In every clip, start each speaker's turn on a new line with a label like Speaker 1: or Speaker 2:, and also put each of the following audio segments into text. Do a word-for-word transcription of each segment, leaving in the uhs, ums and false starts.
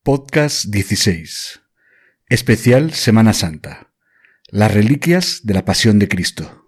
Speaker 1: Podcast dieciséis. Especial Semana Santa. Las reliquias de la Pasión de Cristo.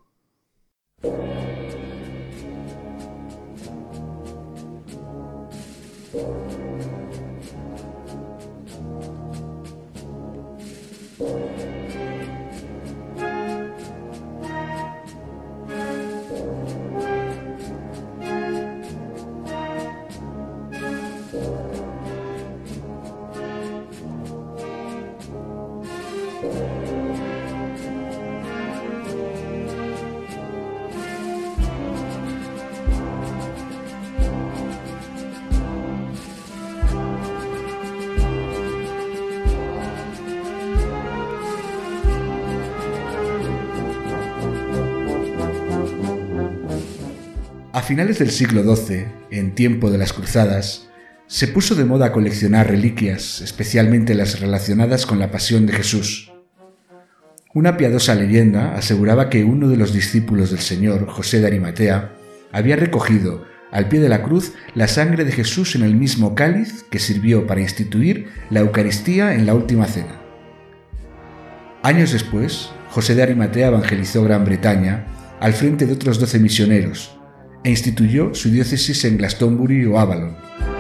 Speaker 1: A finales del siglo doce, en tiempo de las cruzadas, se puso de moda coleccionar reliquias, especialmente las relacionadas con la pasión de Jesús. Una piadosa leyenda aseguraba que uno de los discípulos del Señor, José de Arimatea, había recogido, al pie de la cruz, la sangre de Jesús en el mismo cáliz que sirvió para instituir la Eucaristía en la última cena. Años después, José de Arimatea evangelizó Gran Bretaña al frente de otros doce misioneros, e instituyó su diócesis en Glastonbury o Avalon.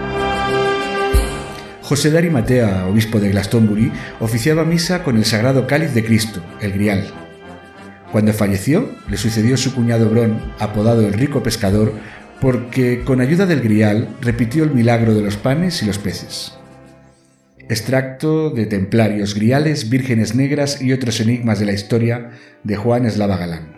Speaker 1: José de Arimatea, obispo de Glastonbury, oficiaba misa con el Sagrado Cáliz de Cristo, el Grial. Cuando falleció, le sucedió su cuñado Bron, apodado el Rico Pescador, porque con ayuda del Grial repitió el milagro de los panes y los peces. Extracto de Templarios, Griales, Vírgenes Negras y otros enigmas de la historia de Juan Eslava Galán.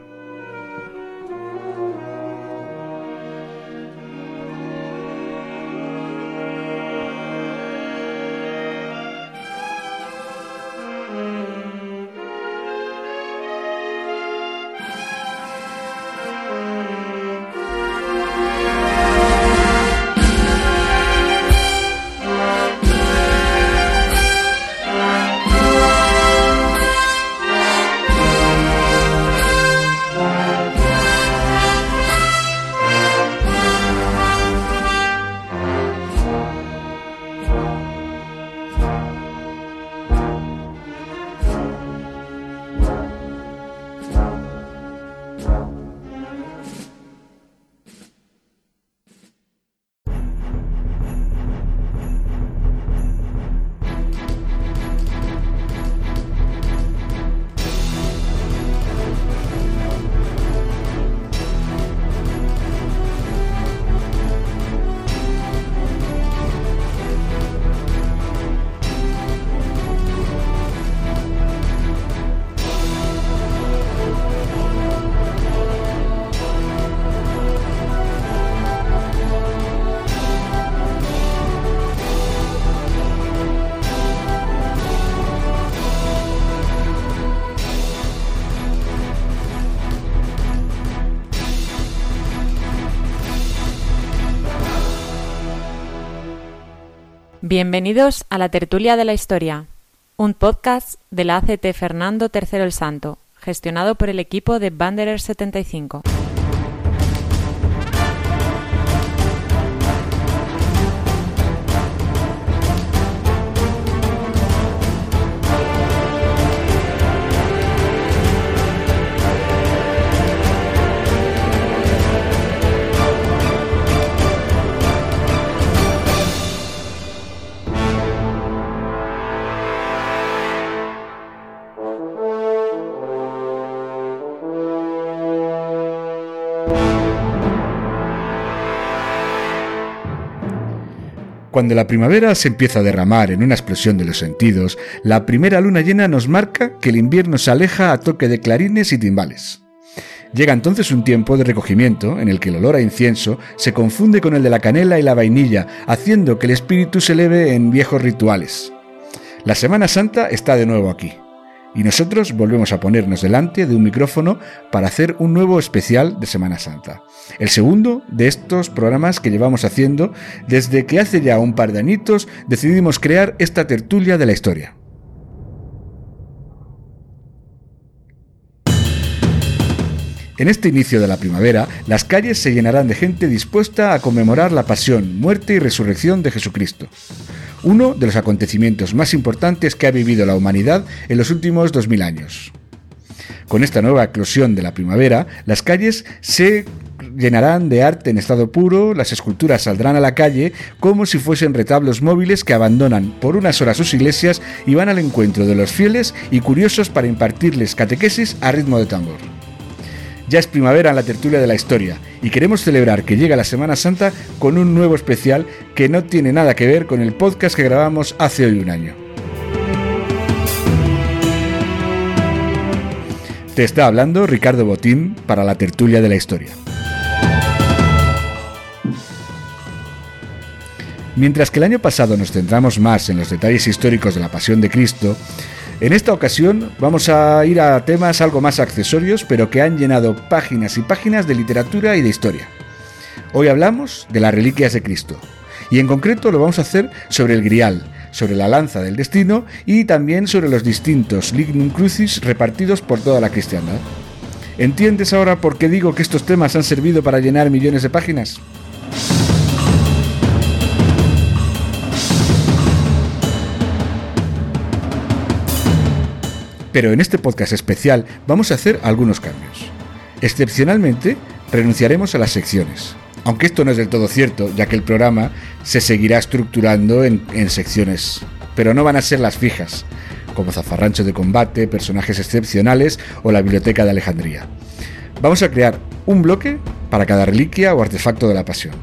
Speaker 2: Bienvenidos a la Tertulia de la Historia, un podcast de la A C T Fernando tercero el Santo, gestionado por el equipo de Wanderer setenta y cinco.
Speaker 1: Cuando la primavera se empieza a derramar en una explosión de los sentidos, la primera luna llena nos marca que el invierno se aleja a toque de clarines y timbales. Llega entonces un tiempo de recogimiento en el que el olor a incienso se confunde con el de la canela y la vainilla, haciendo que el espíritu se eleve en viejos rituales. La Semana Santa está de nuevo aquí, y nosotros volvemos a ponernos delante de un micrófono para hacer un nuevo especial de Semana Santa. El segundo de estos programas que llevamos haciendo desde que hace ya un par de añitos decidimos crear esta tertulia de la historia. En este inicio de la primavera, las calles se llenarán de gente dispuesta a conmemorar la pasión, muerte y resurrección de Jesucristo, uno de los acontecimientos más importantes que ha vivido la humanidad en los últimos dos mil años. Con esta nueva eclosión de la primavera, las calles se llenarán de arte en estado puro, las esculturas saldrán a la calle como si fuesen retablos móviles que abandonan por unas horas sus iglesias y van al encuentro de los fieles y curiosos para impartirles catequesis a ritmo de tambor. Ya es primavera en la tertulia de la historia y queremos celebrar que llega la Semana Santa con un nuevo especial que no tiene nada que ver con el podcast que grabamos hace hoy un año. Te está hablando Ricardo Botín para la tertulia de la historia. Mientras que el año pasado nos centramos más en los detalles históricos de la Pasión de Cristo, en esta ocasión vamos a ir a temas algo más accesorios, pero que han llenado páginas y páginas de literatura y de historia. Hoy hablamos de las reliquias de Cristo, y en concreto lo vamos a hacer sobre el Grial, sobre la lanza del destino y también sobre los distintos lignum crucis repartidos por toda la cristiandad. ¿Entiendes ahora por qué digo que estos temas han servido para llenar millones de páginas? Pero en este podcast especial vamos a hacer algunos cambios. Excepcionalmente, renunciaremos a las secciones. Aunque esto no es del todo cierto, ya que el programa se seguirá estructurando en, en secciones, pero no van a ser las fijas, como Zafarrancho de Combate, Personajes Excepcionales o la Biblioteca de Alejandría. Vamos a crear un bloque para cada reliquia o artefacto de la Pasión.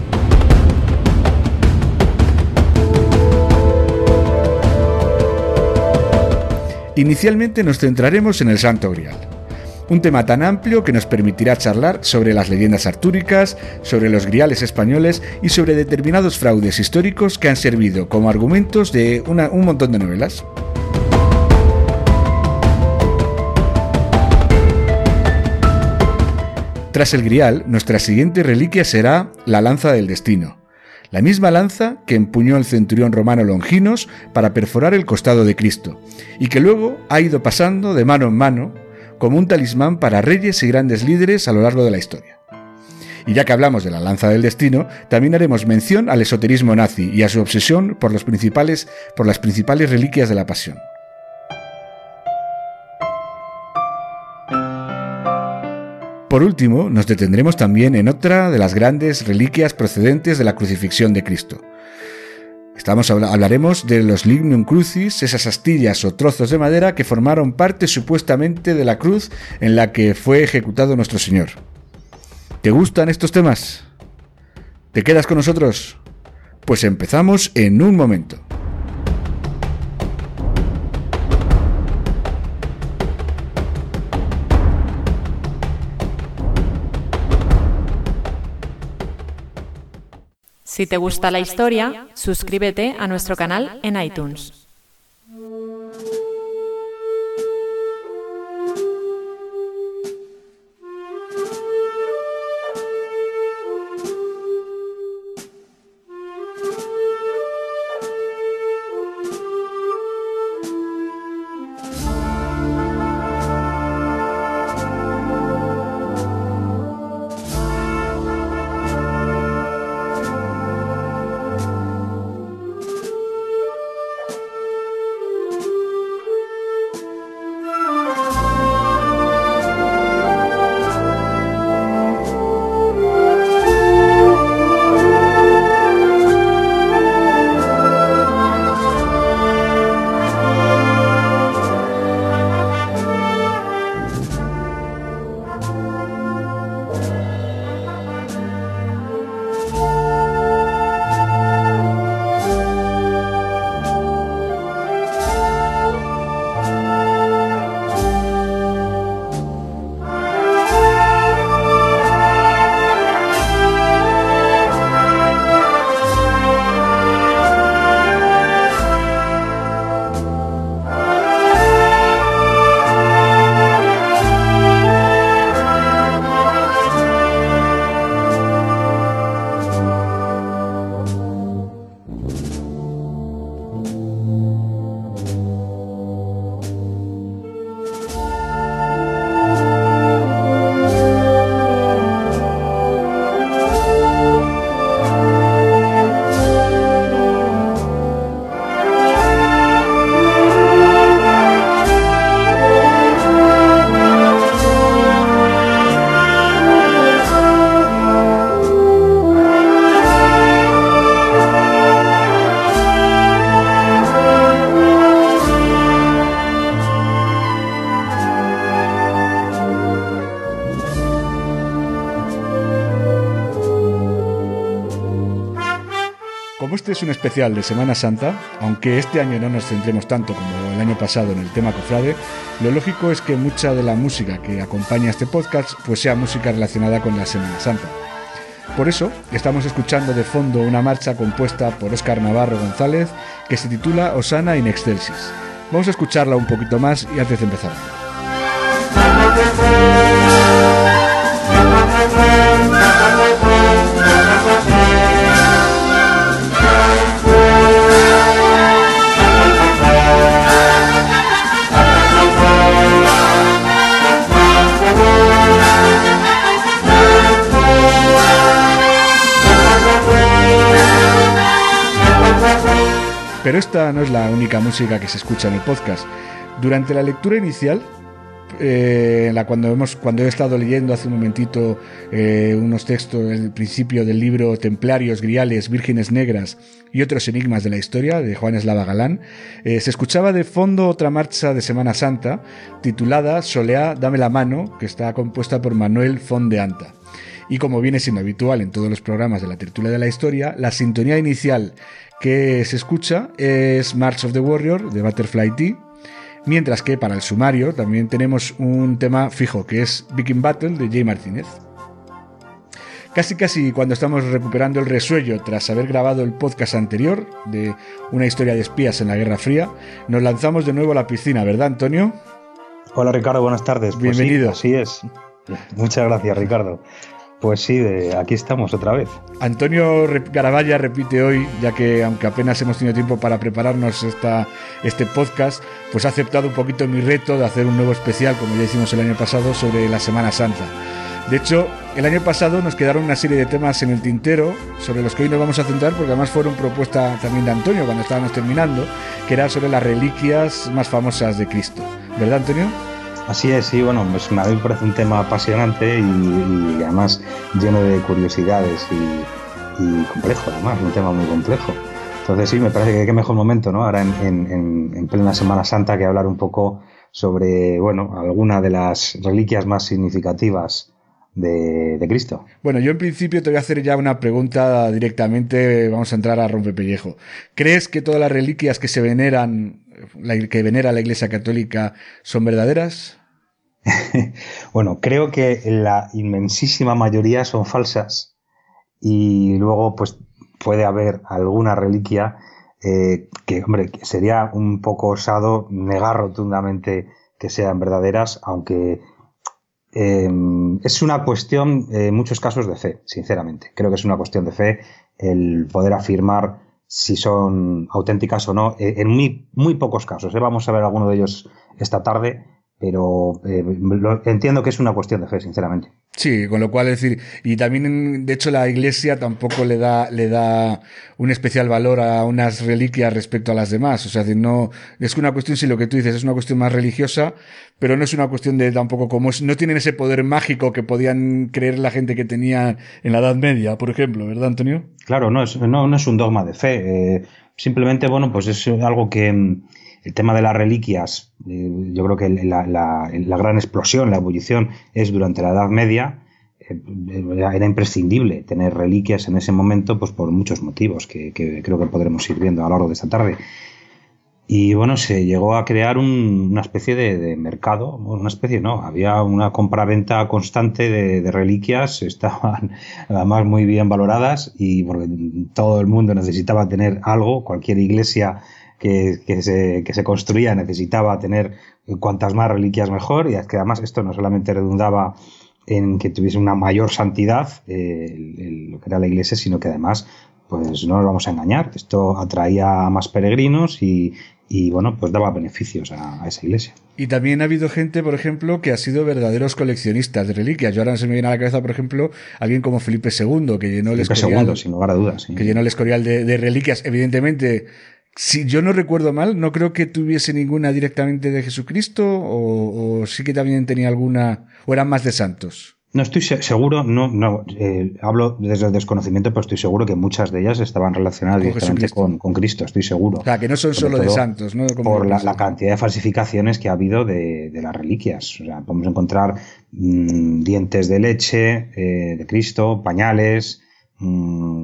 Speaker 1: Inicialmente nos centraremos en el Santo Grial, un tema tan amplio que nos permitirá charlar sobre las leyendas artúricas, sobre los griales españoles y sobre determinados fraudes históricos que han servido como argumentos de una, un montón de novelas. Tras el Grial, nuestra siguiente reliquia será la lanza del destino, la misma lanza que empuñó el centurión romano Longinos para perforar el costado de Cristo, y que luego ha ido pasando de mano en mano como un talismán para reyes y grandes líderes a lo largo de la historia. Y ya que hablamos de la lanza del destino, también haremos mención al esoterismo nazi y a su obsesión por, los principales, por las principales reliquias de la Pasión. Por último, nos detendremos también en otra de las grandes reliquias procedentes de la crucifixión de Cristo. Estamos, hablaremos de los lignum crucis, esas astillas o trozos de madera que formaron parte supuestamente de la cruz en la que fue ejecutado nuestro Señor. ¿Te gustan estos temas? ¿Te quedas con nosotros? Pues empezamos en un momento.
Speaker 2: Si te gusta la historia, suscríbete a nuestro canal en iTunes.
Speaker 1: es un especial de Semana Santa, aunque este año no nos centremos tanto como el año pasado en el tema cofrade, lo lógico es que mucha de la música que acompaña este podcast pues sea música relacionada con la Semana Santa. Por eso estamos escuchando de fondo una marcha compuesta por Óscar Navarro González que se titula Osana in Excelsis. Vamos a escucharla un poquito más y antes de empezar. Pero esta no es la única música que se escucha en el podcast. Durante la lectura inicial, eh, la, cuando, hemos, cuando he estado leyendo hace un momentito eh, unos textos del principio del libro Templarios, Griales, Vírgenes Negras y otros enigmas de la historia, de Juan Eslava Galán, eh, se escuchaba de fondo otra marcha de Semana Santa titulada Soleá, dame la mano, que está compuesta por Manuel Font de Anta. Y como viene siendo habitual en todos los programas de la tertulia de la historia, la sintonía inicial que se escucha es March of the Warrior de Butterfly Tea, mientras que para el sumario también tenemos un tema fijo que es Viking Battle de Jay Martínez. Casi casi cuando estamos recuperando el resuello tras haber grabado el podcast anterior de una historia de espías en la Guerra Fría, nos lanzamos de nuevo a la piscina, ¿verdad, Antonio?
Speaker 3: Hola Ricardo, buenas tardes.
Speaker 1: Bienvenido.
Speaker 3: Pues sí, así es. Muchas gracias, Ricardo. Pues sí, de aquí estamos otra vez.
Speaker 1: Antonio Garavalla repite hoy, ya que aunque apenas hemos tenido tiempo para prepararnos esta, este podcast, pues ha aceptado un poquito mi reto de hacer un nuevo especial, como ya hicimos el año pasado, sobre la Semana Santa. De hecho, el año pasado nos quedaron una serie de temas en el tintero sobre los que hoy nos vamos a centrar, porque además fueron propuesta también de Antonio cuando estábamos terminando, que era sobre las reliquias más famosas de Cristo. ¿Verdad, Antonio?
Speaker 3: Así es, sí, bueno, pues a mí me parece un tema apasionante y, y además lleno de curiosidades y, y complejo, además, un tema muy complejo. Entonces sí, me parece que qué mejor momento, ¿no? Ahora en, en, en plena Semana Santa que hablar un poco sobre, bueno, alguna de las reliquias más significativas de, de Cristo.
Speaker 1: Bueno, yo en principio te voy a hacer ya una pregunta directamente, vamos a entrar a rompepellejo. ¿Crees que todas las reliquias que se veneran, la, que venera la Iglesia Católica, son verdaderas?
Speaker 3: Bueno, creo que la inmensísima mayoría son falsas y luego pues puede haber alguna reliquia eh, que, hombre, sería un poco osado negar rotundamente que sean verdaderas, aunque eh, es una cuestión en muchos casos de fe, sinceramente. Creo que es una cuestión de fe el poder afirmar si son auténticas o no, eh, en muy, muy pocos casos. ¿eh? Vamos a ver alguno de ellos esta tarde, pero eh, lo, entiendo que es una cuestión de fe, sinceramente.
Speaker 1: Sí, con lo cual, es decir, y también, de hecho, la Iglesia tampoco le da, le da un especial valor a unas reliquias respecto a las demás. O sea, no, es una cuestión, si lo que tú dices es una cuestión más religiosa, pero no es una cuestión de tampoco como, no tienen ese poder mágico que podían creer la gente que tenía en la Edad Media, por ejemplo, ¿verdad, Antonio?
Speaker 3: Claro, no es, no, no es un dogma de fe. Eh, simplemente, bueno, pues es algo que, el tema de las reliquias, eh, yo creo que la, la, la gran explosión, la ebullición es durante la Edad Media. Eh, era imprescindible tener reliquias en ese momento, pues por muchos motivos que, que creo que podremos ir viendo a lo largo de esta tarde. Y bueno, se llegó a crear un, una especie de, de mercado, una especie no, había una compra-venta constante de, de reliquias, estaban además muy bien valoradas y porque todo el mundo necesitaba tener algo, cualquier iglesia que, que, se, que se construía necesitaba tener cuantas más reliquias mejor, y es que además esto no solamente redundaba en que tuviese una mayor santidad eh, el, el, lo que era la iglesia, sino que además, pues no nos vamos a engañar, esto atraía a más peregrinos y, y bueno, pues daba beneficios a, a esa iglesia.
Speaker 1: Y también ha habido gente, por ejemplo, que ha sido verdaderos coleccionistas de reliquias. Yo ahora se me viene a la cabeza, por ejemplo, alguien como Felipe segundo, que llenó el
Speaker 3: Felipe
Speaker 1: Escorial,
Speaker 3: segundo, sin lugar a dudas, sí.
Speaker 1: que llenó el Escorial de, de reliquias. Evidentemente, si yo no recuerdo mal, no creo que tuviese ninguna directamente de Jesucristo, o, o sí que también tenía alguna, o eran más de santos.
Speaker 3: No estoy seguro, no, no eh, hablo desde el desconocimiento, pero estoy seguro que muchas de ellas estaban relacionadas con directamente con, con Cristo, estoy seguro.
Speaker 1: O sea, que no son solo de santos, ¿no? Como
Speaker 3: por la, la cantidad de falsificaciones que ha habido de, de las reliquias. O sea, podemos encontrar mmm, dientes de leche eh, de Cristo, pañales, mmm,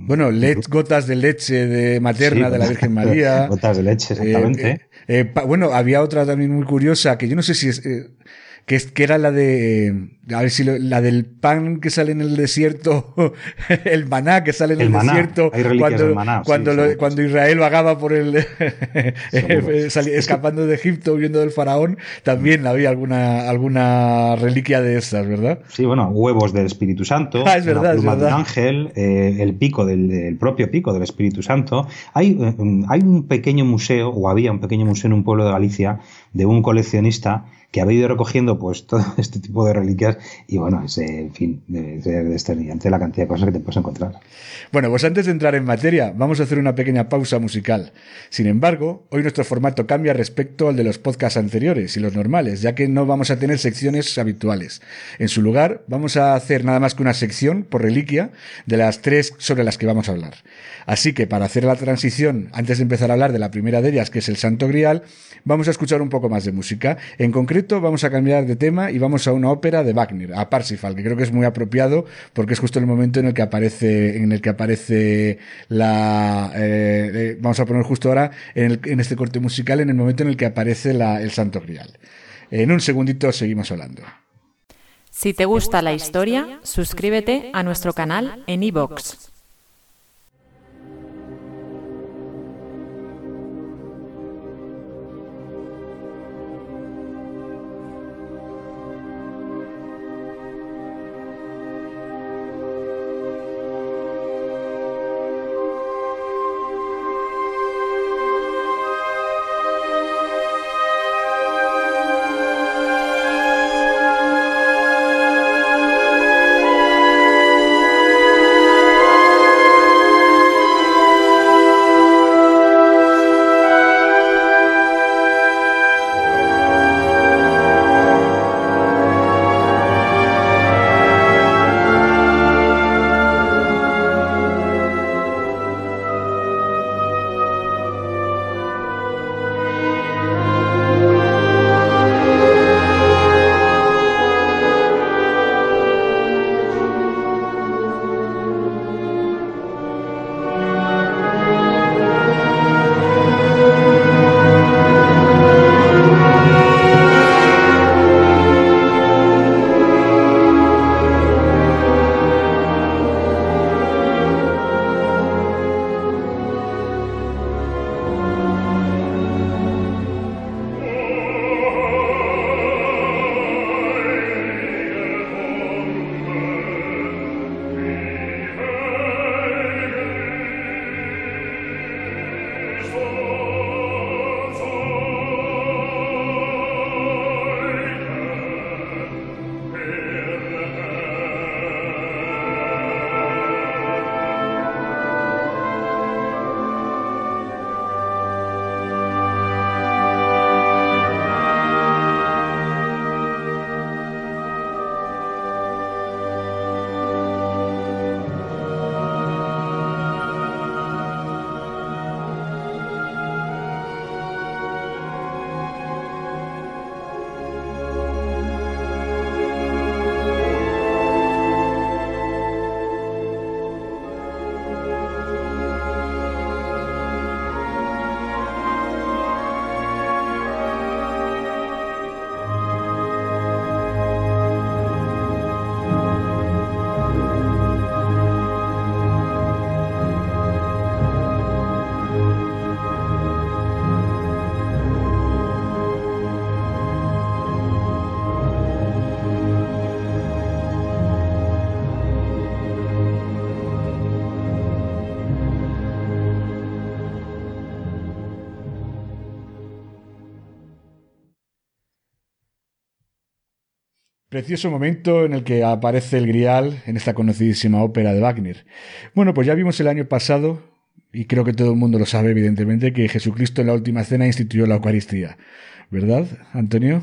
Speaker 1: Bueno, le, gotas de leche de materna sí, de la Virgen María.
Speaker 3: Gotas de leche, exactamente.
Speaker 1: Eh, eh, eh, pa, bueno, había otra también muy curiosa, que yo no sé si es... Eh, que, es, que era la de, eh, a ver si lo, la del pan que sale en el desierto, el maná que sale en el, el maná. desierto, cuando, maná, cuando, sí, lo, cuando Israel vagaba por el, salí, escapando de Egipto, huyendo del faraón, también había alguna, alguna reliquia de estas, ¿verdad?
Speaker 3: Sí, bueno, huevos del Espíritu Santo,
Speaker 1: ah, es verdad,
Speaker 3: una pluma
Speaker 1: es verdad.
Speaker 3: de un ángel, eh, el pico del, el propio pico del Espíritu Santo. Hay, eh, hay un pequeño museo, o había un pequeño museo en un pueblo de Galicia, de un coleccionista que había ido recogiendo pues todo este tipo de reliquias y bueno, es, eh, en fin, es extraordinaria la cantidad de cosas que te puedes encontrar.
Speaker 1: Bueno, pues antes de entrar en materia, vamos a hacer una pequeña pausa musical. Sin embargo, hoy nuestro formato cambia respecto al de los podcasts anteriores y los normales, ya que no vamos a tener secciones habituales. En su lugar, vamos a hacer nada más que una sección por reliquia de las tres sobre las que vamos a hablar. Así que para hacer la transición, antes de empezar a hablar de la primera de ellas, que es el Santo Grial, vamos a escuchar un poco más de música. En concreto, vamos a cambiar de tema y vamos a una ópera de Wagner, a Parsifal, que creo que es muy apropiado porque es justo el momento en el que aparece, en el que aparece la, eh, eh, vamos a poner justo ahora en, el, en este corte musical, en el momento en el que aparece la, el Santo Grial. En un segundito seguimos hablando.
Speaker 2: Si te gusta la historia, suscríbete a nuestro canal en iVoox.
Speaker 1: Precioso momento en el que aparece el Grial en esta conocidísima ópera de Wagner. Bueno, pues ya vimos el año pasado, y creo que todo el mundo lo sabe evidentemente, que Jesucristo en la última cena instituyó la Eucaristía. ¿Verdad, Antonio?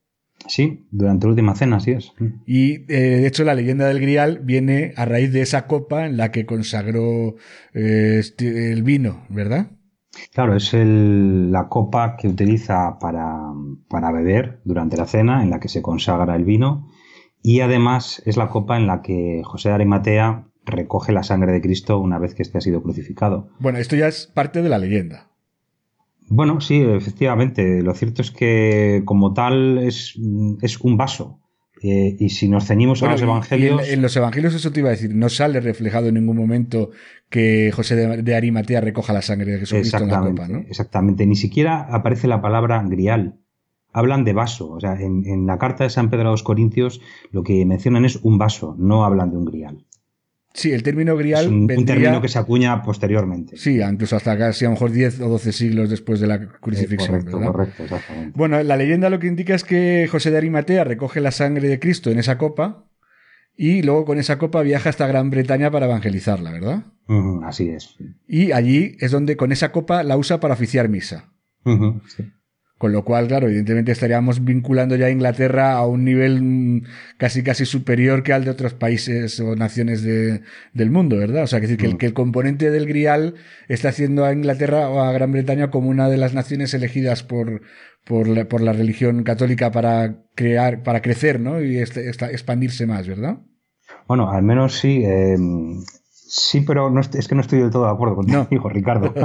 Speaker 3: Sí, durante la última cena, así es.
Speaker 1: Y eh, de hecho la leyenda del Grial viene a raíz de esa copa en la que consagró eh, el vino, ¿verdad?
Speaker 3: Claro, es el, la copa que utiliza para, para beber durante la cena, en la que se consagra el vino, y además es la copa en la que José de Arimatea recoge la sangre de Cristo una vez que éste ha sido crucificado.
Speaker 1: Bueno, esto ya es parte de la leyenda.
Speaker 3: Bueno, sí, efectivamente. Lo cierto es que como tal es, es un vaso. Eh, y si nos ceñimos bueno, a los evangelios...
Speaker 1: En, en los evangelios eso te iba a decir, no sale reflejado en ningún momento que José de, de Arimatea recoja la sangre de Jesucristo en la copa, ¿no?
Speaker 3: Exactamente, ni siquiera aparece la palabra grial. Hablan de vaso, o sea, en, en la carta de San Pedro a los Corintios lo que mencionan es un vaso, no hablan de un grial.
Speaker 1: Sí, el término grial
Speaker 3: es un,
Speaker 1: vendría,
Speaker 3: un término que se acuña posteriormente.
Speaker 1: Sí, incluso hasta casi a lo mejor diez o doce siglos después de la crucifixión.
Speaker 3: Eh, correcto,
Speaker 1: ¿verdad?
Speaker 3: correcto, exactamente.
Speaker 1: Bueno, la leyenda lo que indica es que José de Arimatea recoge la sangre de Cristo en esa copa y luego con esa copa viaja hasta Gran Bretaña para evangelizarla, ¿verdad?
Speaker 3: Uh-huh, así es.
Speaker 1: Y allí es donde con esa copa la usa para oficiar misa.
Speaker 3: Uh-huh, sí.
Speaker 1: Con lo cual, claro, evidentemente estaríamos vinculando ya a Inglaterra a un nivel mmm, casi casi superior que al de otros países o naciones de, del mundo, ¿verdad? O sea, que, decir, que, el, que el componente del grial está haciendo a Inglaterra o a Gran Bretaña como una de las naciones elegidas por, por, la, por la religión católica para crear, para crecer, ¿no? Y este, esta, expandirse más, ¿verdad?
Speaker 3: Bueno, al menos sí. Eh... Sí, pero no, es que no estoy del todo de acuerdo contigo, no. Ricardo.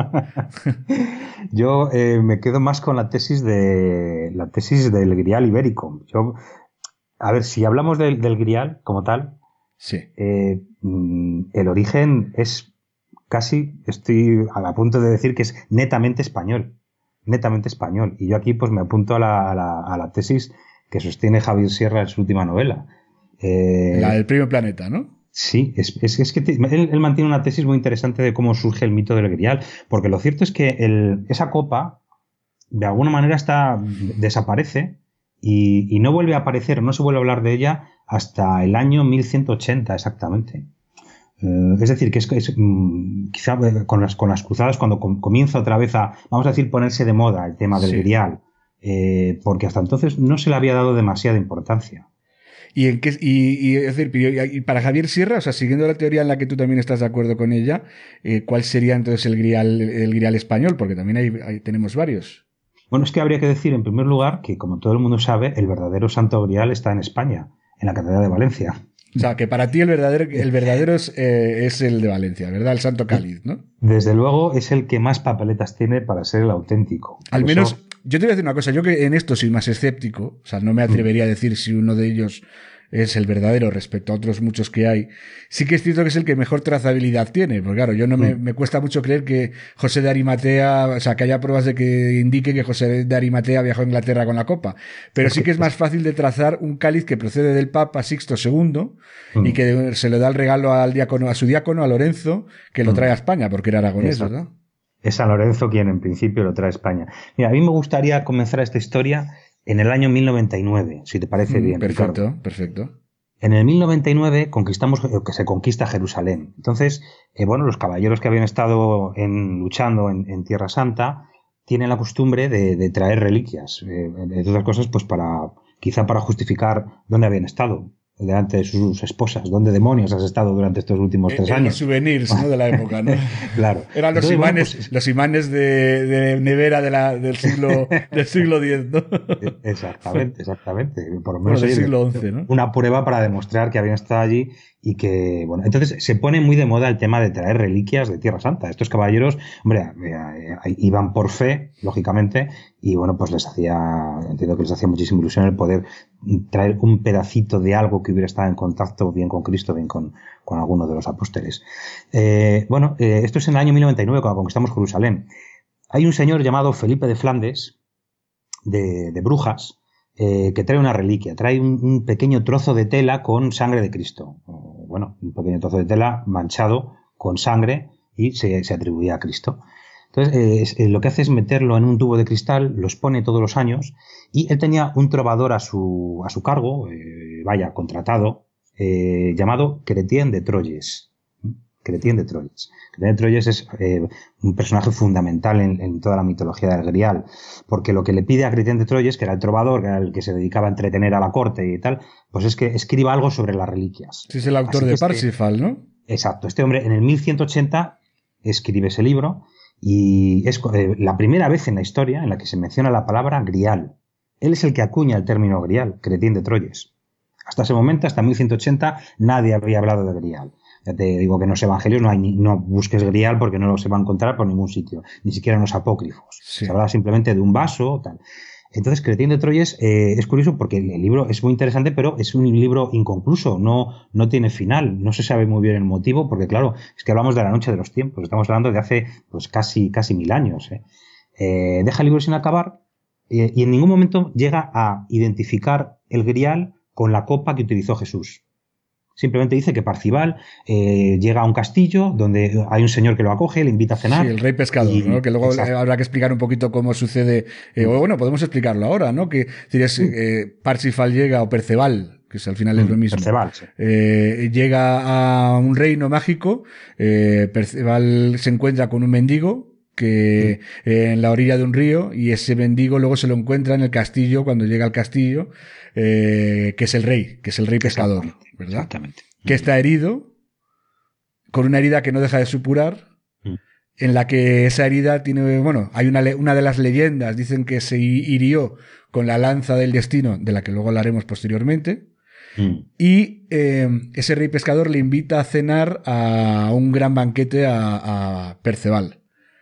Speaker 3: Yo eh, me quedo más con la tesis de la tesis del grial ibérico. Yo, a ver, si hablamos del, del grial como tal,
Speaker 1: sí.
Speaker 3: eh, el origen es casi, estoy a punto de decir que es netamente español, netamente español. Y yo aquí pues me apunto a la, a la, a la tesis que sostiene Javier Sierra en su última novela.
Speaker 1: Eh, la del Primer Planeta, ¿no?
Speaker 3: Sí, es, es, es que te, él, él mantiene una tesis muy interesante de cómo surge el mito del grial, porque lo cierto es que el, esa copa de alguna manera está desaparece y, y no vuelve a aparecer, no se vuelve a hablar de ella hasta el año mil ciento ochenta exactamente. Eh, es decir, que es, es quizá con las, con las cruzadas cuando com, comienza otra vez a, vamos a decir, ponerse de moda el tema del sí. grial, eh, porque hasta entonces no se le había dado demasiada importancia.
Speaker 1: Y, en qué, y, y, es decir, y para Javier Sierra, o sea, siguiendo la teoría en la que tú también estás de acuerdo con ella, eh, ¿cuál sería entonces el grial, el grial español? Porque también hay, hay, tenemos varios.
Speaker 3: Bueno, es que habría que decir en primer lugar que, como todo el mundo sabe, el verdadero Santo Grial está en España, en la Catedral de Valencia.
Speaker 1: O sea, que para ti el verdadero, el verdadero es, eh, es el de Valencia, ¿verdad? El Santo Cáliz, ¿no?
Speaker 3: Desde luego es el que más papeletas tiene para ser el auténtico.
Speaker 1: Al Por menos, eso... yo te voy a decir una cosa, yo que en esto soy más escéptico, o sea, no me atrevería a decir si uno de ellos es el verdadero respecto a otros muchos que hay. Sí que es cierto que es el que mejor trazabilidad tiene, porque claro, yo no me, me cuesta mucho creer que José de Arimatea, o sea, que haya pruebas de que indique que José de Arimatea viajó a Inglaterra con la copa, pero sí que es más fácil de trazar un cáliz que procede del Papa Sixto segundo mm. y que se le da el regalo al diácono, a su diácono, a Lorenzo, que lo trae a España, porque era aragonés, Exacto. ¿verdad?
Speaker 3: Es San Lorenzo quien en principio lo trae a España. Mira, a mí me gustaría comenzar esta historia en el año mil noventa y nueve, si te parece bien.
Speaker 1: Perfecto,
Speaker 3: Ricardo.
Speaker 1: perfecto.
Speaker 3: En el mil noventa y nueve conquistamos, que se conquista Jerusalén. Entonces, eh, bueno, los caballeros que habían estado en, luchando en, en Tierra Santa tienen la costumbre de, de traer reliquias, eh, entre otras cosas, pues para, quizá para justificar dónde habían estado delante de sus esposas. ¿Dónde demonios has estado durante estos últimos tres
Speaker 1: en,
Speaker 3: años?
Speaker 1: Los souvenirs, ¿no? De la época, ¿no?
Speaker 3: Claro.
Speaker 1: Eran los
Speaker 3: Entonces,
Speaker 1: imanes,
Speaker 3: bueno, pues,
Speaker 1: los imanes de, de nevera de la, del siglo del siglo diez, ¿no?
Speaker 3: Exactamente, exactamente. Por lo menos
Speaker 1: bueno, del siglo once, ¿no?
Speaker 3: Una prueba para demostrar que habían estado allí y que, bueno, entonces se pone muy de moda el tema de traer reliquias de Tierra Santa. Estos caballeros, hombre, iban por fe, lógicamente, y bueno, pues les hacía, entiendo que les hacía muchísima ilusión el poder traer un pedacito de algo que hubiera estado en contacto bien con Cristo, bien con, con alguno de los apóstoles. Eh, bueno, eh, esto es en el año mil noventa y nueve, cuando conquistamos Jerusalén. Hay un señor llamado Felipe de Flandes, de, de Brujas, Eh, que trae una reliquia, trae un, un pequeño trozo de tela con sangre de Cristo. Bueno, un pequeño trozo de tela manchado con sangre y se, se atribuía a Cristo. Entonces, eh, es, eh, lo que hace es meterlo en un tubo de cristal, los pone todos los años, y él tenía un trovador a su, a su cargo, eh, vaya, contratado, eh, llamado Chrétien de Troyes. Chrétien de Troyes. Chrétien de Troyes es eh, un personaje fundamental en, en toda la mitología del Grial, porque lo que le pide a Chrétien de Troyes, que era el trovador, que era el que se dedicaba a entretener a la corte y tal, pues es que escriba algo sobre las reliquias.
Speaker 1: Sí, es el autor de Parsifal, este, ¿no?
Speaker 3: Exacto. Este hombre en el mil ciento ochenta escribe ese libro y es eh, la primera vez en la historia en la que se menciona la palabra Grial. Él es el que acuña el término Grial, Chrétien de Troyes. Hasta ese momento, hasta mil ciento ochenta, nadie había hablado de Grial. Ya te digo que en los evangelios no hay ni, no busques grial porque no se va a encontrar por ningún sitio, ni siquiera en los apócrifos. Sí. Se habla simplemente de un vaso, tal. Entonces, Chrétien de Troyes eh, es curioso porque el libro es muy interesante, pero es un libro inconcluso, no, no tiene final, no se sabe muy bien el motivo, porque claro, es que hablamos de la noche de los tiempos, estamos hablando de hace pues casi, casi mil años. ¿eh? Eh, deja el libro sin acabar eh, y en ningún momento llega a identificar el grial con la copa que utilizó Jesús. Simplemente dice que Parcival eh, llega a un castillo donde hay un señor que lo acoge, le invita a cenar.
Speaker 1: Sí, el rey pescador, y, ¿no? Que luego exacto. habrá que explicar un poquito cómo sucede. Eh, o bueno, podemos explicarlo ahora, ¿no? Que es, eh, Parsifal llega, o Perceval, que es, al final es lo mismo.
Speaker 3: Perceval, sí.
Speaker 1: Eh, llega a un reino mágico, eh, Perceval se encuentra con un mendigo que eh, en la orilla de un río, y ese mendigo luego se lo encuentra en el castillo cuando llega al castillo, eh, que es el rey, que es el rey pescador, ¿verdad?
Speaker 3: Exactamente.
Speaker 1: Que está herido, con una herida que no deja de supurar, mm. en la que esa herida tiene, bueno, hay una, una de las leyendas, dicen que se hirió con la lanza del destino, de la que luego hablaremos posteriormente, mm. y eh, ese rey pescador le invita a cenar a un gran banquete a, a Perceval.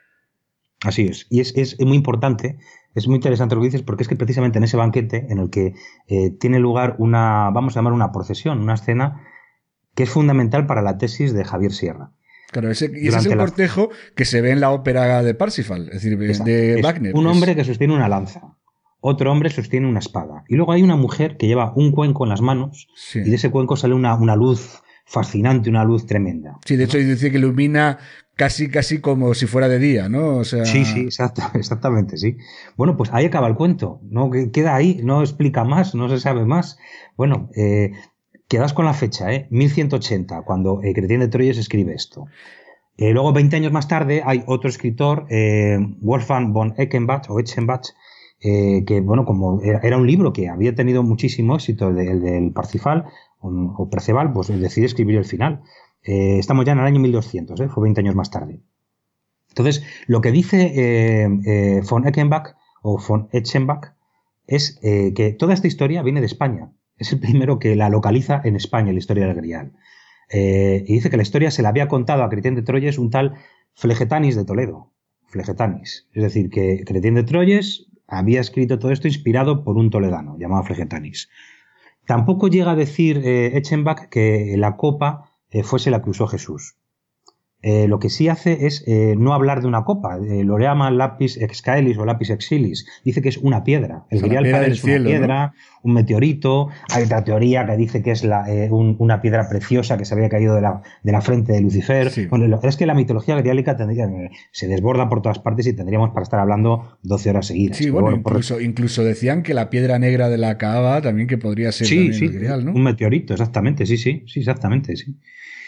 Speaker 3: Así es, y es, es muy importante, es muy interesante lo que dices, porque es que precisamente en ese banquete en el que eh, tiene lugar una, vamos a llamar una procesión, una escena que es fundamental para la tesis de Javier Sierra.
Speaker 1: Claro, ese, y ese es el la... cortejo que se ve en la ópera de Parsifal, es decir, Exacto. de
Speaker 3: es
Speaker 1: Wagner.
Speaker 3: Un hombre
Speaker 1: es...
Speaker 3: que sostiene una lanza, otro hombre sostiene una espada, y luego hay una mujer que lleva un cuenco en las manos, sí. y de ese cuenco sale una, una luz fascinante, una luz tremenda.
Speaker 1: Sí, de hecho dice que ilumina casi, casi como si fuera de día, ¿no? O sea...
Speaker 3: Sí, sí, exacto, exactamente, sí. Bueno, pues ahí acaba el cuento, ¿no? Queda ahí, no explica más, no se sabe más. Bueno, eh, quedas con la fecha, ¿eh? mil ciento ochenta, cuando eh, Chrétien de Troyes escribe esto. Eh, luego, veinte años más tarde, hay otro escritor, eh, Wolfgang von Eckenbach, o Eschenbach, eh, que, bueno, como era, era un libro que había tenido muchísimo éxito, el, de, el del Parsifal, o, o Perceval, pues decide escribir el final. Eh, estamos ya en el año mil doscientos, ¿eh? Fue veinte años más tarde. Entonces, lo que dice eh, eh, von Eckenbach o von Eschenbach es eh, que toda esta historia viene de España. Es el primero que la localiza en España, la historia del Grial. Eh, y dice que la historia se la había contado a Chrétien de Troyes un tal Flegetanis de Toledo. Flegetanis. Es decir, que Chrétien de Troyes había escrito todo esto inspirado por un toledano llamado Flegetanis. Tampoco llega a decir eh, Eschenbach que la copa eh, fuese la que usó Jesús. Eh, lo que sí hace es eh, no hablar de una copa. Eh, lo llama lapis excaelis o lapis exilis. Dice que es una piedra. El Grial para él es una cielo, piedra, ¿no? Un meteorito. Hay otra teoría que dice que es la, eh, un, una piedra preciosa que se había caído de la, de la frente de Lucifer. Sí. Bueno, es que la mitología griálica tendría, se desborda por todas partes y tendríamos para estar hablando doce horas seguidas.
Speaker 1: Sí, bueno, bueno incluso, por... incluso decían que la piedra negra de la Kaaba también que podría ser
Speaker 3: sí, sí,
Speaker 1: el Grial, ¿no?
Speaker 3: Un meteorito, exactamente, sí, sí, sí, exactamente, sí.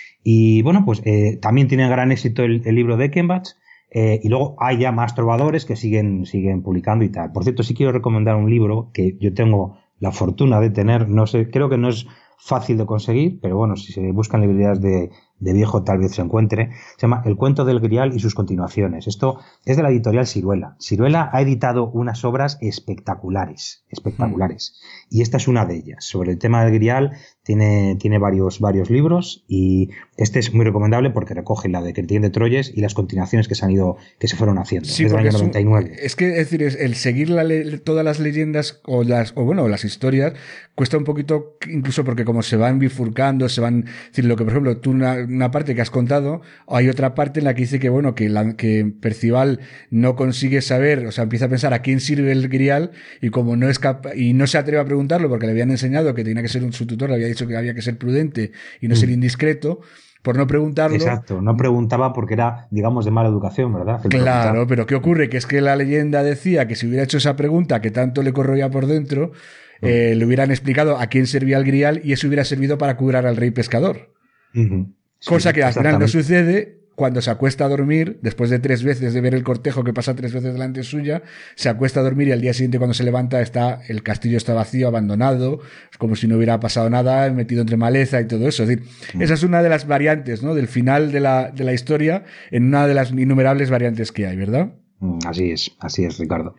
Speaker 3: Y bueno, pues eh, también tiene gran éxito el, el libro de Eckenbach, eh, y luego hay ya más trovadores que siguen, siguen publicando y tal. Por cierto, sí quiero recomendar un libro que yo tengo la fortuna de tener, no sé, creo que no es fácil de conseguir, pero bueno, si se buscan librerías de, de viejo tal vez se encuentre. Se llama El cuento del Grial y sus continuaciones. Esto es de la editorial Siruela. Siruela ha editado unas obras espectaculares, espectaculares. Mm. Y esta es una de ellas. Sobre el tema del Grial tiene, tiene varios, varios libros y este es muy recomendable porque recoge la de Chrétien de Troyes y las continuaciones que se han ido, que se fueron haciendo.
Speaker 1: Sí,
Speaker 3: desde el año
Speaker 1: es
Speaker 3: noventa y nueve.
Speaker 1: Un, es que, es decir, el seguir la, todas las leyendas o las, o bueno, las historias cuesta un poquito, incluso porque como se van bifurcando, se van, es decir, lo que por ejemplo tú una, una parte que has contado, hay otra parte en la que dice que bueno, que, la, que Percival no consigue saber, o sea, empieza a pensar a quién sirve el Grial y como no es capaz, y no se atreve a preguntarlo porque le habían enseñado que tenía que ser un, su tutor, le había dicho que había que ser prudente y no mm. ser indiscreto, por no preguntarlo.
Speaker 3: Exacto, no preguntaba porque era, digamos, de mala educación, ¿verdad?
Speaker 1: Que claro, preguntar. Pero ¿qué ocurre? Que es que la leyenda decía que si hubiera hecho esa pregunta que tanto le corroía por dentro, mm. eh, le hubieran explicado a quién servía el Grial y eso hubiera servido para curar al rey pescador.
Speaker 3: Uh-huh. Sí,
Speaker 1: cosa que al final no sucede. Cuando se acuesta a dormir, después de tres veces de ver el cortejo que pasa tres veces delante suya, se acuesta a dormir y al día siguiente cuando se levanta está el castillo está vacío, abandonado, como si no hubiera pasado nada, metido entre maleza y todo eso. Es decir, mm. esa es una de las variantes, ¿no? Del final de la, de la historia en una de las innumerables variantes que hay, ¿verdad?
Speaker 3: Mm, así es, así es, Ricardo.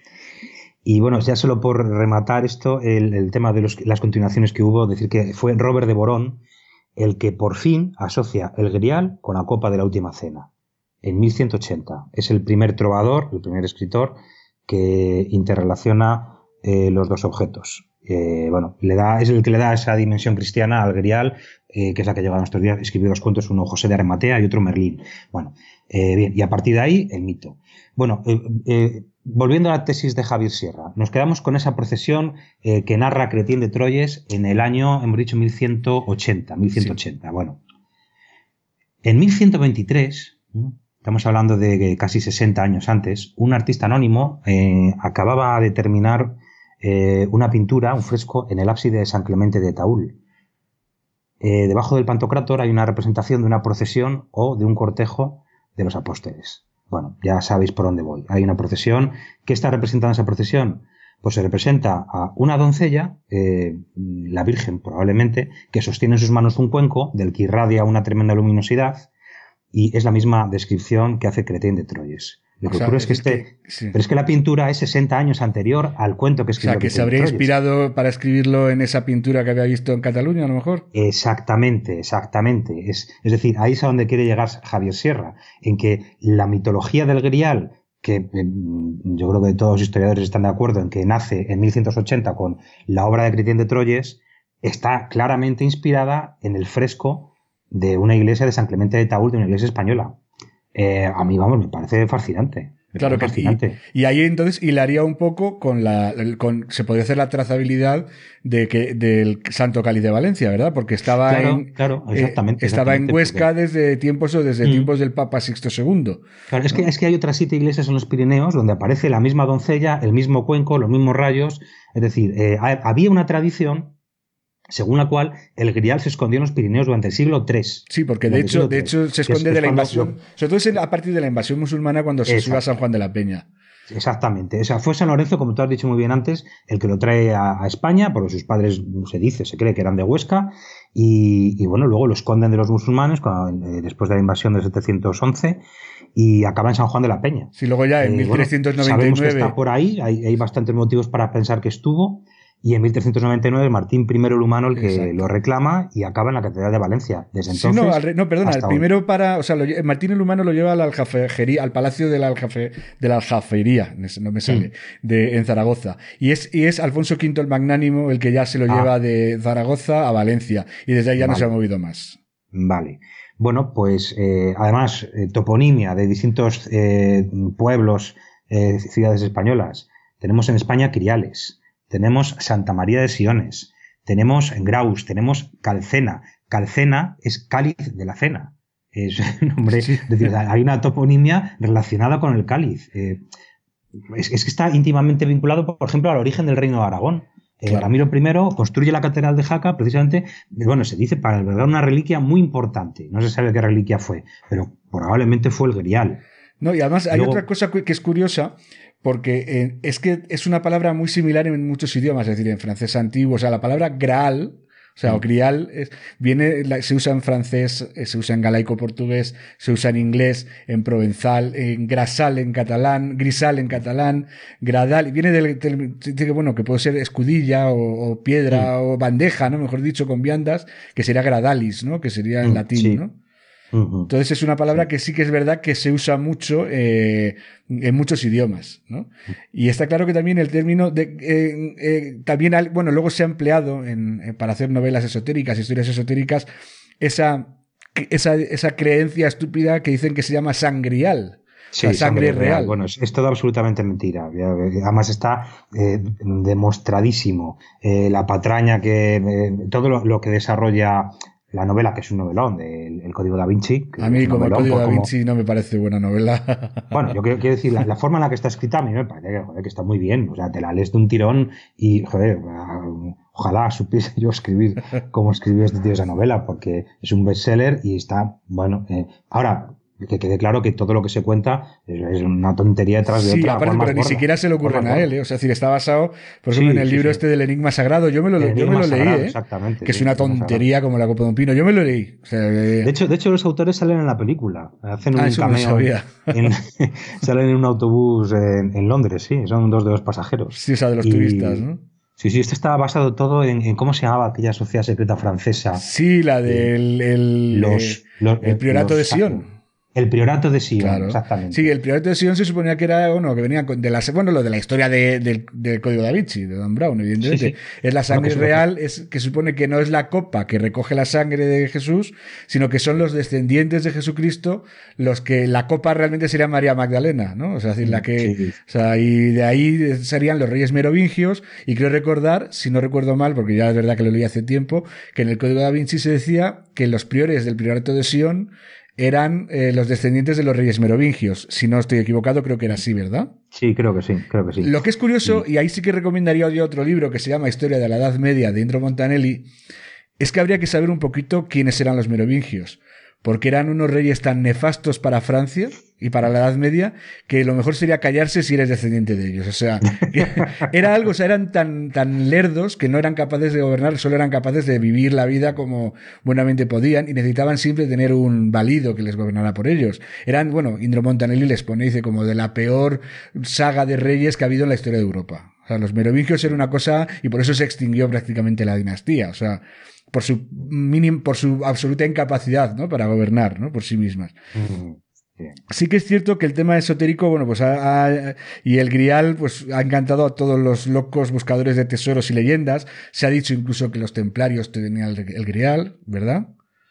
Speaker 3: Y bueno, ya solo por rematar esto, el, el tema de los, las continuaciones que hubo, decir que fue Robert de Borón, el que por fin asocia el grial con la copa de la última cena, en mil ciento ochenta. Es el primer trovador, el primer escritor que interrelaciona eh, los dos objetos. Eh, bueno, le da, es el que le da esa dimensión cristiana al grial, eh, que es la que llega a nuestros días. Escribió dos cuentos, uno José de Arimatea y otro Merlín. Bueno, eh, bien, y a partir de ahí, el mito. Bueno, eh, eh, volviendo a la tesis de Javier Sierra, nos quedamos con esa procesión eh, que narra Chrétien de Troyes en el año, hemos dicho, mil ciento ochenta. Sí. Bueno, en mil ciento veintitrés, estamos hablando de casi sesenta años antes, un artista anónimo eh, acababa de terminar eh, una pintura, un fresco, en el ábside de San Clemente de Taúl. Eh, debajo del Pantocrátor hay una representación de una procesión o de un cortejo de los apóstoles. Bueno, ya sabéis por dónde voy. Hay una procesión. ¿Qué está representando esa procesión? Pues se representa a una doncella, eh, la Virgen probablemente, que sostiene en sus manos un cuenco del que irradia una tremenda luminosidad, y es la misma descripción que hace Chrétien de Troyes. Lo que o sea, ocurre es que este... Que, sí. Pero es que la pintura es sesenta años anterior al cuento que escribió.
Speaker 1: O sea, que se habría inspirado para escribirlo en esa pintura que había visto en Cataluña, a lo mejor.
Speaker 3: Exactamente, exactamente. Es, es decir, ahí es a donde quiere llegar Javier Sierra, en que la mitología del grial, que eh, yo creo que todos los historiadores están de acuerdo en que nace en mil ciento ochenta con la obra de Chrétien de Troyes, está claramente inspirada en el fresco de una iglesia de San Clemente de Taúl, de una iglesia española. Eh, a mí, vamos, me parece fascinante. Me
Speaker 1: claro
Speaker 3: parece
Speaker 1: que
Speaker 3: fascinante.
Speaker 1: Y, y ahí entonces hilaría un poco con la, con, se podría hacer la trazabilidad de que, del Santo Cáliz de Valencia, ¿verdad? Porque estaba
Speaker 3: claro,
Speaker 1: en,
Speaker 3: claro, exactamente,
Speaker 1: eh, estaba
Speaker 3: exactamente,
Speaker 1: en Huesca
Speaker 3: porque...
Speaker 1: desde tiempos o desde mm. tiempos del Papa Sixto segundo.
Speaker 3: Claro, es que, es que hay otras siete iglesias en los Pirineos donde aparece la misma doncella, el mismo cuenco, los mismos rayos. Es decir, eh, había una tradición según la cual el grial se escondió en los Pirineos durante el siglo tres.
Speaker 1: Sí, porque de hecho, de hecho se esconde de la invasión, sobre todo a partir de la invasión musulmana cuando se sube a San Juan de la Peña.
Speaker 3: Exactamente. O sea, fue San Lorenzo, como tú has dicho muy bien antes, el que lo trae a, a España, porque sus padres, se dice, se cree que eran de Huesca, y, y bueno, luego lo esconden de los musulmanes cuando, eh, después de la invasión de setecientos once, y acaba en San Juan de la Peña.
Speaker 1: Sí, luego ya en eh, mil trescientos noventa y nueve...
Speaker 3: Bueno, sabemos que está por ahí, hay, hay bastantes motivos para pensar que estuvo. Y en mil trescientos noventa y nueve Martín I el Humano el que Exacto. lo reclama y acaba en la Catedral de Valencia. Desde entonces.
Speaker 1: Sí, no, al, no, perdona, el primero hoy. para. O sea, lo, Martín el Humano lo lleva a la aljafería, al Palacio de la, aljafe, de la Aljafería, no me sale, mm. de, en Zaragoza. Y es, y es Alfonso quinto el Magnánimo el que ya se lo ah. lleva de Zaragoza a Valencia. Y desde ahí ya vale. no se ha movido más.
Speaker 3: Vale. Bueno, pues eh, además, eh, toponimia de distintos eh, pueblos, eh, ciudades españolas. Tenemos en España Criales. Tenemos Santa María de Siones, tenemos Graus, tenemos Calcena. Calcena es cáliz de la cena. Es un nombre, sí. es decir, hay una toponimia relacionada con el cáliz. Eh, es, es que está íntimamente vinculado, por ejemplo, al origen del Reino de Aragón. Eh, claro. Ramiro I construye la Catedral de Jaca precisamente, bueno, se dice para albergar una reliquia muy importante. No se sabe qué reliquia fue, pero probablemente fue el grial.
Speaker 1: No, y además hay Luego, otra cosa que es curiosa, porque eh, es que es una palabra muy similar en muchos idiomas, es decir, en francés antiguo, o sea, la palabra graal, o sea, mm. o grial, es, viene, se usa en francés, se usa en galaico portugués, se usa en inglés, en provenzal, en grasal en catalán, grisal en catalán, gradal, viene del, del, del bueno, que puede ser escudilla o, o piedra mm. o bandeja, ¿no? Mejor dicho, con viandas, que sería gradalis, ¿no? Que sería en mm, latín, sí. ¿no? Entonces es una palabra que sí que es verdad que se usa mucho eh, en muchos idiomas, ¿no? Y está claro que también el término de, eh, eh, también bueno luego se ha empleado en, eh, para hacer novelas esotéricas, historias esotéricas, esa esa esa creencia estúpida que dicen que se llama sangrial.
Speaker 3: Sí,
Speaker 1: la sangre, sangre real. real.
Speaker 3: Bueno, es, es todo absolutamente mentira. Además está eh, demostradísimo eh, la patraña que eh, todo lo, lo que desarrolla la novela, que es un novelón, del el Código da Vinci.
Speaker 1: A mí, como el Código da Vinci, como... no me parece buena novela.
Speaker 3: Bueno, yo quiero, quiero decir, la, la forma en la que está escrita a mí me parece que, joder, que está muy bien. O sea, te la lees de un tirón y, joder, ojalá supiese yo escribir como escribió este tío esa novela, porque es un bestseller y está, bueno, eh, ahora... que quede claro que todo lo que se cuenta es una tontería detrás de
Speaker 1: sí,
Speaker 3: otra.
Speaker 1: Sí, aparte, pero ni siquiera se le ocurren a él, ¿eh? O sea, es decir, está basado, por ejemplo, sí, en el sí, libro sí. este del Enigma Sagrado. Yo me lo, yo me lo leí, Sagrado, ¿eh?
Speaker 3: Exactamente.
Speaker 1: Que sí, es una tontería como la copa de un pino. Yo me lo leí. O sea,
Speaker 3: de, hecho, de hecho, los autores salen en la película. Hacen un
Speaker 1: ah, eso
Speaker 3: cameo.
Speaker 1: No sabía.
Speaker 3: En, salen en un autobús en, en Londres, sí. Son dos de los pasajeros.
Speaker 1: Sí, o sea, de los y, turistas, ¿no?
Speaker 3: Sí, sí, esto estaba basado todo en, en cómo se llamaba aquella sociedad secreta francesa.
Speaker 1: Sí, la del el,
Speaker 3: Los,
Speaker 1: eh,
Speaker 3: los,
Speaker 1: el Priorato de
Speaker 3: los,
Speaker 1: Sion.
Speaker 3: El Priorato de Sion,
Speaker 1: Claro. Sí,
Speaker 3: exactamente.
Speaker 1: el Priorato de Sion se suponía que era, bueno, que venía de la, bueno, lo de la historia de, del, del Código Da Vinci, de Dan Brown,
Speaker 3: Sí,
Speaker 1: evidentemente.
Speaker 3: sí.
Speaker 1: Es la
Speaker 3: Bueno, que
Speaker 1: sangre
Speaker 3: eso,
Speaker 1: real, es que supone que no es la copa que recoge la sangre de Jesús, sino que son los descendientes de Jesucristo los que, la copa realmente sería María Magdalena, ¿no? O sea, es decir, la que,
Speaker 3: sí.
Speaker 1: o sea, y de ahí serían los reyes merovingios, y creo recordar, si no recuerdo mal, porque ya es verdad que lo leí hace tiempo, que en el Código Da Vinci se decía que los priores del Priorato de Sion eran eh, los descendientes de los reyes merovingios. Si no estoy equivocado, creo que era así, ¿verdad?
Speaker 3: Sí, creo que sí, creo que sí.
Speaker 1: Lo que es curioso,
Speaker 3: y,
Speaker 1: y ahí sí que recomendaría yo otro libro que se llama Historia de la Edad Media de Indro Montanelli, es que habría que saber un poquito quiénes eran los merovingios, porque eran unos reyes tan nefastos para Francia y para la Edad Media que lo mejor sería callarse si eres descendiente de ellos. O sea, era algo, o sea, eran tan, tan lerdos que no eran capaces de gobernar, solo eran capaces de vivir la vida como buenamente podían y necesitaban siempre tener un valido que les gobernara por ellos. Eran, bueno, Indro Montanelli les pone, dice, como de la peor saga de reyes que ha habido en la historia de Europa. O sea, los merovingios eran una cosa y por eso se extinguió prácticamente la dinastía. O sea, por su minim, por su absoluta incapacidad, ¿no? Para gobernar, ¿no? Por sí mismas.
Speaker 3: mm, sí.
Speaker 1: Sí que es cierto que el tema esotérico, bueno, pues ha, ha, y el grial, pues ha encantado a todos los locos buscadores de tesoros y leyendas. Se ha dicho incluso que los templarios tenían el, el grial, ¿verdad?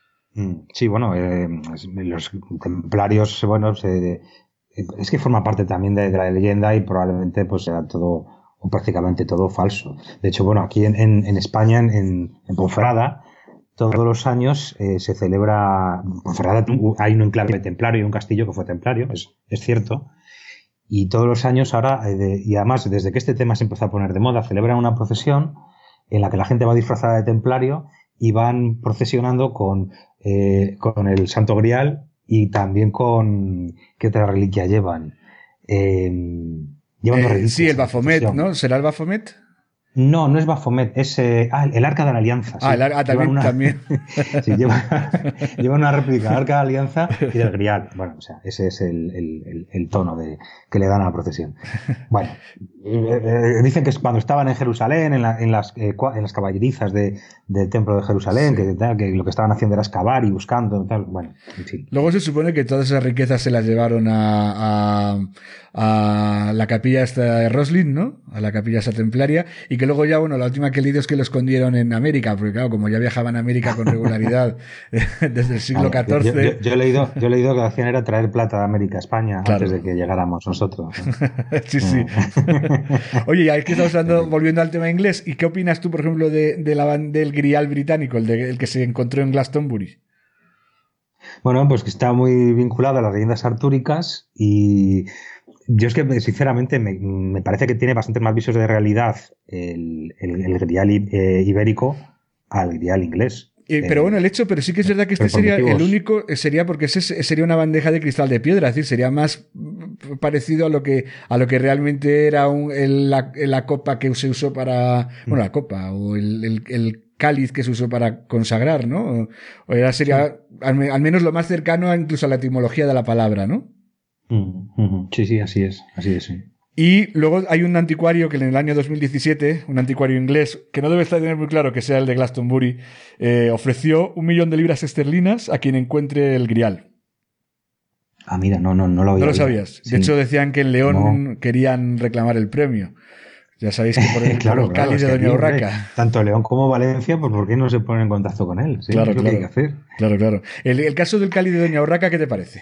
Speaker 3: Sí, bueno, eh, los templarios, bueno, se, es que forma parte también de, de la leyenda y probablemente pues sea todo o prácticamente todo falso. De hecho, bueno, aquí en, en, en España, en, en Ponferrada, todos los años eh, se celebra, en Ponferrada hay un enclave templario y un castillo que fue templario, es, es cierto, y todos los años ahora, eh, de, y además desde que este tema se empezó a poner de moda, celebran una procesión en la que la gente va disfrazada de templario y van procesionando con, eh, con el Santo Grial y también con, ¿qué otra reliquia llevan? Eh, Llevan dos
Speaker 1: Eh,
Speaker 3: reliquias.
Speaker 1: sí, el Baphomet, ¿no? ¿Será el Baphomet?
Speaker 3: No, no es Baphomet, es eh, ah, el Arca de la Alianza.
Speaker 1: Ah,
Speaker 3: Sí.
Speaker 1: el Arca, ah, también.
Speaker 3: Una,
Speaker 1: también.
Speaker 3: sí, llevan, llevan una réplica del Arca de la Alianza y del Grial. Bueno, o sea, ese es el, el, el, el tono de, que le dan a la procesión. Bueno, eh, eh, dicen que cuando estaban en Jerusalén, en, la, en, las, eh, en las caballerizas de, del Templo de Jerusalén, sí. que, que lo que estaban haciendo era excavar y buscando, tal, bueno, en fin.
Speaker 1: Luego se supone que todas esas riquezas se las llevaron a, a, a la capilla esta de Roslin, ¿no? A la capilla esa templaria, y que luego ya, bueno, la última que he leído es que lo escondieron en América, porque claro, como ya viajaban a América con regularidad desde el siglo catorce.
Speaker 3: Yo, yo, yo, he leído, yo he leído que lo que hacían era traer plata de América a España, claro, antes de que llegáramos nosotros, ¿no?
Speaker 1: Sí, sí. Oye, ya es que estamos hablando, volviendo al tema inglés, ¿y qué opinas tú, por ejemplo, de, de la, del grial británico, el, de, el que se encontró en Glastonbury?
Speaker 3: Bueno, pues que está muy vinculado a las leyendas artúricas y yo es que sinceramente me, me parece que tiene bastantes más visos de realidad el, el, el grial eh, ibérico al grial inglés.
Speaker 1: Eh, pero bueno, el hecho, pero sí que es verdad que este sería motivos. el único, sería porque ese sería una bandeja de cristal de piedra, es decir, sería más parecido a lo que a lo que realmente era un, el, la, la copa que se usó para, bueno, la copa o el, el, el cáliz que se usó para consagrar, ¿no? O, o era sería sí. al, al menos lo más cercano a, incluso a la etimología de la palabra, ¿no?
Speaker 3: Sí, sí, así es, así es, sí.
Speaker 1: Y luego hay un anticuario que en el año dos mil diecisiete, un anticuario inglés, que no debe estar tener muy claro que sea el de Glastonbury, eh, ofreció un millón de libras esterlinas a quien encuentre el grial.
Speaker 3: Ah, mira, no, no, no lo había
Speaker 1: No lo sabías.
Speaker 3: Sí.
Speaker 1: De hecho, decían que en León
Speaker 3: no.
Speaker 1: querían reclamar el premio. Ya sabéis que por el,
Speaker 3: claro,
Speaker 1: por el cáliz
Speaker 3: claro,
Speaker 1: de Doña Urraca.
Speaker 3: Tanto León como Valencia, pues ¿por qué no se ponen en contacto con él? ¿Sí?
Speaker 1: Claro,
Speaker 3: es lo
Speaker 1: claro.
Speaker 3: que hay que hacer.
Speaker 1: Claro, claro. El, el caso del cáliz de Doña Urraca, ¿qué te parece?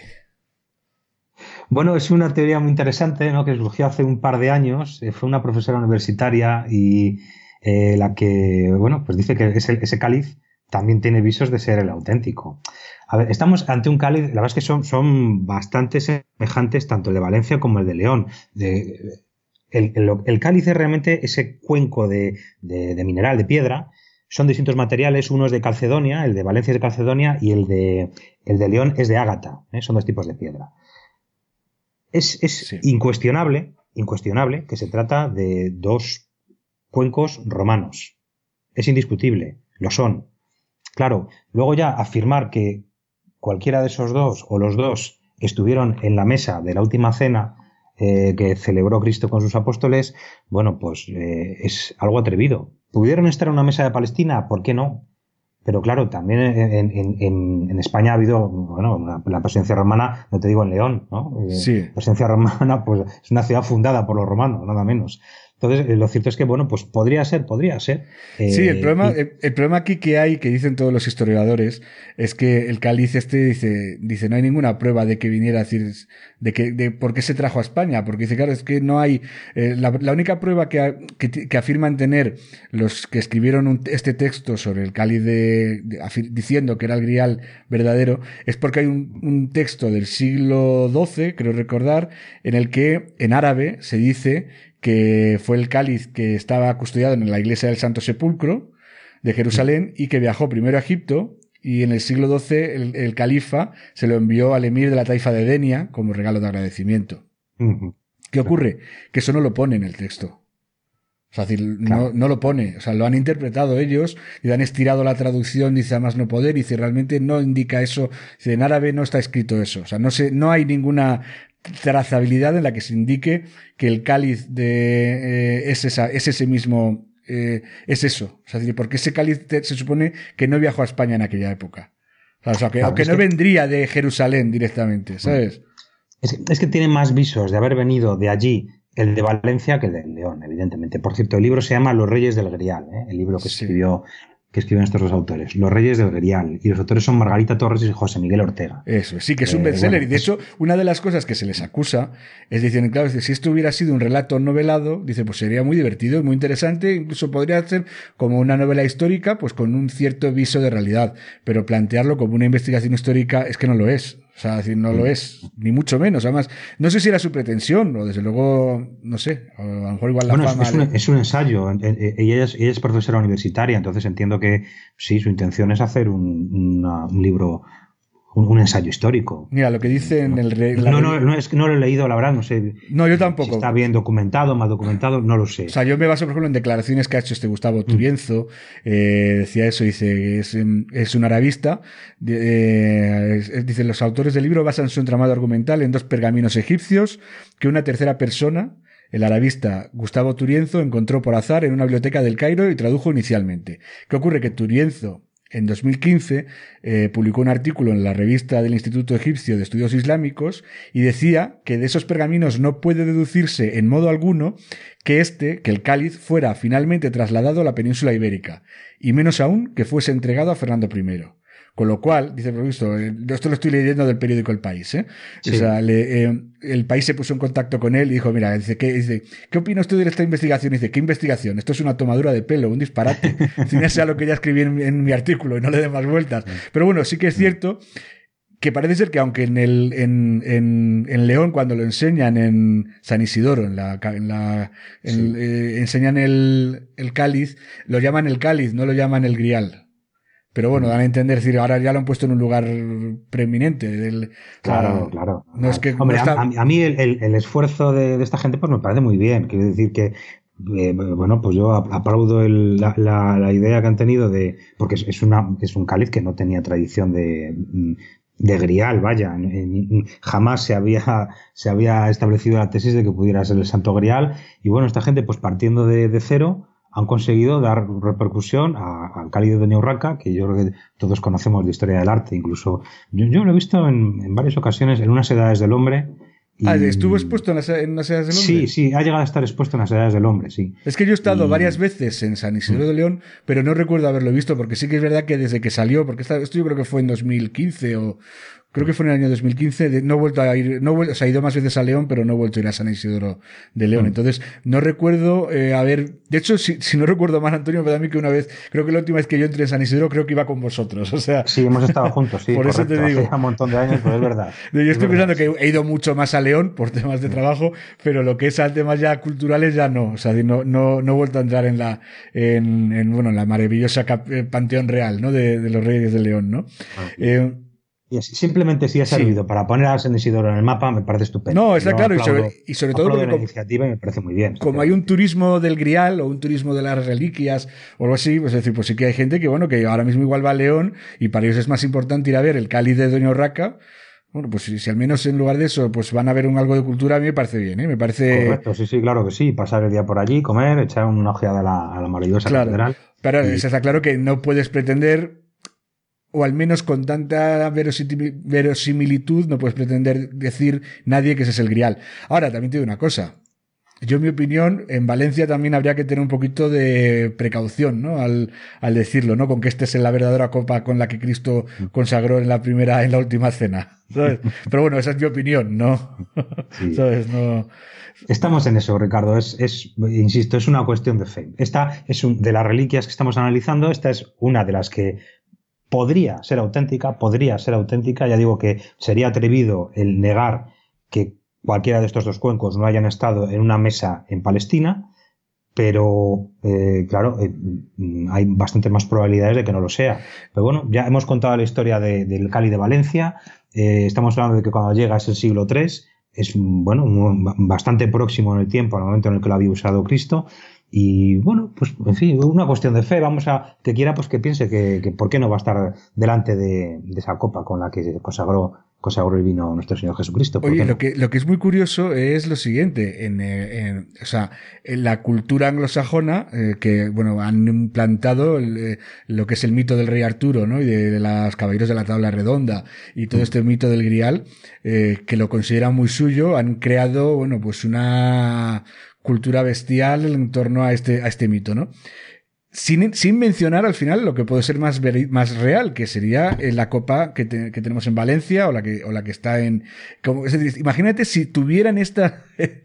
Speaker 3: Bueno, es una teoría muy interesante, ¿no? Que surgió hace un par de años. Eh, fue una profesora universitaria y eh, la que, bueno, pues dice que ese, ese cáliz también tiene visos de ser el auténtico. A ver, estamos ante un cáliz, la verdad es que son, son bastante semejantes tanto el de Valencia como el de León. De, el, el, el cáliz es realmente ese cuenco de, de, de mineral, de piedra. Son distintos materiales, uno es de Calcedonia, el de Valencia es de Calcedonia y el de, el de León es de ágata, ¿eh? Son dos tipos de piedra. Es, es sí. incuestionable, incuestionable que se trata de dos cuencos romanos. Es indiscutible, lo son. Claro, luego ya afirmar que cualquiera de esos dos o los dos estuvieron en la mesa de la última cena eh, que celebró Cristo con sus apóstoles, bueno, pues eh, es algo atrevido. ¿Pudieron estar en una mesa de Palestina? ¿Por qué no? Pero claro, también en, en, en, en España ha habido, bueno, la, la presidencia romana, no te digo en León, ¿no?
Speaker 1: Sí.
Speaker 3: La presidencia romana, pues es una ciudad fundada por los romanos, nada menos. Entonces, eh, lo cierto es que, bueno, pues podría ser, podría ser.
Speaker 1: Eh, sí, el problema,
Speaker 3: y...
Speaker 1: el, el problema aquí que hay, que dicen todos los historiadores, es que el cáliz este dice, dice, no hay ninguna prueba de que viniera a decir, de que, de por qué se trajo a España, porque dice, claro, es que no hay, eh, la, la única prueba que, que, que afirman tener los que escribieron un, este texto sobre el cáliz de, de afir, diciendo que era el grial verdadero, es porque hay un, un texto del siglo doce, creo recordar, en el que en árabe se dice que fue el cáliz que estaba custodiado en la iglesia del Santo Sepulcro de Jerusalén y que viajó primero a Egipto y en el siglo doce el, el califa se lo envió al emir de la taifa de Denia como regalo de agradecimiento. Uh-huh. ¿Qué ocurre? Que eso no lo pone en el texto. O sea, decir, claro. no, no lo pone. O sea, lo han interpretado ellos y han estirado la traducción, dice a más no poder, y dice realmente no indica eso. Dice, en árabe no está escrito eso. O sea, no se, no hay ninguna trazabilidad en la que se indique que el cáliz de eh, es, esa, es ese mismo, eh, es eso. O sea, porque ese cáliz te, se supone que no viajó a España en aquella época. O sea, que, claro, que no que... vendría de Jerusalén directamente, ¿sabes?
Speaker 3: Es que, es que tiene más visos de haber venido de allí el de Valencia que el de León, evidentemente. Por cierto, el libro se llama Los Reyes del Grial, ¿eh? El libro que escribió... Sí. que escriben estos dos autores, Los Reyes del Grial, y los autores son Margarita Torres y José Miguel Ortega.
Speaker 1: Eso, sí, que es un eh, bestseller, bueno, y de es... hecho, una de las cosas que se les acusa es decir, claro, si esto hubiera sido un relato novelado, dice, pues sería muy divertido y muy interesante, incluso podría ser como una novela histórica, pues con un cierto viso de realidad, pero plantearlo como una investigación histórica es que no lo es. O sea, decir, no lo es, ni mucho menos. Además, no sé si era su pretensión, o desde luego, no sé, a lo mejor igual la
Speaker 3: bueno,
Speaker 1: fama...
Speaker 3: Es, es, un, es un ensayo. Ella es, ella es profesora universitaria, entonces entiendo que sí, su intención es hacer un, una, un libro, un, un ensayo histórico.
Speaker 1: Mira, lo que dice en el... Re,
Speaker 3: no, no, no, es que no lo he leído, la verdad, no sé.
Speaker 1: No, yo tampoco.
Speaker 3: Si está bien documentado, mal documentado, no lo sé.
Speaker 1: O sea, yo me baso, por ejemplo, en declaraciones que ha hecho este Gustavo Turienzo. Mm. Eh, decía eso, dice, es, es un arabista. Eh, es, dice, los autores del libro basan su entramado argumental en dos pergaminos egipcios que una tercera persona, el arabista Gustavo Turienzo, encontró por azar en una biblioteca del Cairo y tradujo inicialmente. ¿Qué ocurre? Que Turienzo en dos mil quince eh, publicó un artículo en la revista del Instituto Egipcio de Estudios Islámicos y decía que de esos pergaminos no puede deducirse en modo alguno que este, que el cáliz fuera finalmente trasladado a la península ibérica, y menos aún que fuese entregado a Fernando primero. Con lo cual, dice, por visto, esto lo estoy leyendo del periódico El País, ¿eh? Sí. O sea, le, eh, El País se puso en contacto con él y dijo, mira, dice, ¿qué, dice, ¿qué opina usted de esta investigación? Y dice, ¿qué investigación? Esto es una tomadura de pelo, un disparate. Si ya sea lo que ya escribí en, en mi artículo y no le dé más vueltas. Sí. Pero bueno, sí que es cierto que parece ser que aunque en el en, en, en León, cuando lo enseñan en San Isidoro, en la, en la en, sí. eh, enseñan el, el cáliz, lo llaman el cáliz, no lo llaman el grial. Pero bueno, dan a entender, decir, ahora ya lo han puesto en un lugar preeminente. Del,
Speaker 3: claro, uh, claro.
Speaker 1: No es que,
Speaker 3: Hombre,
Speaker 1: no está...
Speaker 3: a, a mí el, el, el esfuerzo de, de esta gente pues me parece muy bien. Quiero decir que, eh, bueno, pues yo aplaudo el, la, la, la idea que han tenido de... Porque es, es, una, es un cáliz que no tenía tradición de... de grial, vaya, jamás se había se había establecido la tesis de que pudiera ser el Santo Grial, y bueno, esta gente pues partiendo de, de cero han conseguido dar repercusión al cáliz de Doña Urraca, que yo creo que todos conocemos de historia del arte, incluso yo, yo lo he visto en, en varias ocasiones en unas edades del hombre. Y...
Speaker 1: Ah, ¿estuvo expuesto en las, en las edades del hombre?
Speaker 3: Sí, sí, ha llegado a estar expuesto en las edades del hombre, sí.
Speaker 1: Es que yo he estado y... varias veces en San Isidro de León, pero no recuerdo haberlo visto, porque sí que es verdad que desde que salió, porque esto yo creo que fue en dos mil quince o... Creo que fue en el año dos mil quince, no he vuelto a ir, no he vuelto, o sea, he ido más veces a León, pero no he vuelto a ir a San Isidro de León. Mm. Entonces, no recuerdo eh, haber, de hecho, si, si no recuerdo mal, Antonio, me da a mí que una vez, creo que la última vez que yo entré en San Isidro, creo que iba con vosotros, o sea.
Speaker 3: Sí, hemos estado juntos, sí.
Speaker 1: Por
Speaker 3: correcto.
Speaker 1: Eso te digo.
Speaker 3: Hace un montón de años, pero es verdad.
Speaker 1: Yo
Speaker 3: es
Speaker 1: estoy
Speaker 3: verdad.
Speaker 1: pensando que he ido mucho más a León por temas de trabajo, pero lo que es a temas ya culturales ya no, o sea, no, no, no he vuelto a entrar en la, en, en bueno, en la maravillosa cap, eh, panteón real, ¿no? De, de los Reyes de León, ¿no? Ah,
Speaker 3: eh, Y así, simplemente si ha servido sí. para poner a San Isidoro en el mapa, me parece estupendo.
Speaker 1: No, está
Speaker 3: Yo
Speaker 1: claro,
Speaker 3: aplaudo,
Speaker 1: y sobre, y sobre todo porque
Speaker 3: la iniciativa y me parece muy bien.
Speaker 1: Como hay un turismo del Grial o un turismo de las reliquias o algo así, pues es decir, pues sí que hay gente que, bueno, que ahora mismo igual va a León y para ellos es más importante ir a ver el cáliz de Doña Urraca, Bueno, pues si, si al menos en lugar de eso pues van a ver un algo de cultura, a mí me parece bien, ¿eh? Me parece...
Speaker 3: Correcto, sí, sí, claro que sí. Pasar el día por allí, comer, echar una ojeada a la, a la maravillosa
Speaker 1: claro,
Speaker 3: catedral.
Speaker 1: Pero
Speaker 3: y...
Speaker 1: está claro que no puedes pretender, o al menos con tanta verosimilitud, no puedes pretender decir nadie que ese es el Grial. Ahora, también te digo una cosa. Yo, en mi opinión, en Valencia también habría que tener un poquito de precaución, ¿no? Al, al decirlo, ¿no? Con que esta es la verdadera copa con la que Cristo consagró en la primera, en la última cena, ¿sabes? Pero bueno, esa es mi opinión, ¿no? Sí. ¿Sabes? No.
Speaker 3: Estamos en eso, Ricardo. Es, es, insisto, es una cuestión de fe. Esta es un, de las reliquias que estamos analizando, esta es una de las que podría ser auténtica, podría ser auténtica. Ya digo que sería atrevido el negar que cualquiera de estos dos cuencos no hayan estado en una mesa en Palestina, pero eh, claro, eh, hay bastante más probabilidades de que no lo sea. Pero bueno, ya hemos contado la historia de, del Cali de Valencia, eh, estamos hablando de que cuando llega es el siglo tres, es bueno, bastante próximo en el tiempo al momento en el que lo había usado Cristo, y bueno, pues en fin, una cuestión de fe. Vamos a que quiera pues que piense que, que por qué no va a estar delante de, de esa copa con la que se consagró consagró el vino nuestro Señor Jesucristo.
Speaker 1: Oye,
Speaker 3: no?
Speaker 1: lo que lo que es muy curioso es lo siguiente, en, en o sea, en la cultura anglosajona, eh, que bueno, han implantado el, eh, lo que es el mito del rey Arturo, ¿no? Y de, de los caballeros de la tabla redonda y todo mm. este mito del Grial, eh, que lo consideran muy suyo, han creado, bueno, pues una cultura bestial en torno a este a este mito, ¿no? Sin, sin mencionar al final lo que puede ser más, más real, que sería la copa que, te, que tenemos en Valencia o la que, o la que está en... Como, es decir, imagínate si tuvieran esta...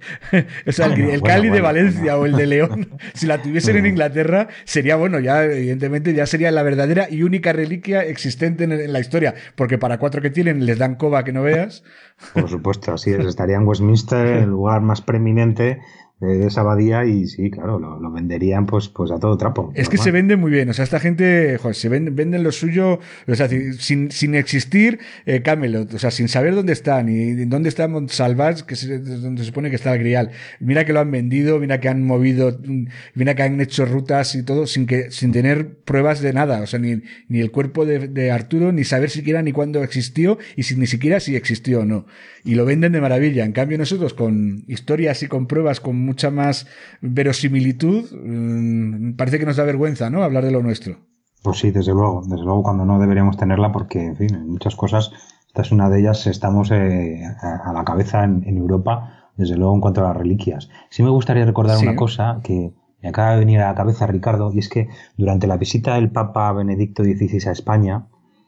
Speaker 1: o sea, el, el Cali bueno, de Valencia bueno. o el de León, si la tuviesen en Inglaterra, sería, bueno, ya evidentemente ya sería la verdadera y única reliquia existente en, en la historia, porque para cuatro que tienen les dan coba que no veas.
Speaker 3: Por supuesto, así es, estaría en Westminster, el lugar más preeminente de esa abadía, y sí, claro, lo, lo venderían pues, pues a todo trapo.
Speaker 1: Es normal. Que se vende muy bien, o sea, esta gente, joder, se venden, venden lo suyo, o sea, sin, sin existir eh, Camelot, o sea, sin saber dónde están y dónde está Montsalvage, que es donde se supone que está el Grial. Mira que lo han vendido, mira que han movido, mira que han hecho rutas y todo sin que, sin tener pruebas de nada, o sea, ni, ni el cuerpo de, de Arturo, ni saber siquiera ni cuándo existió y si, ni siquiera si existió o no. Y lo venden de maravilla. En cambio nosotros con historias y con pruebas, con mucha más verosimilitud, mmm, parece que nos da vergüenza, ¿no? Hablar de lo nuestro.
Speaker 3: Pues sí, desde luego, desde luego cuando no deberíamos tenerla, porque, en fin, en muchas cosas, esta es una de ellas, estamos eh, a, a la cabeza en, en Europa, desde luego en cuanto a las reliquias. Sí me gustaría recordar sí. una cosa que me acaba de venir a la cabeza, Ricardo, y es que durante la visita del Papa Benedicto dieciséis a España,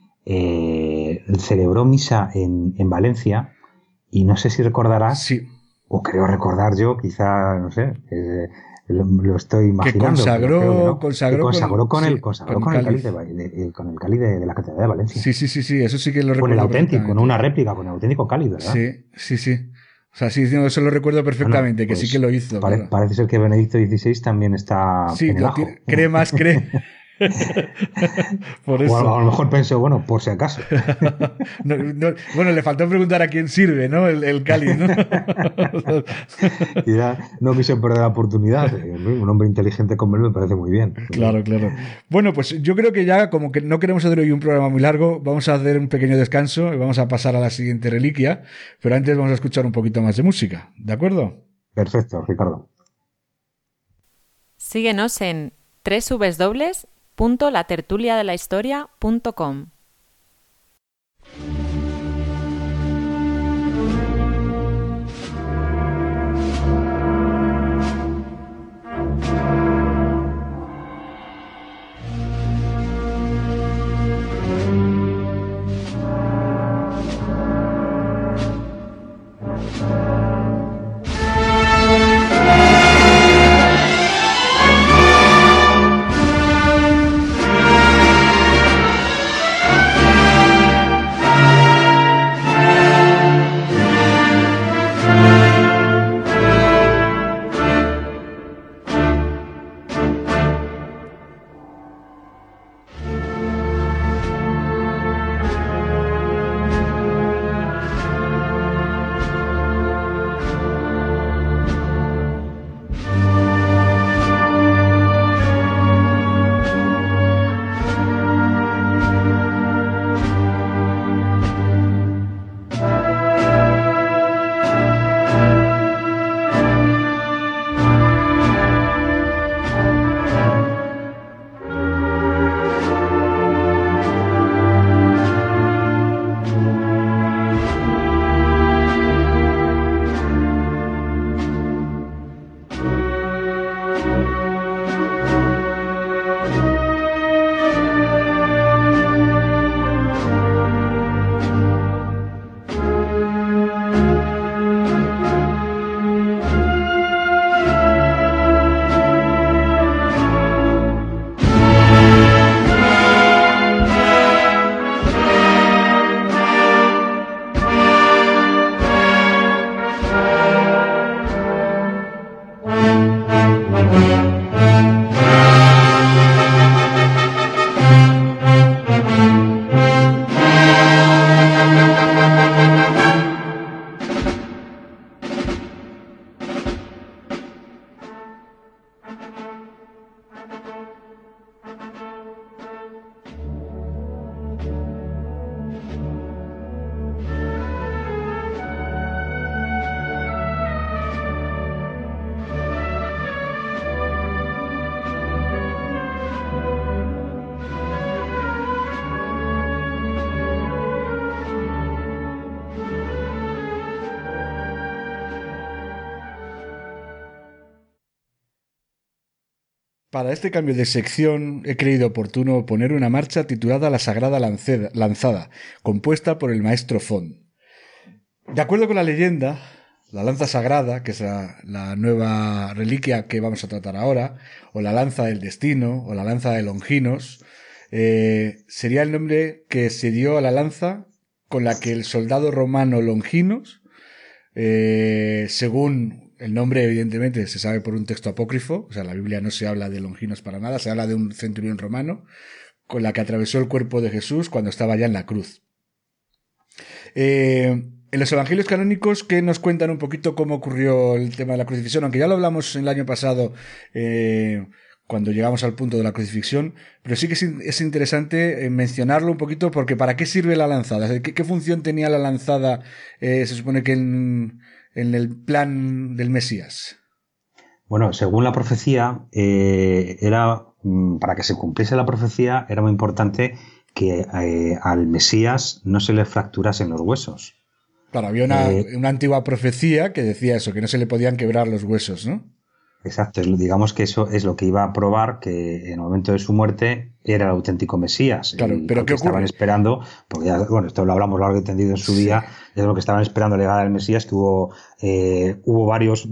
Speaker 3: eh, celebró misa en, en Valencia, y no sé si recordarás,
Speaker 1: sí.
Speaker 3: o creo recordar yo, quizá, no sé, eh, lo, lo estoy imaginando.
Speaker 1: Que consagró,
Speaker 3: que no,
Speaker 1: consagró,
Speaker 3: que consagró con, con,
Speaker 1: sí,
Speaker 3: el, consagró con, con el cáliz de, de, de, con el cáliz de, de la Catedral de Valencia.
Speaker 1: Sí, sí, sí, sí, eso sí que lo recuerdo.
Speaker 3: Con el auténtico, no una réplica, con el auténtico cáliz, ¿verdad?
Speaker 1: Sí, sí, sí. O sea, sí, eso lo recuerdo perfectamente, bueno, pues que sí que lo hizo.
Speaker 3: Pare,
Speaker 1: claro.
Speaker 3: Parece ser que Benedicto dieciséis también está
Speaker 1: sí,
Speaker 3: en el ajo.
Speaker 1: Cree más, cree. Por eso.
Speaker 3: O a lo mejor pensó, bueno, por si acaso.
Speaker 1: no, no, bueno, le faltó preguntar a quién sirve, ¿no? El, el cáliz, ¿no?
Speaker 3: Y ya no quiso perder la oportunidad. Un hombre inteligente como él me parece muy bien.
Speaker 1: Claro, claro. Bueno, pues yo creo que ya, como que no queremos hacer hoy un programa muy largo, vamos a hacer un pequeño descanso y vamos a pasar a la siguiente reliquia, pero antes vamos a escuchar un poquito más de música, ¿de acuerdo?
Speaker 3: Perfecto, Ricardo.
Speaker 2: Síguenos en doble u doble u doble u punto la tertulia de la historia punto com.
Speaker 1: Para este cambio de sección he creído oportuno poner una marcha titulada La Sagrada Lanceda, Lanzada, compuesta por el maestro Font. De acuerdo con la leyenda, la lanza sagrada, que es la, la nueva reliquia que vamos a tratar ahora, o la lanza del destino, o la lanza de Longinos, eh, sería el nombre que se dio a la lanza con la que el soldado romano Longinos, eh, según el nombre evidentemente se sabe por un texto apócrifo, o sea, en la Biblia no se habla de Longinos para nada, se habla de un centurión romano, con la que atravesó el cuerpo de Jesús cuando estaba ya en la cruz. Eh, en los evangelios canónicos, que nos cuentan un poquito cómo ocurrió el tema de la crucifixión, aunque ya lo hablamos el año pasado, eh, cuando llegamos al punto de la crucifixión, pero sí que es interesante mencionarlo un poquito, porque ¿para qué sirve la lanzada? ¿Qué, qué función tenía la lanzada? Eh, se supone que en, en el plan del Mesías.
Speaker 3: Bueno, según la profecía, eh, era para que se cumpliese la profecía, era muy importante que eh, al Mesías no se le fracturasen los huesos.
Speaker 1: Claro, había una,
Speaker 3: eh,
Speaker 1: una antigua profecía que decía eso, que no se le podían quebrar los huesos, ¿no?
Speaker 3: Exacto, digamos que eso es lo que iba a probar que en el momento de su muerte era el auténtico Mesías.
Speaker 1: Claro, pero ¿qué ocurre?
Speaker 3: Estaban esperando, porque ya, bueno, esto lo hablamos largo y tendido en su sí. día, es lo que estaban esperando la llegada del Mesías, que hubo eh, hubo varios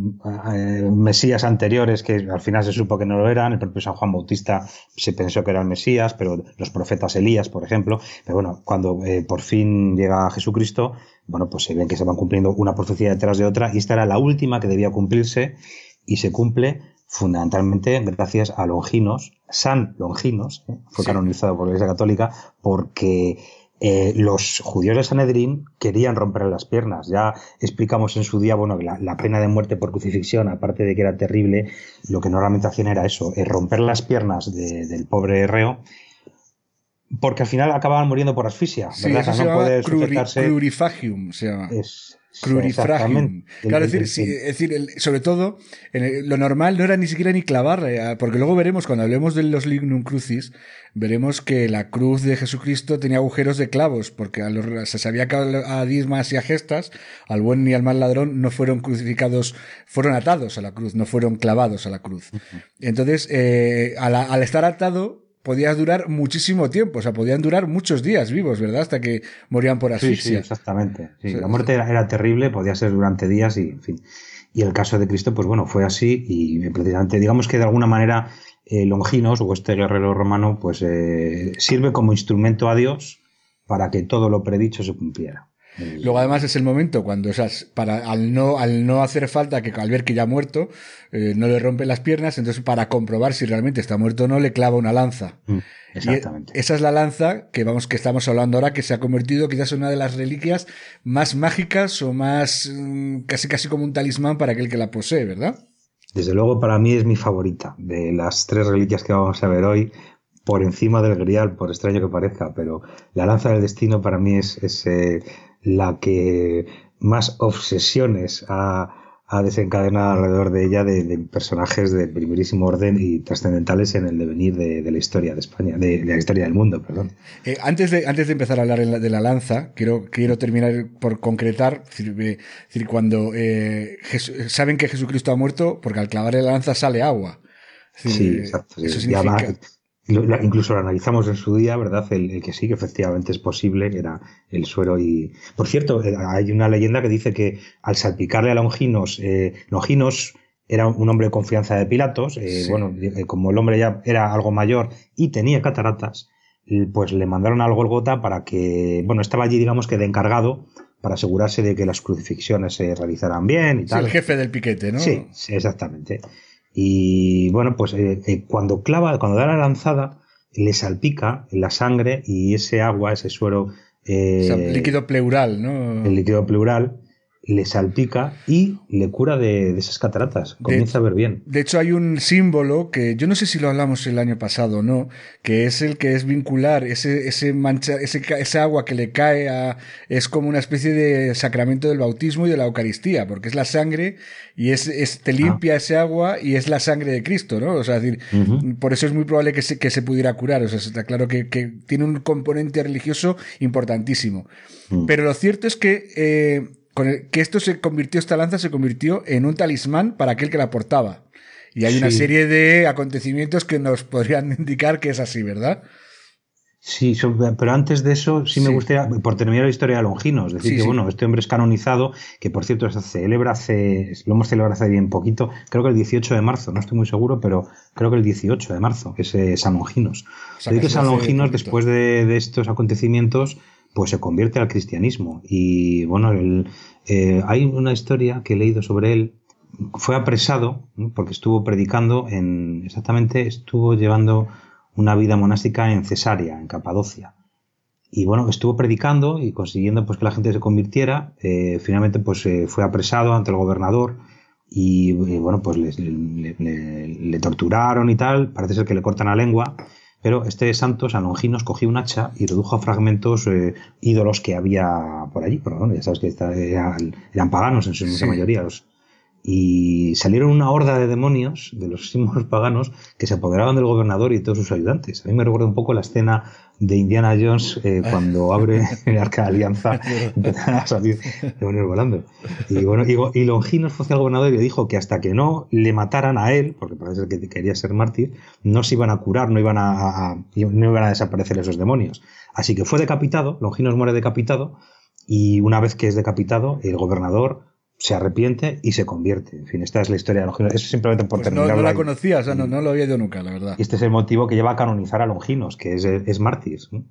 Speaker 3: eh, Mesías anteriores que al final se supo que no lo eran. El propio San Juan Bautista se pensó que era el Mesías, pero los profetas Elías, por ejemplo. Pero bueno, cuando eh, por fin llega Jesucristo, bueno, pues se ven que se van cumpliendo una profecía detrás de otra, y esta era la última que debía cumplirse. Y se cumple fundamentalmente gracias a Longinos, San Longinos, ¿eh? fue sí. canonizado por la Iglesia Católica, porque eh, los judíos de Sanedrín querían romperle las piernas. Ya explicamos en su día, bueno, que la, la pena de muerte por crucifixión, aparte de que era terrible, lo que normalmente hacían era eso, eh, romper las piernas de, del pobre reo, porque al final acababan muriendo por asfixia,
Speaker 1: sí,
Speaker 3: ¿verdad?
Speaker 1: Eso
Speaker 3: o sea,
Speaker 1: se
Speaker 3: no
Speaker 1: llama
Speaker 3: puede
Speaker 1: cruri,
Speaker 3: sujetarse.
Speaker 1: Crurifagium se llama.
Speaker 3: Es,
Speaker 1: Crurifragium. Claro, es decir, sí, es decir el, sobre todo, en el, lo normal no era ni siquiera ni clavar, eh, porque luego veremos, cuando hablemos de los lignum crucis, veremos que la cruz de Jesucristo tenía agujeros de clavos, porque a los, se sabía que a Dismas y a Gestas, al buen y al mal ladrón, no fueron crucificados, fueron atados a la cruz, no fueron clavados a la cruz. Uh-huh. Entonces, eh, al, al estar atado, podías durar muchísimo tiempo, o sea, podían durar muchos días vivos, ¿verdad? Hasta que morían por asfixia.
Speaker 3: Sí, sí, exactamente. Sí, o sea, la muerte era, era terrible, podía ser durante días y, en fin. Y el caso de Cristo, pues bueno, fue así y precisamente, digamos que de alguna manera eh, Longinos, o este guerrero romano, pues eh, sirve como instrumento a Dios para que todo lo predicho se cumpliera.
Speaker 1: Luego además es el momento cuando esas, para, al no, al no hacer falta que al ver que ya ha muerto, eh, no le rompen las piernas, entonces para comprobar si realmente está muerto o no, le clava una lanza.
Speaker 3: Mm, exactamente.
Speaker 1: Y esa es la lanza que vamos, que estamos hablando ahora, que se ha convertido quizás en una de las reliquias más mágicas o más, casi casi como un talismán para aquel que la posee, ¿verdad?
Speaker 3: Desde luego para mí es mi favorita de las tres reliquias que vamos a ver hoy, por encima del grial, por extraño que parezca, pero la lanza del destino para mí es, es eh, la que más obsesiones ha, ha desencadenado alrededor de ella, de, de personajes de primerísimo orden y trascendentales en el devenir de, de la historia de España, de, de la historia del mundo, perdón.
Speaker 1: Eh, antes de antes de empezar a hablar de la lanza, quiero quiero terminar por concretar, es decir, es decir cuando eh, Jesús, saben que Jesucristo ha muerto, porque al clavarle la lanza sale agua. Es decir,
Speaker 3: sí, exacto.
Speaker 1: Eso
Speaker 3: sí.
Speaker 1: significa...
Speaker 3: Además, incluso lo analizamos en su día, ¿verdad? El, el que sí, que efectivamente es posible, era el suero. Y por cierto, hay una leyenda que dice que al salpicarle a Longinos, eh, Longinos era un hombre de confianza de Pilatos, eh, sí. bueno, como el hombre ya era algo mayor y tenía cataratas, pues le mandaron al Gólgota para que, bueno, estaba allí, digamos que de encargado, para asegurarse de que las crucifixiones se realizaran bien y tal.
Speaker 1: Sí, el jefe del piquete, ¿no?
Speaker 3: Sí, sí, exactamente. Y bueno, pues eh, eh, cuando clava, cuando da la lanzada, le salpica la sangre y ese agua, ese suero, eh,
Speaker 1: o sea, líquido pleural, ¿no?
Speaker 3: El líquido pleural le salpica y le cura de, de esas cataratas. Comienza
Speaker 1: de,
Speaker 3: a ver bien.
Speaker 1: De hecho, hay un símbolo que yo no sé si lo hablamos el año pasado o no, que es el que es vincular ese, ese mancha, ese, ese agua que le cae a, es como una especie de sacramento del bautismo y de la Eucaristía, porque es la sangre y es, es te limpia ah. ese agua y es la sangre de Cristo, ¿no? O sea, es decir, uh-huh. por eso es muy probable que se, que se pudiera curar. O sea, está claro que, que tiene un componente religioso importantísimo. Uh-huh. Pero lo cierto es que, eh, con el, que esto se convirtió, esta lanza se convirtió en un talismán para aquel que la portaba. Y hay sí. una serie de acontecimientos que nos podrían indicar que es así, ¿verdad?
Speaker 3: Sí, pero antes de eso sí me sí. gustaría, por terminar la historia de Longinos, es decir, sí, que sí. bueno, este hombre es canonizado, que por cierto se celebra hace, lo hemos celebrado hace bien poquito, creo que el dieciocho de marzo, no estoy muy seguro, pero creo que el dieciocho de marzo, que es eh, San Longinos. O sea, que San Longinos, después de, de estos acontecimientos, pues se convierte al cristianismo. Y bueno, el, eh, hay una historia que he leído sobre él. Fue apresado, ¿no? Porque estuvo predicando en, exactamente, estuvo llevando una vida monástica en Cesarea, en Capadocia. Y bueno, estuvo predicando y consiguiendo pues que la gente se convirtiera. Eh, finalmente pues eh, fue apresado ante el gobernador y eh, bueno, pues le, le, le, le torturaron y tal. Parece ser que le cortan la lengua. Pero este santo, San Longinos, cogió un hacha y redujo a fragmentos eh, ídolos que había por allí. Pero bueno, ya sabes que está, eran, eran paganos en su sí. mayoría. Los, y salieron una horda de demonios, de los símbolos paganos, que se apoderaban del gobernador y de todos sus ayudantes. A mí me recuerda un poco la escena de Indiana Jones eh, cuando abre el Arca de Alianza y empiezan a salir demonios volando. Y bueno, y, y Longinos fue hacia el gobernador y le dijo que hasta que no le mataran a él, porque parece que quería ser mártir, no se iban a curar, no iban a, a, no iban a desaparecer esos demonios. Así que fue decapitado, Longinos muere decapitado, y una vez que es decapitado, el gobernador se arrepiente y se convierte. En fin, esta es la historia de Longinos. Eso simplemente por
Speaker 1: pues
Speaker 3: terminar.
Speaker 1: No, no la conocía, o sea, no, no lo había yo nunca, la verdad.
Speaker 3: Y este es el motivo que lleva a canonizar a Longinos, que es, es mártir. ¿no?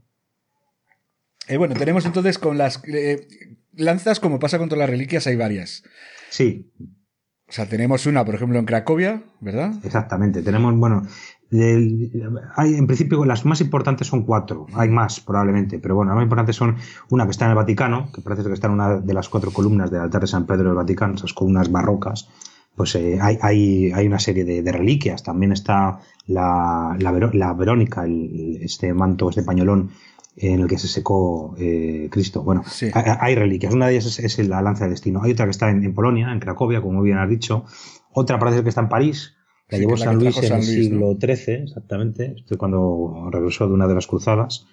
Speaker 1: Eh, bueno, tenemos entonces con las eh, lanzas, como pasa con todas las reliquias, hay varias.
Speaker 3: Sí.
Speaker 1: O sea, tenemos una, por ejemplo, en Cracovia, ¿verdad?
Speaker 3: Exactamente. Tenemos, bueno, el, hay en principio las más importantes son cuatro. Hay más, probablemente, pero bueno, las más importantes son una que está en el Vaticano, que parece que está en una de las cuatro columnas del altar de San Pedro del Vaticano, esas columnas barrocas. Pues eh, hay, hay, hay una serie de, de reliquias. También está la, la, Ver, la Verónica, el, este manto, este pañolón en el que se secó eh, Cristo. Bueno, sí. hay, hay reliquias. Una de ellas es, es la lanza de destino. Hay otra que está en, en Polonia, en Cracovia, como bien has dicho. Otra parece que está en París. La sí, llevó San Luis en el siglo trece, exactamente. Esto cuando regresó de una de las cruzadas.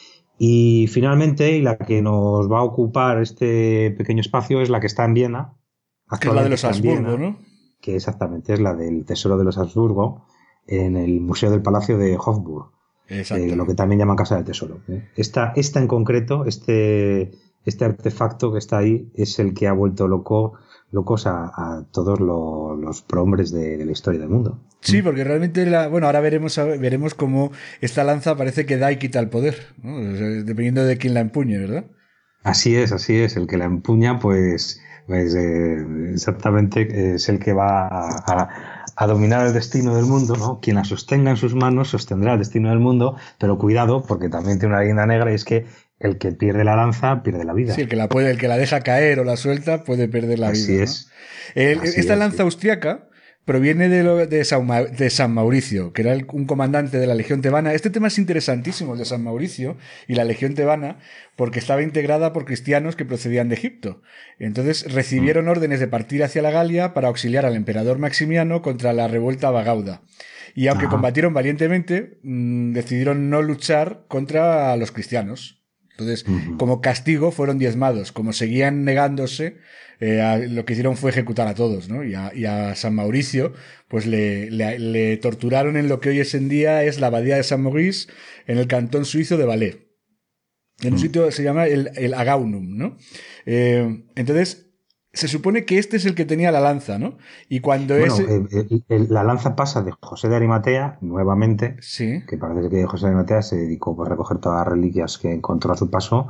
Speaker 3: Y finalmente, y la que nos va a ocupar este pequeño espacio es la que está en Viena.
Speaker 1: Que es la de los Habsburgo, ¿no?
Speaker 3: Que exactamente es la del Tesoro de los Habsburgo en el Museo del Palacio de Hofburg. Eh, lo que también llaman Casa del Tesoro. ¿eh? Esta, esta en concreto, este, este artefacto que está ahí, es el que ha vuelto loco, locos a, a todos lo, los prohombres de, de la historia del mundo.
Speaker 1: Sí, porque realmente, la, bueno, ahora veremos veremos cómo esta lanza parece que da y quita el poder, ¿no? Dependiendo de quién la empuñe, ¿verdad?
Speaker 3: Así es, así es. El que la empuña, pues, pues eh, exactamente es el que va a, a a dominar el destino del mundo, ¿no? Quien la sostenga en sus manos sostendrá el destino del mundo, pero cuidado, porque también tiene una leyenda negra y es que el que pierde la lanza pierde la vida.
Speaker 1: Sí, el que la puede, el que la deja caer o la suelta puede perder la
Speaker 3: Así
Speaker 1: vida.
Speaker 3: Es.
Speaker 1: ¿no? El, Así esta es, lanza sí. austriaca proviene de, lo, de, San, de San Mauricio, que era el, un comandante de la Legión Tebana. Este tema es interesantísimo, el de San Mauricio y la Legión Tebana, porque estaba integrada por cristianos que procedían de Egipto. Entonces recibieron mm. órdenes de partir hacia la Galia para auxiliar al emperador Maximiano contra la revuelta bagauda. Y aunque Ajá. combatieron valientemente, mmm, decidieron no luchar contra los cristianos. Entonces, uh-huh. como castigo, fueron diezmados. Como seguían negándose, eh, a, lo que hicieron fue ejecutar a todos, ¿no? Y a, y a San Mauricio, pues le, le, le torturaron en lo que hoy es en día es la abadía de San Maurice, en el cantón suizo de Valais. En un uh-huh. sitio que se llama el, el Agaunum, ¿no? Eh, entonces, se supone que este es el que tenía la lanza, ¿no? Y cuando
Speaker 3: bueno,
Speaker 1: ese...
Speaker 3: el, el, la lanza pasa de José de Arimatea, nuevamente,
Speaker 1: sí.
Speaker 3: que parece que José de Arimatea se dedicó a recoger todas las reliquias que encontró a su paso,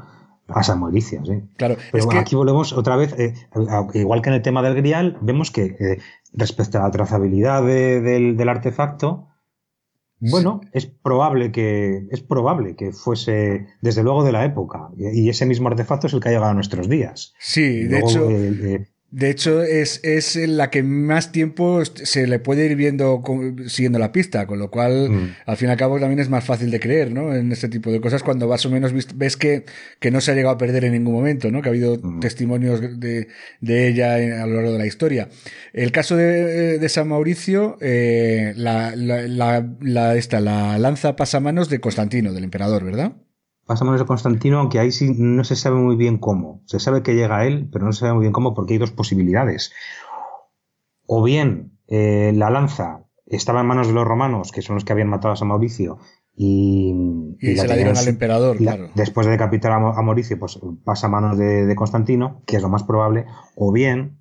Speaker 3: a San Mauricio, sí.
Speaker 1: Claro,
Speaker 3: pero
Speaker 1: es que...
Speaker 3: aquí volvemos otra vez, eh, igual que en el tema del Grial, vemos que eh, respecto a la trazabilidad de, del, del artefacto, bueno, sí. es probable que es probable que fuese desde luego de la época, y ese mismo artefacto es el que ha llegado a nuestros días.
Speaker 1: Sí, de
Speaker 3: luego,
Speaker 1: hecho,
Speaker 3: eh, eh,
Speaker 1: de hecho es, es la que más tiempo se le puede ir viendo siguiendo la pista, con lo cual mm. al fin y al cabo también es más fácil de creer, ¿no? En este tipo de cosas cuando más o menos ves que, que no se ha llegado a perder en ningún momento, ¿no? Que ha habido mm. testimonios de, de ella a lo largo de la historia. El caso de, de San Mauricio, eh, la, la, la, la, esta, la lanza pasamanos de Constantino, del emperador, ¿verdad?
Speaker 3: Pasamos a Constantino, aunque ahí sí no se sabe muy bien cómo. Se sabe que llega a él, pero no se sabe muy bien cómo porque hay dos posibilidades. O bien eh, la lanza estaba en manos de los romanos, que son los que habían matado a San Mauricio, y,
Speaker 1: y, y se la, la dieron al emperador,
Speaker 3: la,
Speaker 1: claro.
Speaker 3: Después de decapitar a, a Mauricio, pues pasa a manos de, de Constantino, que es lo más probable. O bien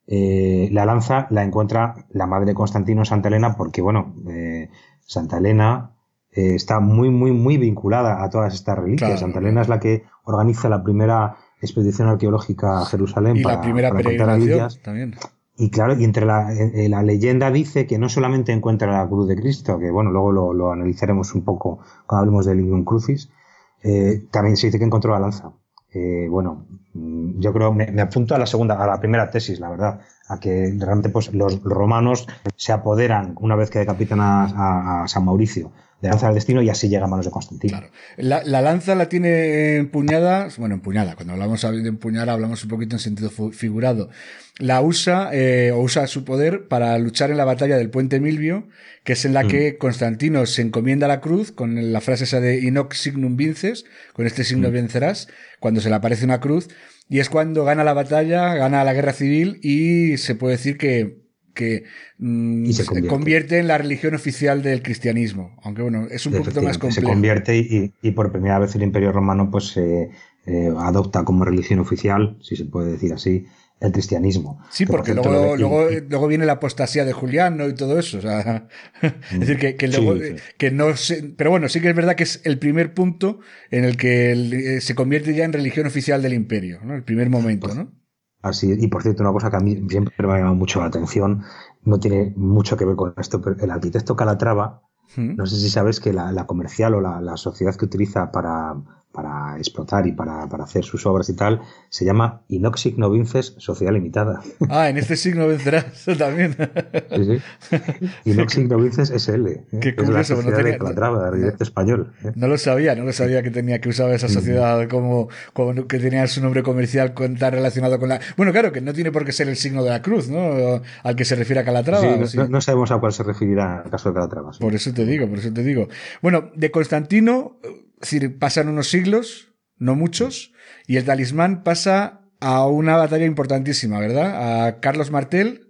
Speaker 3: eh, la lanza la encuentra la madre de Constantino, Santa Elena, porque, bueno, eh, Santa Elena... Eh, está muy, muy, muy vinculada a todas estas reliquias. Claro, Santa Elena claro. es la que organiza la primera expedición arqueológica a Jerusalén
Speaker 1: y
Speaker 3: para,
Speaker 1: la primera
Speaker 3: para encontrar reliquias.
Speaker 1: También.
Speaker 3: Y claro, y entre la, eh, la leyenda dice que no solamente encuentra la cruz de Cristo, que bueno, luego lo, lo analizaremos un poco cuando hablemos del Lignum Crucis, eh, también se dice que encontró la lanza. Eh, bueno, yo creo, me, me apunto a la segunda, a la primera tesis, la verdad, a que realmente pues los romanos se apoderan una vez que decapitan a, a, a San Mauricio de la lanza del destino y así llega a manos de Constantino.
Speaker 1: Claro. La, la lanza la tiene empuñada, bueno, empuñada, cuando hablamos de empuñar hablamos un poquito en sentido figurado. La usa, eh, o usa su poder para luchar en la batalla del Puente Milvio, que es en la mm. que Constantino se encomienda a la cruz con la frase esa de Inoc signum vinces, con este signo mm. vencerás, cuando se le aparece una cruz, y es cuando gana la batalla, gana la guerra civil y se puede decir que que mmm, se convierte. convierte en la religión oficial del cristianismo, aunque bueno, es un poquito más complejo.
Speaker 3: Se convierte y, y por primera vez el Imperio Romano pues eh, eh, adopta como religión oficial, si se puede decir así, el cristianismo.
Speaker 1: Sí, porque por luego, de... luego, luego viene la apostasía de Julián, ¿no? Y todo eso, o sea, es decir, que, que luego, sí, sí. que no se, pero bueno, sí que es verdad que es el primer punto en el que el, se convierte ya en religión oficial del imperio, ¿no? El primer momento, pues, ¿no?
Speaker 3: Así, y por cierto, una cosa que a mí siempre me ha llamado mucho la atención, no tiene mucho que ver con esto, pero el arquitecto Calatrava, ¿Mm? no sé si sabes que la, la comercial o la, la sociedad que utiliza para, para explotar y para, para hacer sus obras y tal, se llama Inoc Signo Vinces Sociedad Limitada.
Speaker 1: Ah, en este signo vencerás también.
Speaker 3: Sí, sí. Inoc Signo Vinces S L. ¿eh?
Speaker 1: Qué curioso,
Speaker 3: es la
Speaker 1: no tenía,
Speaker 3: de Calatrava, de arquitecto español. ¿eh?
Speaker 1: No lo sabía, no lo sabía que tenía que usar esa sociedad como, como que tenía su nombre comercial tan relacionado con la... Bueno, claro, que no tiene por qué ser el signo de la cruz, ¿no? Al que se refiere a Calatrava.
Speaker 3: Sí, no,
Speaker 1: sí.
Speaker 3: no, no sabemos a cuál se referirá el caso de Calatrava. Sí.
Speaker 1: Por eso te digo, por eso te digo. Bueno, de Constantino, es decir, pasan unos siglos, no muchos, y el talismán pasa a una batalla importantísima, ¿verdad? A Carlos Martel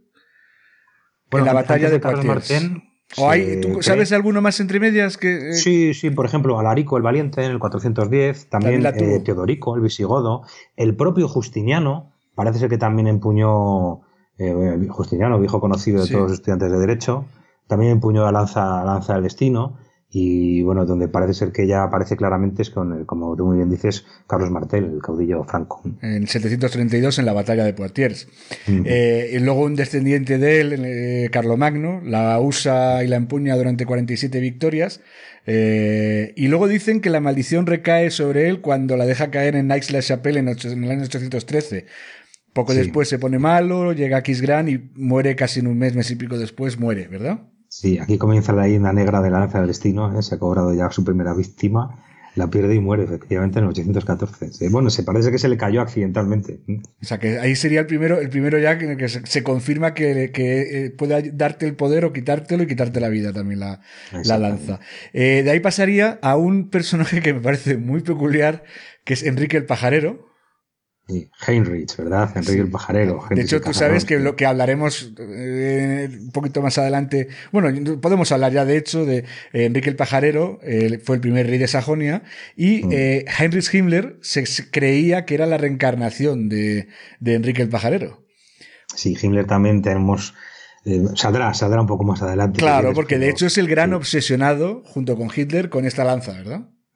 Speaker 1: bueno, en la batalla de
Speaker 3: Carlos Martel.
Speaker 1: ¿O hay, ¿Tú sabes alguno más entre medias? Que, eh?
Speaker 3: Sí, sí, por ejemplo, Alarico el Valiente en el cuatrocientos diez, también, también eh, Teodorico, el visigodo, el propio Justiniano, parece ser que también empuñó, eh, Justiniano, viejo conocido de sí. todos los estudiantes de Derecho, también empuñó la lanza, lanza del destino. Y bueno, donde parece ser que ella aparece claramente es con, el, como tú muy bien dices, Carlos Martel, el caudillo franco.
Speaker 1: En setecientos treinta y dos en la batalla de Poitiers. Uh-huh. Eh, y luego un descendiente de él, eh, Carlomagno, la usa y la empuña durante cuarenta y siete victorias. Eh, y luego dicen que la maldición recae sobre él cuando la deja caer en Aix-la-Chapelle en, en el año ochocientos trece. Poco sí. después se pone malo, llega a Quisgrán y muere casi en un mes, mes y pico después, muere, ¿verdad?
Speaker 3: Sí, aquí comienza la leyenda negra de la lanza del destino, ¿eh? Se ha cobrado ya su primera víctima, la pierde y muere efectivamente en el ochocientos catorce. Sí, bueno, se parece que se le cayó accidentalmente.
Speaker 1: O sea, que ahí sería el primero, el primero ya que, que se, se confirma que, que eh, puede darte el poder o quitártelo y quitarte la vida también la, la lanza. Eh, de ahí pasaría a un personaje que me parece muy peculiar, que es Enrique el Pajarero.
Speaker 3: Sí, Heinrich, ¿verdad? Enrique sí. el Pajarero.
Speaker 1: De hecho, tú sabes que lo que hablaremos eh, un poquito más adelante, bueno, podemos hablar ya de hecho de eh, Enrique el Pajarero, eh, fue el primer rey de Sajonia, y mm. eh, Heinrich Himmler se, se creía que era la reencarnación de, de Enrique el Pajarero.
Speaker 3: Sí, Himmler también tenemos... Eh, saldrá, saldrá un poco más adelante.
Speaker 1: Claro, porque de hecho es el gran sí. obsesionado, junto con Hitler, con esta lanza, ¿verdad?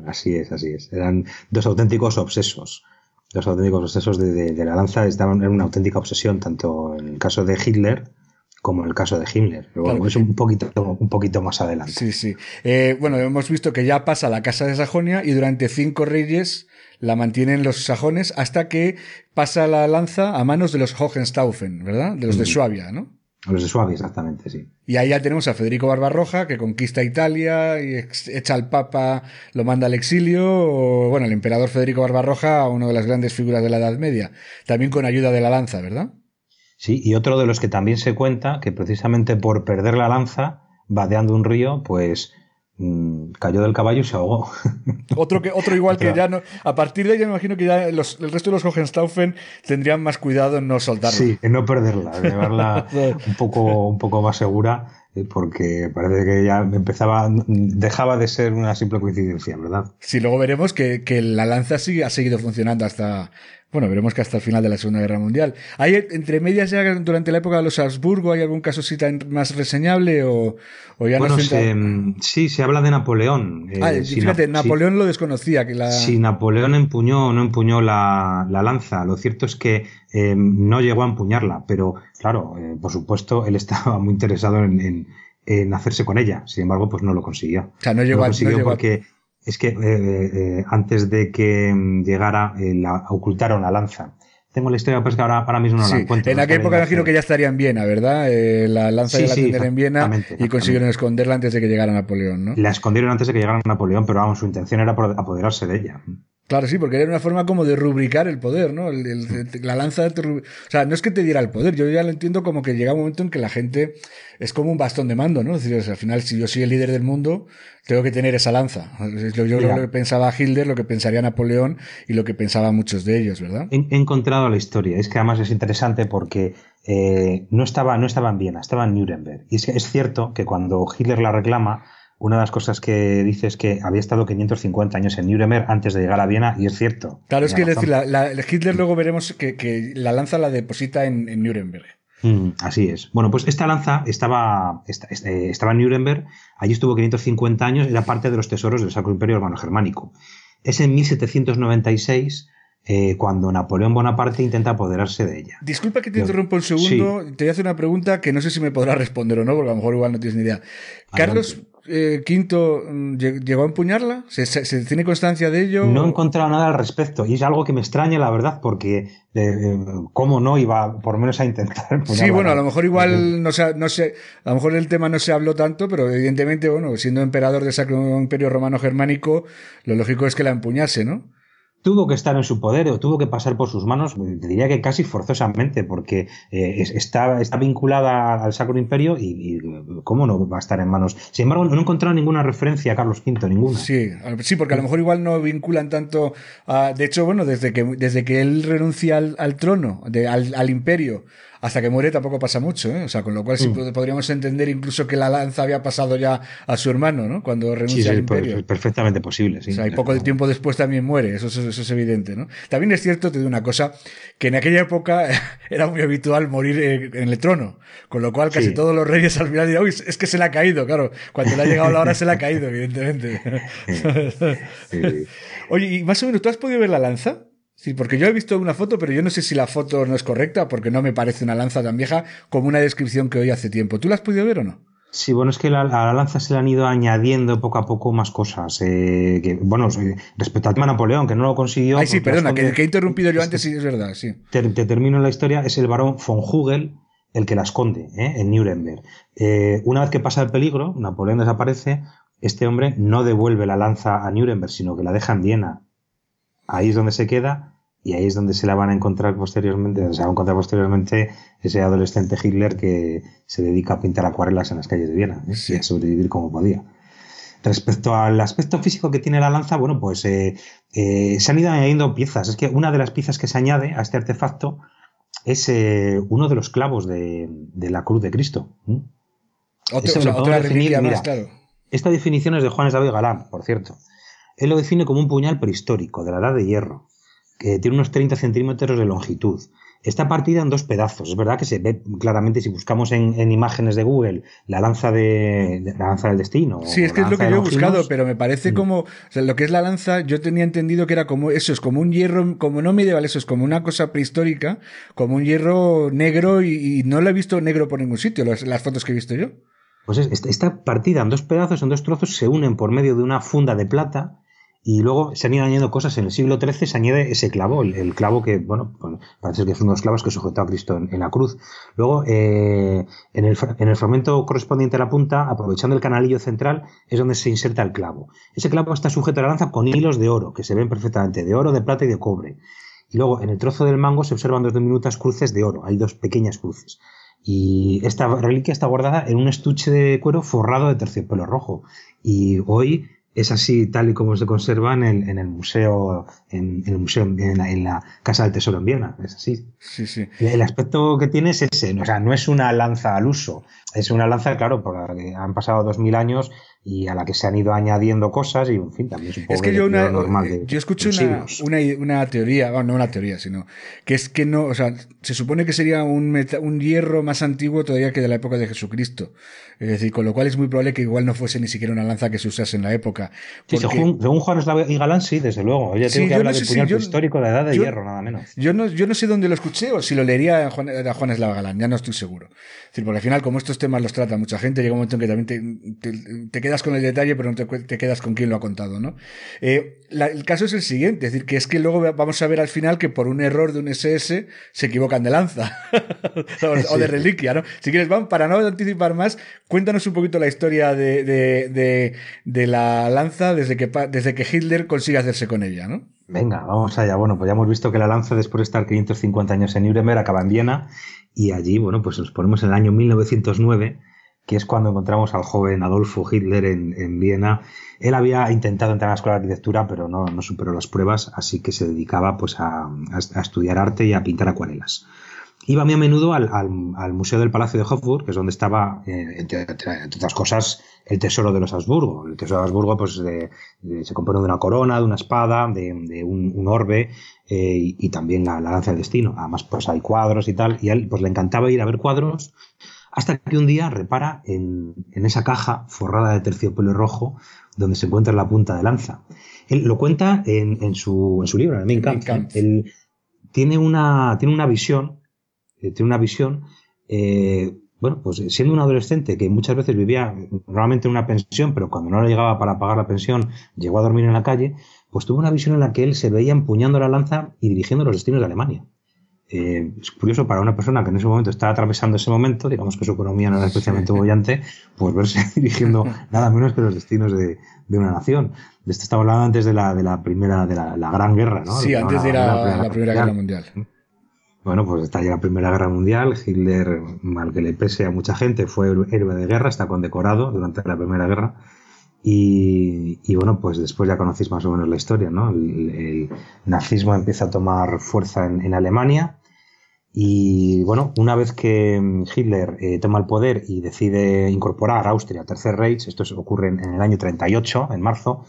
Speaker 3: así es, así es. Eran dos auténticos obsesos. Los auténticos obsesos de, de, de la lanza estaban en una auténtica obsesión, tanto en el caso de Hitler como en el caso de Himmler. Pero bueno, claro. Es un poquito, un poquito más adelante.
Speaker 1: Sí, sí. Eh, bueno, hemos visto que ya pasa a la Casa de Sajonia y durante cinco reyes la mantienen los sajones hasta que pasa la lanza a manos de los Hohenstaufen, ¿verdad? De los mm. de Suabia, ¿no?
Speaker 3: Los de Suabia, exactamente, sí.
Speaker 1: Y ahí ya tenemos a Federico Barbarroja, que conquista Italia y echa al Papa, lo manda al exilio. O, bueno, el emperador Federico Barbarroja, una de las grandes figuras de la Edad Media, también con ayuda de la lanza, ¿verdad?
Speaker 3: Sí, y otro de los que también se cuenta que precisamente por perder la lanza, vadeando un río, pues mmm, cayó del caballo y se ahogó.
Speaker 1: Otro que otro igual que ya no. A partir de ahí me imagino que ya los, el resto de los Hohenstaufen tendrían más cuidado en no soltarla.
Speaker 3: Sí, en no perderla, en llevarla un poco, un poco más segura, porque parece que ya empezaba, dejaba de ser una simple coincidencia, ¿verdad?
Speaker 1: Sí, luego veremos que, que la lanza sigue, ha seguido funcionando hasta. Bueno, veremos que hasta el final de la Segunda Guerra Mundial. ¿Hay entre medias ya durante la época de los Habsburgo, hay algún caso más reseñable o, o ya
Speaker 3: bueno,
Speaker 1: no
Speaker 3: se, sí, se habla de Napoleón.
Speaker 1: Ah, eh, fíjate, si, Napoleón sí, lo desconocía. Que la...
Speaker 3: Si Napoleón empuñó no empuñó la, la lanza, lo cierto es que eh, no llegó a empuñarla, pero claro, eh, por supuesto, él estaba muy interesado en, en, en hacerse con ella. Sin embargo, pues no lo consiguió.
Speaker 1: O sea, no llegó,
Speaker 3: no lo consiguió
Speaker 1: no llegó
Speaker 3: porque...
Speaker 1: a...
Speaker 3: Es que eh, eh, antes de que llegara, eh, la, ocultaron la lanza. Tengo la historia, pues que ahora, ahora mismo no
Speaker 1: sí,
Speaker 3: la encuentro.
Speaker 1: En aquella época imagino que ya estaría en Viena, ¿verdad? Eh, la lanza
Speaker 3: sí,
Speaker 1: ya la
Speaker 3: sí,
Speaker 1: tendrían en Viena
Speaker 3: exactamente.
Speaker 1: Y consiguieron esconderla antes de que llegara Napoleón, ¿no?
Speaker 3: La escondieron antes de que llegara Napoleón, pero vamos, su intención era apoderarse de ella.
Speaker 1: Claro, sí, porque era una forma como de rubricar el poder, ¿no? El, el, la lanza te rub... O sea, no es que te diera el poder, yo ya lo entiendo como que llega un momento en que la gente es como un bastón de mando, ¿no? Es decir, o sea, al final, si yo soy el líder del mundo, tengo que tener esa lanza. Yo creo que lo que pensaba Hitler, lo que pensaría Napoleón y lo que pensaban muchos de ellos, ¿verdad?
Speaker 3: He, he encontrado la historia, es que además es interesante porque eh, no estaba, no estaba en Viena, estaba en Nuremberg. Y es que es cierto que cuando Hitler la reclama, una de las cosas que dice es que había estado quinientos cincuenta años en Nuremberg antes de llegar a Viena, y es cierto.
Speaker 1: Claro, es que decir, la, la, Hitler luego veremos que, que la lanza la deposita en, en Nuremberg.
Speaker 3: Mm, así es. Bueno, pues esta lanza estaba, esta, estaba en Nuremberg, allí estuvo quinientos cincuenta años, era parte de los tesoros del Sacro Imperio Romano-Germánico. Es en mil setecientos noventa y seis eh, cuando Napoleón Bonaparte intenta apoderarse de ella.
Speaker 1: Disculpa que te interrumpa un segundo, sí. Te voy a hacer una pregunta que no sé si me podrás responder o no, porque a lo mejor igual no tienes ni idea. Carlos... Adelante. Eh, Quinto llegó a empuñarla, ¿Se, se, ¿se tiene constancia de ello?
Speaker 3: No he encontrado nada al respecto y es algo que me extraña, la verdad, porque eh, cómo no iba por lo menos a intentar empuñarla.
Speaker 1: Sí, bueno, a lo mejor igual no se, no se, a lo mejor el tema no se habló tanto, pero evidentemente, bueno, siendo emperador del Sacro Imperio Romano Germánico, lo lógico es que la empuñase, ¿no?
Speaker 3: Tuvo que estar en su poder o tuvo que pasar por sus manos, te diría que casi forzosamente, porque eh, está, está vinculada al Sacro Imperio y, y cómo no va a estar en manos. Sin embargo, no he encontrado ninguna referencia a Carlos Quinto, ninguna.
Speaker 1: Sí, sí, porque a lo mejor igual no vinculan tanto. A, de hecho, bueno, desde que desde que él renuncia al, al trono, de, al, al imperio, hasta que muere tampoco pasa mucho, ¿eh? O sea, con lo cual sí mm. podríamos entender incluso que la lanza había pasado ya a su hermano, ¿no? Cuando renuncia
Speaker 3: sí, sí,
Speaker 1: al imperio.
Speaker 3: Pues, perfectamente posible, sí.
Speaker 1: O sea, y poco tiempo después también muere, eso, eso, eso es evidente, ¿no? También es cierto, te digo una cosa, que en aquella época era muy habitual morir en el trono, con lo cual casi sí. todos los reyes al final dirán, uy, es que se le ha caído, claro, cuando le ha llegado la hora se le ha caído, evidentemente. Sí. Sí. Oye, y más o menos, ¿tú has podido ver la lanza? Sí, porque yo he visto una foto, pero yo no sé si la foto no es correcta, porque no me parece una lanza tan vieja como una descripción que oí hace tiempo. ¿Tú la has podido ver o no?
Speaker 3: Sí, bueno, es que a la, la lanza se le han ido añadiendo poco a poco más cosas. Eh, que, bueno, respecto al tema de Napoleón, que no lo consiguió...
Speaker 1: Ay, sí, perdona, que, que he interrumpido yo antes, sí, es verdad, sí.
Speaker 3: Te, te termino la historia, es el barón von Hugel el que la esconde, ¿eh? En Nuremberg. Eh, una vez que pasa el peligro, Napoleón desaparece, este hombre no devuelve la lanza a Nuremberg, sino que la deja en Viena. Ahí es donde se queda y ahí es donde se la van a encontrar posteriormente, se va a encontrar posteriormente ese adolescente Hitler que se dedica a pintar acuarelas en las calles de Viena, ¿eh? Sí. Y a sobrevivir como podía. Respecto al aspecto físico que tiene la lanza, bueno, pues eh, eh, se han ido añadiendo piezas. Es que una de las piezas que se añade a este artefacto es eh, uno de los clavos de, de la cruz de Cristo. ¿Mm?
Speaker 1: Otro, o sea, otra reliquia más, claro.
Speaker 3: Esta definición es de Juan David Galán, por cierto. Él lo define como un puñal prehistórico de la edad de hierro, que tiene unos treinta centímetros de longitud. Está partida en dos pedazos. Es verdad que se ve claramente, si buscamos en, en imágenes de Google, la lanza de, de la lanza del destino.
Speaker 1: Sí, es que es lo que yo he buscado, pero me parece como, o sea, lo que es la lanza, yo tenía entendido que era como, eso es como un hierro, como no medieval, eso es como una cosa prehistórica, como un hierro negro, y, y no lo he visto negro por ningún sitio, las, las fotos que he visto yo.
Speaker 3: Pues es, está partida en dos pedazos, en dos trozos, se unen por medio de una funda de plata. Y luego se han ido añadiendo cosas. En el siglo trece se añade ese clavo, el, el clavo que, bueno, parece que es uno de los clavos que sujetó a Cristo en, en la cruz. Luego, eh, en, el, en el fragmento correspondiente a la punta, aprovechando el canalillo central, es donde se inserta el clavo. Ese clavo está sujeto a la lanza con hilos de oro, que se ven perfectamente, de oro, de plata y de cobre. Y luego, en el trozo del mango se observan dos diminutas cruces de oro. Hay dos pequeñas cruces. Y esta reliquia está guardada en un estuche de cuero forrado de terciopelo rojo. Y hoy es así tal y como se conserva en el, en el museo, en, en el museo en la, en la Casa del Tesoro en Viena. Es así.
Speaker 1: Sí, sí.
Speaker 3: El aspecto que tiene es ese. O sea, no es una lanza al uso. Es una lanza, claro, porque han pasado dos mil años y a la que se han ido añadiendo cosas y, en fin, también es un poco
Speaker 1: es que yo una,
Speaker 3: normal de,
Speaker 1: yo escucho una, una, una teoría, bueno, no una teoría, sino que es que no, o sea, se supone que sería un, meta, un hierro más antiguo todavía que de la época de Jesucristo. Es decir, con lo cual es muy probable que igual no fuese ni siquiera una lanza que se usase en la época.
Speaker 3: Porque... Sí, según, según Juan Eslava y Galán, sí, desde luego. Ella
Speaker 1: sí,
Speaker 3: tiene que hablar no
Speaker 1: sé
Speaker 3: del puñal
Speaker 1: si,
Speaker 3: prehistórico de la edad de
Speaker 1: yo,
Speaker 3: hierro, nada menos.
Speaker 1: Yo no, yo no sé dónde lo escuché o si lo leería a Juan, a Juan Eslava Galán, ya no estoy seguro. Es decir, porque al final, como estos temas los trata mucha gente, llega un momento en que también te, te, te quedas con el detalle, pero no te, te quedas con quién lo ha contado, ¿no? Eh, la, el caso es el siguiente, es decir, que es que luego vamos a ver al final que por un error de un ese ese se equivocan de lanza o, sí. o de reliquia, ¿no? Si quieres, van, para no anticipar más, cuéntanos un poquito la historia de, de, de, de la lanza desde que, desde que Hitler consigue hacerse con ella, ¿no?
Speaker 3: Venga, vamos allá. Bueno, pues ya hemos visto que la lanza, después de estar quinientos cincuenta años en Nuremberg, acaba en Viena, y allí, bueno, pues nos ponemos en el año mil novecientos nueve, que es cuando encontramos al joven Adolfo Hitler en, en Viena. Él había intentado entrar a la escuela de arquitectura, pero no, no superó las pruebas, así que se dedicaba pues a, a, a estudiar arte y a pintar acuarelas. Iba muy a menudo al, al, al Museo del Palacio de Hofburg, que es donde estaba, eh, entre, entre otras cosas, el tesoro de los Habsburgo. El tesoro de Habsburgo pues, de, de, se compone de una corona, de una espada, de, de un, un orbe eh, y, y también la, la lanza del destino. Además, pues hay cuadros y tal, y a él pues, le encantaba ir a ver cuadros, hasta que un día repara en, en esa caja forrada de terciopelo rojo donde se encuentra la punta de lanza. Él lo cuenta en, en, su, en su libro, en Mein Kampf. Él tiene una, tiene una visión tiene una visión, eh, bueno, pues siendo un adolescente que muchas veces vivía normalmente en una pensión, pero cuando no le llegaba para pagar la pensión, llegó a dormir en la calle, pues tuvo una visión en la que él se veía empuñando la lanza y dirigiendo los destinos de Alemania. Eh, es curioso para una persona que en ese momento estaba atravesando ese momento, digamos que su economía no era especialmente bollante, pues verse dirigiendo nada menos que los destinos de, de una nación. De esto estaba hablando antes de la, de la primera, de la, la Gran Guerra, ¿no?
Speaker 1: Sí, antes de ir a la Primera Guerra Mundial.
Speaker 3: Bueno, pues está ya la Primera Guerra Mundial. Hitler, mal que le pese a mucha gente, fue héroe de guerra, está condecorado durante la Primera Guerra. Y, y bueno, pues después ya conocéis más o menos la historia, ¿no? El, el nazismo empieza a tomar fuerza en, en Alemania. Y bueno, una vez que Hitler eh, toma el poder y decide incorporar a Austria al Tercer Reich, esto ocurre en, en el año treinta y ocho, en marzo,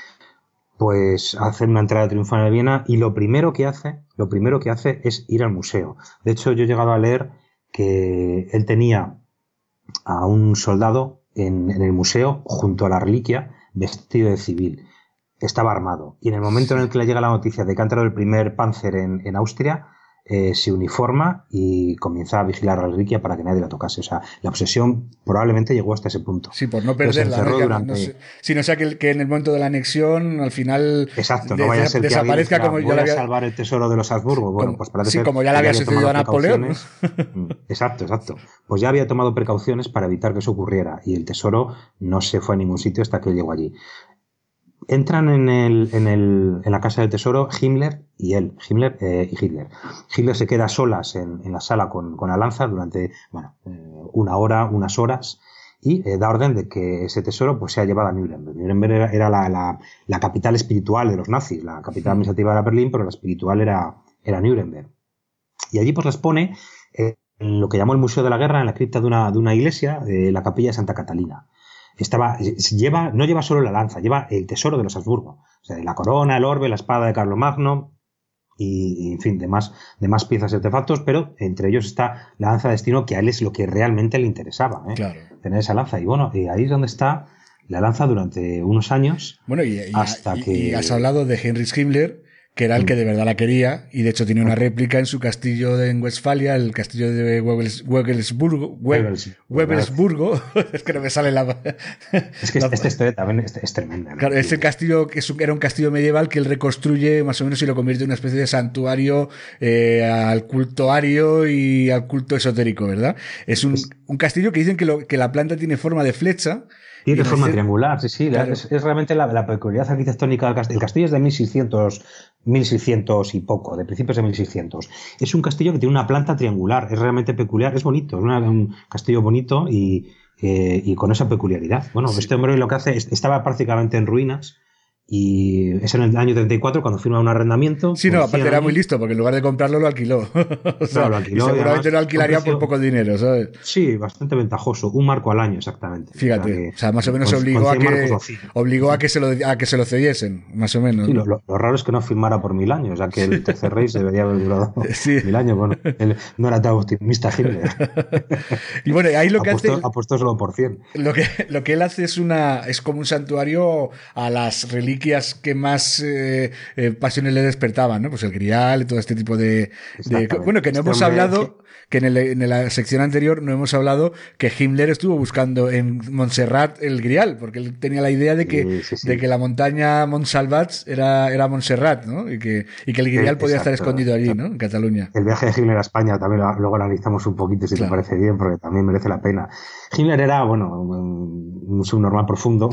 Speaker 3: pues hace una entrada triunfal en Viena y lo primero que hace, lo primero que hace es ir al museo. De hecho, yo he llegado a leer que él tenía a un soldado en, en el museo junto a la reliquia vestido de civil. Estaba armado. Y en el momento en el que le llega la noticia de que ha entrado el primer Panzer en, en Austria, eh, se uniforma y comienza a vigilar la reliquia para que nadie la tocase. O sea, la obsesión probablemente llegó hasta ese punto.
Speaker 1: Sí, por no perderla. ¿No? Durante... No sé, si no sea que, que en el momento de la anexión, al final
Speaker 3: exacto, no vaya a ser
Speaker 1: desaparezca
Speaker 3: que
Speaker 1: como
Speaker 3: voy
Speaker 1: ya la
Speaker 3: había... a salvar el tesoro de los Habsburgo. Bueno,
Speaker 1: como,
Speaker 3: pues parece
Speaker 1: sí,
Speaker 3: ser
Speaker 1: como ya le había sucedido a Napoleón.
Speaker 3: Exacto, exacto. Pues ya había tomado precauciones para evitar que eso ocurriera y el tesoro no se fue a ningún sitio hasta que llegó allí. Entran en, el, en, el, en la casa del tesoro Himmler y él, Himmler eh, y Hitler. Hitler se queda solas en, en la sala con, con la lanza durante bueno, eh, una hora, unas horas, y eh, da orden de que ese tesoro pues sea llevado a Nuremberg. Nuremberg era, era la, la, la capital espiritual de los nazis, la capital administrativa era Berlín, pero la espiritual era, era Nuremberg. Y allí pues las pone eh, en lo que llamó el Museo de la Guerra, en la cripta de una, de una iglesia, eh, la capilla de Santa Catalina. Estaba, lleva, no lleva solo la lanza, lleva el tesoro de los Habsburgo. O sea, la corona, el orbe, la espada de Carlomagno, y, en fin, de más, de más piezas y artefactos, pero entre ellos está la lanza de destino, que a él es lo que realmente le interesaba, ¿eh?
Speaker 1: Claro.
Speaker 3: Tener esa lanza. Y bueno, y ahí es donde está la lanza durante unos años.
Speaker 1: Bueno, y, y,
Speaker 3: hasta
Speaker 1: y,
Speaker 3: que...
Speaker 1: y has hablado de Heinrich Himmler, que era el que de verdad la quería, y de hecho tiene una réplica en su castillo de, en Westfalia, el castillo de Webels, Webelsburgo, Webels, Webelsburgo, es que no me sale la...
Speaker 3: Es que la, esta historia también es, es tremenda, ¿no?
Speaker 1: Claro, ese castillo que es un, era un castillo medieval que él reconstruye más o menos y lo convierte en una especie de santuario eh, al culto ario y al culto esotérico, ¿verdad? Es un, un castillo que dicen que, lo, que la planta tiene forma de flecha.
Speaker 3: Tiene de forma triangular, sí, sí. Claro. Es, es realmente la, la peculiaridad arquitectónica del castillo. El castillo es de mil seiscientos, mil seiscientos y poco, de principios de mil seiscientos. Es un castillo que tiene una planta triangular. Es realmente peculiar, es bonito. Es una, un castillo bonito y, eh, y con esa peculiaridad. Bueno, sí. Este hombre lo que hace es, estaba prácticamente en ruinas. Y es en el año treinta y cuatro cuando firma un arrendamiento.
Speaker 1: Sí, no, aparte era muy listo, porque en lugar de comprarlo lo alquiló. O sea, no, lo alquiló y seguramente y además, lo alquilaría precio, por poco dinero, ¿sabes?
Speaker 3: Sí, bastante ventajoso. Un marco al año, exactamente.
Speaker 1: Fíjate, o sea, que, o sea más o menos con, obligó, con a, que, obligó a que se lo a que se lo cediesen, más o menos.
Speaker 3: Sí, lo, lo, lo raro es que no firmara por mil años, ya que el tercer rey debería haber durado sí. mil años. Bueno, él no era tan optimista, Hitler.
Speaker 1: Y bueno, ahí lo que
Speaker 3: apostó,
Speaker 1: hace...
Speaker 3: Apostó solo por cien.
Speaker 1: Lo que, lo que él hace es una es como un santuario a las reliquias que más Eh, eh, pasiones le despertaban, ¿no? Pues el Grial y todo este tipo de, de bueno, que no este hemos hablado, que en, el, en la sección anterior no hemos hablado que Himmler estuvo buscando en Montserrat el Grial, porque él tenía la idea de que, sí, sí, sí. de que la montaña Montsalvat era, era Montserrat, ¿no? Y que, y que el Grial eh, podía exacto, estar escondido allí, ¿no? En Cataluña.
Speaker 3: El viaje de Himmler a España también lo, luego lo analizamos un poquito, si claro. te parece bien, porque también merece la pena. Himmler era, bueno, un, un subnormal profundo.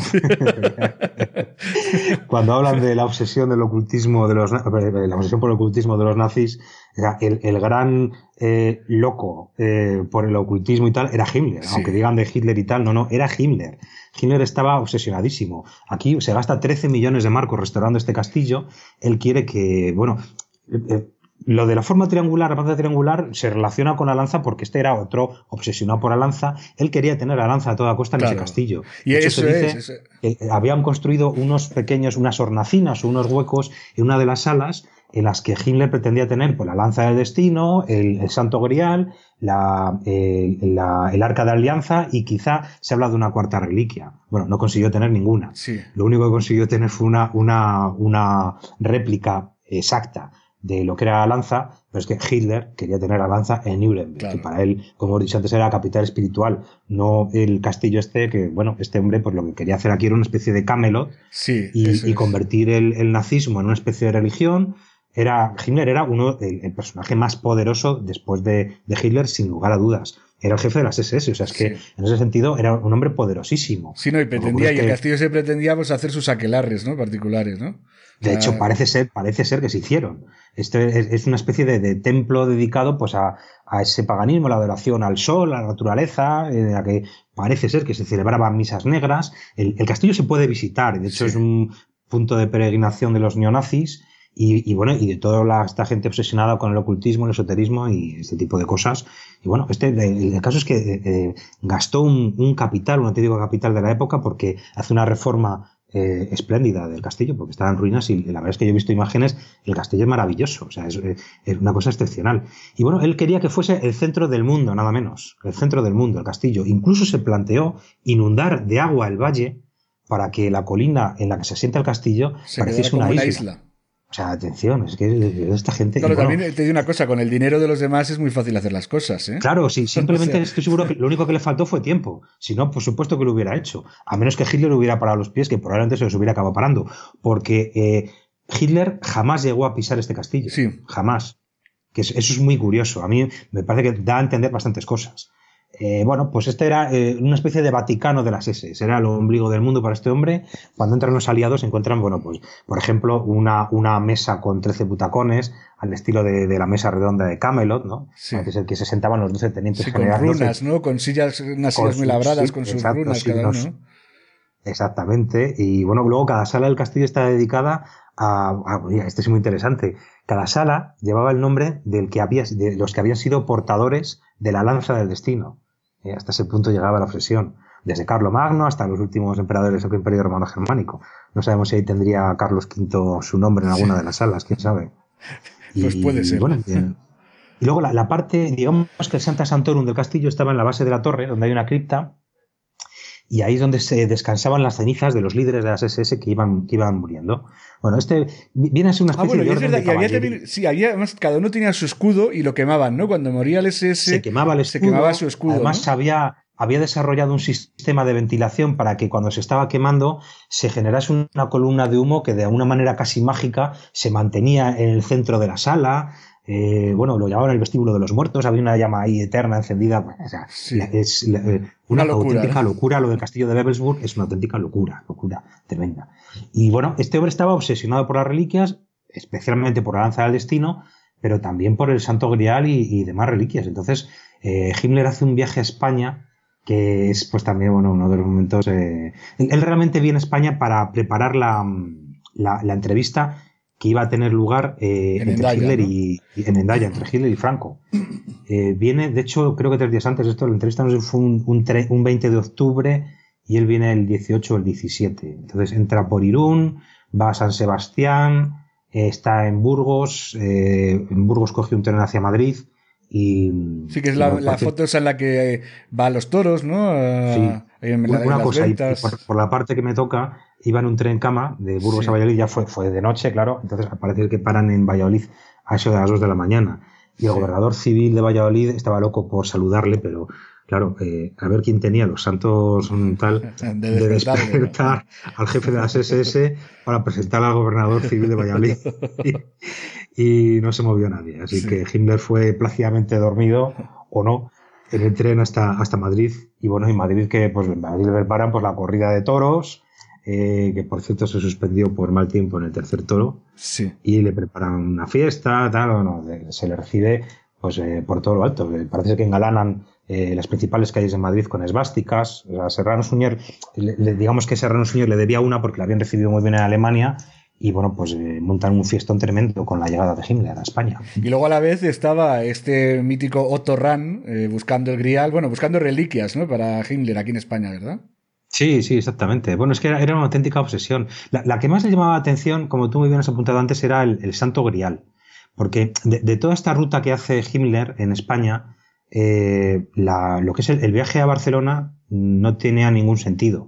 Speaker 3: Cuando hablan de la obsesión del ocultismo de los la obsesión por el ocultismo de los nazis, era el, el gran eh, loco eh, por el ocultismo y tal era Himmler, sí. Aunque digan de Hitler y tal, no, no, era Himmler. Himmler estaba obsesionadísimo. Aquí se gasta trece millones de marcos restaurando este castillo. Él quiere que, bueno, eh, lo de la forma triangular, la planta triangular, se relaciona con la lanza porque este era otro obsesionado por la lanza. Él quería tener la lanza a toda costa en claro. ese castillo.
Speaker 1: Y
Speaker 3: de
Speaker 1: eso
Speaker 3: hecho, se dice
Speaker 1: es, eso...
Speaker 3: que habían construido unos pequeños, unas hornacinas o unos huecos en una de las salas en las que Himmler pretendía tener pues, la lanza del destino, el, el santo grial, la, el, la, el arca de alianza y quizá se habla de una cuarta reliquia. Bueno, no consiguió tener ninguna.
Speaker 1: Sí.
Speaker 3: Lo único que consiguió tener fue una, una, una réplica exacta de lo que era la lanza, pero es que Hitler quería tener la lanza en Nuremberg, claro. Que para él, como he dicho antes, era la capital espiritual, no el castillo este, que bueno, este hombre pues lo que quería hacer aquí era una especie de Camelot,
Speaker 1: sí,
Speaker 3: y, y convertir el, el nazismo en una especie de religión. Era, Himmler era uno, el, el personaje más poderoso después de, de Hitler, sin lugar a dudas. Era el jefe de las ese ese, o sea, es que sí. En ese sentido era un hombre poderosísimo.
Speaker 1: Sí, no, y pretendía, y el castillo se pretendía pues hacer sus aquelarres, ¿no? Particulares, ¿no?
Speaker 3: De
Speaker 1: o sea...
Speaker 3: hecho, parece ser, parece ser que se hicieron. Este es, es una especie de, de templo dedicado pues a, a ese paganismo, la adoración al sol, a la naturaleza, en la que parece ser que se celebraban misas negras. El, el castillo se puede visitar, de hecho sí. Es un punto de peregrinación de los neonazis. Y, y bueno, y de toda la, esta gente obsesionada con el ocultismo, el esoterismo y este tipo de cosas. Y bueno, este, el, el caso es que eh, gastó un, un capital, un auténtico capital de la época, porque hace una reforma eh, espléndida del castillo, porque estaba en ruinas y la verdad es que yo he visto imágenes, el castillo es maravilloso, o sea, es, es una cosa excepcional. Y bueno, él quería que fuese el centro del mundo, nada menos, el centro del mundo, el castillo. Incluso se planteó inundar de agua el valle para que la colina en la que se asienta el castillo
Speaker 1: se
Speaker 3: pareciese una,
Speaker 1: una
Speaker 3: isla.
Speaker 1: isla.
Speaker 3: O sea, atención, es que esta gente...
Speaker 1: Claro,
Speaker 3: bueno,
Speaker 1: también te digo una cosa, con el dinero de los demás es muy fácil hacer las cosas, ¿eh?
Speaker 3: Claro, sí, simplemente
Speaker 1: o sea...
Speaker 3: estoy seguro que lo único que le faltó fue tiempo. Si no, por supuesto que lo hubiera hecho. A menos que Hitler hubiera parado los pies, que probablemente se los hubiera acabado parando. Porque eh, Hitler jamás llegó a pisar este castillo.
Speaker 1: Sí.
Speaker 3: Jamás. Que eso es muy curioso. A mí me parece que da a entender bastantes cosas. Eh, bueno, pues este era eh, una especie de Vaticano de las ese ese, era el ombligo del mundo para este hombre. Cuando entran los aliados se encuentran, bueno, pues por ejemplo, una, una mesa con trece butacones al estilo de, de la mesa redonda de Camelot, ¿no?
Speaker 1: Sí.
Speaker 3: Que es el que se sentaban los doce tenientes
Speaker 1: sí,
Speaker 3: generales.
Speaker 1: Con runas, ¿no? Con sillas, unas sillas muy labradas, sí, con sus
Speaker 3: exacto,
Speaker 1: runas
Speaker 3: sí,
Speaker 1: cada
Speaker 3: nos,
Speaker 1: uno.
Speaker 3: Exactamente. Y bueno, luego cada sala del castillo está dedicada a, a mira, este es muy interesante. Cada sala llevaba el nombre del que había, de los que habían sido portadores de la lanza del destino. Eh, hasta ese punto llegaba la obsesión. Desde Carlomagno hasta los últimos emperadores del Imperio Romano Germánico. No sabemos si ahí tendría Carlos quinto su nombre en alguna de las salas, quién sabe. Y,
Speaker 1: pues puede ser.
Speaker 3: Bueno, y, y luego la, la parte, digamos que el Sancta Sanctorum del castillo estaba en la base de la torre, donde hay una cripta, y ahí es donde se descansaban las cenizas de los líderes de las S S que iban, que iban muriendo. Bueno, este viene a ser una especie
Speaker 1: ah, bueno,
Speaker 3: de
Speaker 1: y es
Speaker 3: orden
Speaker 1: verdad,
Speaker 3: de
Speaker 1: y había
Speaker 3: caballería.
Speaker 1: también, sí, había, además, cada uno tenía su escudo y lo quemaban, ¿no? Cuando moría el S S,
Speaker 3: se quemaba el escudo,
Speaker 1: se quemaba su escudo.
Speaker 3: Además,
Speaker 1: ¿no?
Speaker 3: había, había desarrollado un sistema de ventilación para que cuando se estaba quemando se generase una columna de humo que de una manera casi mágica se mantenía en el centro de la sala. Eh, bueno, lo llamaban el vestíbulo de los muertos, había una llama ahí eterna, encendida. O sea,
Speaker 1: sí.
Speaker 3: es la, eh, una, una locura, auténtica ¿no? locura. Lo del castillo de Wewelsburg es una auténtica locura, locura tremenda. Y bueno, este hombre estaba obsesionado por las reliquias, especialmente por la lanza del destino, pero también por el Santo Grial y, y demás reliquias. Entonces, eh, Himmler hace un viaje a España que es pues también bueno uno de los momentos. Eh, él, él realmente viene a España para preparar la, la, la entrevista que iba a tener lugar eh, entre Endaya, Hitler ¿no? y, y en Endaya, entre Hitler y Franco. Eh, viene, de hecho, creo que tres días antes, esto la entrevista no sé, fue un, un, tre, un veinte de octubre y él viene el dieciocho o el diecisiete. Entonces entra por Irún, va a San Sebastián, eh, está en Burgos, eh, en Burgos coge un tren hacia Madrid. Y,
Speaker 1: sí, que es la, la foto esa en la que va a los toros, ¿no?
Speaker 3: Sí.
Speaker 1: En
Speaker 3: una,
Speaker 1: la,
Speaker 3: una
Speaker 1: en
Speaker 3: cosa, y por,
Speaker 1: por,
Speaker 3: por la parte que me toca, iba en un tren cama de Burgos sí. a Valladolid, ya fue, fue de noche, claro, entonces parece que paran en Valladolid a eso de las dos de la mañana. Y el sí. gobernador civil de Valladolid estaba loco por saludarle, pero claro, eh, a ver quién tenía los santos tal
Speaker 1: de,
Speaker 3: de despertar al jefe de las S S para presentar al gobernador civil de Valladolid. Y, y no se movió nadie. Así sí. que Himmler fue plácidamente dormido, o no, en el tren hasta, hasta Madrid. Y bueno, en Madrid que pues en Madrid le preparan pues la corrida de toros, eh, que por cierto se suspendió por mal tiempo en el tercer toro.
Speaker 1: Sí.
Speaker 3: Y le preparan una fiesta, tal, o no, se le recibe pues eh, por todo lo alto. Parece que engalanan eh, las principales calles de Madrid con esvásticas. O sea, Serrano Suñer, le, le, digamos que Serrano Suñer le debía una porque la habían recibido muy bien en Alemania. Y bueno, pues eh, montan un fiestón tremendo con la llegada de Himmler a España.
Speaker 1: Y luego a la vez estaba este mítico Otto Rahn eh, buscando el Grial, bueno, buscando reliquias, ¿no? Para Himmler aquí en España, ¿verdad?
Speaker 3: Sí, sí, exactamente. Bueno, es que era, era una auténtica obsesión. La, la que más le llamaba la atención, como tú muy bien has apuntado antes, era el, el Santo Grial. Porque de, de toda esta ruta que hace Himmler en España, eh, la, lo que es el, el viaje a Barcelona no tenía ningún sentido.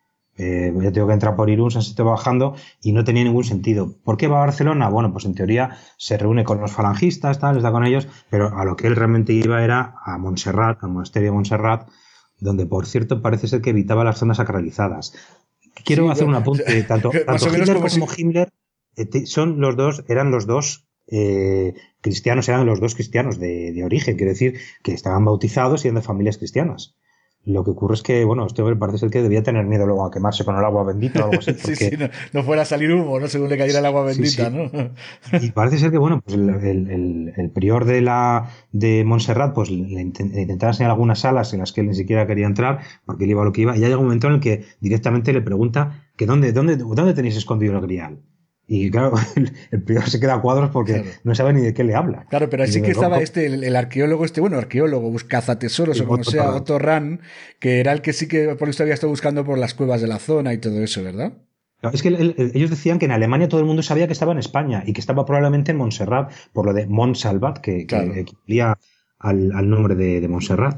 Speaker 3: Eh, ya tengo que entrar por Irún, se está bajando y no tenía ningún sentido. ¿Por qué va a Barcelona? Bueno, pues en teoría se reúne con los falangistas, tal, está con ellos, pero a lo que él realmente iba era a Montserrat, al monasterio de Montserrat, donde por cierto parece ser que evitaba las zonas sacralizadas. Quiero sí, hacer bueno, un apunte, tanto, tanto Hitler como, como si... Himmler eh, son los dos, eran los dos eh, cristianos, eran los dos cristianos de, de origen, quiere decir que estaban bautizados y eran de familias cristianas. Lo que ocurre es que, bueno, este hombre parece ser que debía tener miedo luego a quemarse con el agua bendita o algo así. Porque...
Speaker 1: sí, sí, no, no fuera a salir humo, ¿no? Según le cayera el agua bendita, sí, sí.
Speaker 3: ¿no? Y parece ser que, bueno, pues el, el, el, el prior de la de Montserrat, pues le, intent, le intentaba enseñar algunas salas en las que él ni siquiera quería entrar, porque él iba a lo que iba, y hay un momento en el que directamente le pregunta que dónde, dónde, dónde tenéis escondido el Grial. Y claro, el, el prior se queda a cuadros porque claro. no sabe ni de qué le habla.
Speaker 1: Claro, pero sí que estaba este, el, el arqueólogo, este, bueno, arqueólogo, cazatesoros o como Otto, sea, Otto Rahn, que era el que sí que por esto había estado buscando por las cuevas de la zona y todo eso, ¿verdad?
Speaker 3: Es que el, el, ellos decían que en Alemania todo el mundo sabía que estaba en España y que estaba probablemente en Montserrat, por lo de Montsalvat, que, claro. que equivalía al, al nombre de, de Montserrat.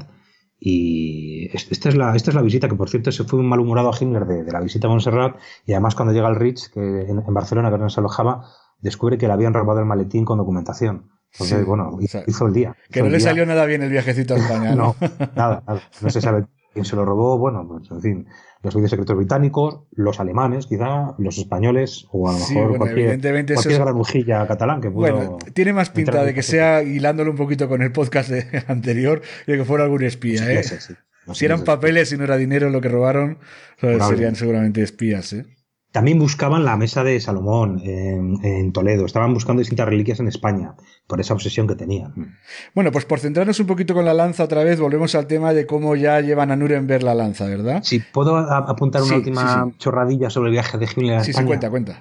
Speaker 3: Y esta es la esta es la visita que, por cierto, se fue un malhumorado a Himmler de, de la visita a Montserrat, y además cuando llega al Ritz, que en, en Barcelona, que es donde se alojaba, descubre que le habían robado el maletín con documentación. Entonces, sí, bueno, hizo, o sea, hizo el día.
Speaker 1: Que no le día. salió nada bien el viajecito a España, ¿no?
Speaker 3: no, nada, nada. No se sabe quién se lo robó. Bueno, pues en fin, los servicios secretos británicos, los alemanes, quizá, los españoles, o a lo mejor sí, bueno, cualquier,
Speaker 1: evidentemente
Speaker 3: cualquier
Speaker 1: eso es...
Speaker 3: granujilla catalán que pudo...
Speaker 1: Bueno, tiene más pinta de que sea, hilándolo un poquito con el podcast de, anterior, de que fuera algún espía, sí, ¿eh? Sí, sí. No si eran papeles y no era dinero lo que robaron, serían seguramente espías, ¿eh?
Speaker 3: También buscaban la mesa de Salomón en, en Toledo. Estaban buscando distintas reliquias en España por esa obsesión que tenían.
Speaker 1: Bueno, pues por centrarnos un poquito con la lanza otra vez, volvemos al tema de cómo ya llevan a Nuremberg la lanza, ¿verdad?
Speaker 3: Sí, ¿puedo apuntar una sí, última sí, sí. chorradilla sobre el viaje de Himmler a
Speaker 1: sí,
Speaker 3: España?
Speaker 1: Sí, cuenta, cuenta.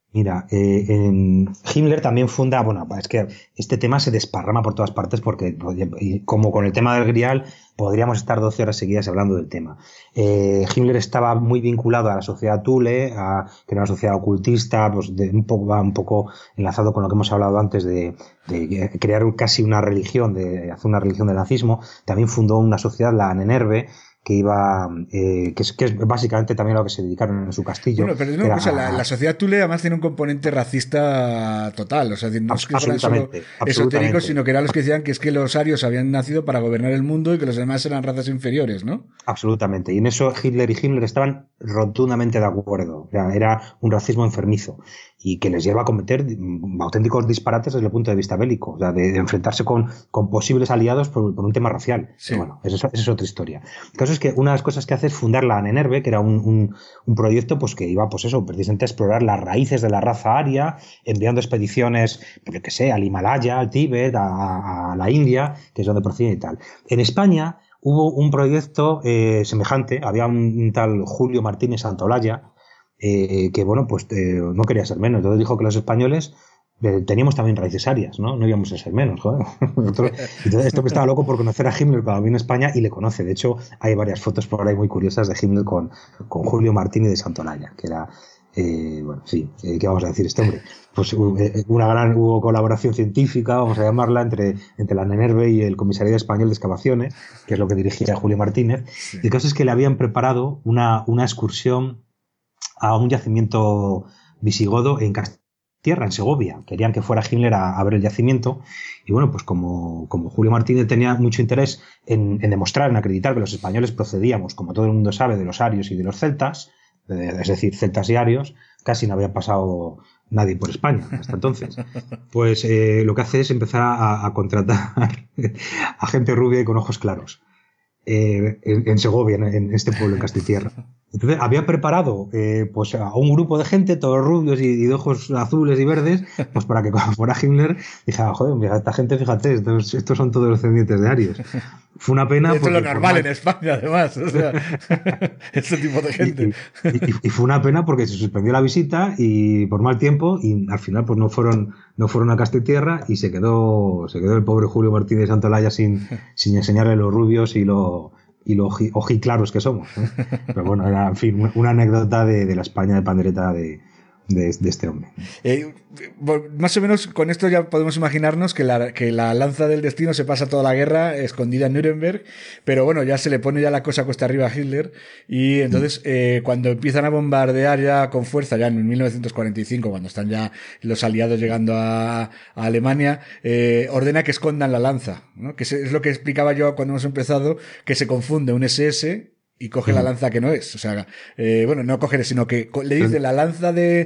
Speaker 3: Mira, eh, en Himmler también funda, bueno, es que este tema se desparrama por todas partes porque, como con el tema del Grial, podríamos estar doce horas seguidas hablando del tema. Eh, Himmler estaba muy vinculado a la sociedad Thule, a, que era una sociedad ocultista, pues de, un poco, va un poco enlazado con lo que hemos hablado antes de, de crear casi una religión, de hacer una religión del nazismo. También fundó una sociedad, la Annenerbe, que iba, eh, que, es, que es básicamente también a lo que se dedicaron en su castillo.
Speaker 1: Bueno, pero es una cosa, la, la sociedad Thule además tiene un componente racista total, o sea, no es que fueran solo esotéricos, sino que eran los que decían que es que los arios habían nacido para gobernar el mundo y que los demás eran razas inferiores, ¿no?
Speaker 3: Absolutamente, y en eso Hitler y Himmler estaban rotundamente de acuerdo, o sea, era un racismo enfermizo y que les lleva a cometer auténticos disparates desde el punto de vista bélico, o sea, de, de enfrentarse con, con posibles aliados por, por un tema racial. Sí. Bueno, eso, eso es otra historia. El caso es que una de las cosas que hace es fundar la Annenerbe, que era un, un, un proyecto pues que iba, pues eso, precisamente a explorar las raíces de la raza aria, enviando expediciones, pues yo qué sé, al Himalaya, al Tíbet, a, a la India, que es donde procede y tal. En España hubo un proyecto eh, semejante, había un, un tal Julio Martínez Santolaya, Eh, que bueno, pues eh, no quería ser menos. Entonces dijo que los españoles eh, teníamos también raíces arias, ¿no? No íbamos a ser menos, joder. Entonces esto que estaba loco por conocer a Himmler cuando vino a España y le conoce. De hecho, hay varias fotos por ahí muy curiosas de Himmler con, con Julio Martínez de Santolaya, que era, eh, bueno, sí, eh, ¿qué vamos a decir este hombre? Pues eh, una gran, hubo colaboración científica, vamos a llamarla, entre, entre la Annenerbe y el Comisariado Español de Excavaciones, que es lo que dirigía Julio Martínez. Sí. Y el caso es que le habían preparado una, una excursión a un yacimiento visigodo en Castilla, en Segovia. Querían que fuera Himmler a, a ver el yacimiento. Y bueno, pues como, como Julio Martínez tenía mucho interés en, en demostrar, en acreditar que los españoles procedíamos, como todo el mundo sabe, de los arios y de los celtas, de, es decir, celtas y arios, casi no había pasado nadie por España hasta entonces. Pues eh, lo que hace es empezar a, a contratar a gente rubia y con ojos claros. Eh, en, en Segovia, en, en este pueblo, en Castilla. Entonces había preparado eh, pues a un grupo de gente, todos rubios y, y de ojos azules y verdes, pues para que cuando fuera Himmler dijera, joder, mira, esta gente, fíjate, estos, estos son todos los descendientes de arios. Fue una pena.
Speaker 1: Esto es lo normal en España, además. O sea, este tipo de gente.
Speaker 3: Y, y, y fue una pena porque se suspendió la visita y por mal tiempo y al final pues no fueron no fueron a Castilla y se quedó se quedó el pobre Julio Martínez Santolaya sin, sin enseñarle los rubios y lo y los ojiclaros que somos, ¿eh? Pero bueno, era, en fin, una, una anécdota de, de la España de pandereta de De, de este hombre.
Speaker 1: Eh, más o menos con esto ya podemos imaginarnos que la, que la lanza del destino se pasa toda la guerra escondida en Nuremberg, pero bueno, ya se le pone ya la cosa cuesta arriba a Hitler y entonces eh, cuando empiezan a bombardear ya con fuerza, ya en mil novecientos cuarenta y cinco, cuando están ya los aliados llegando a, a Alemania, eh, ordena que escondan la lanza, ¿no? Que es lo que explicaba yo cuando hemos empezado, que se confunde un ese ese y coge la lanza que no es. O sea, eh, bueno, no coger, sino que le dice la lanza de,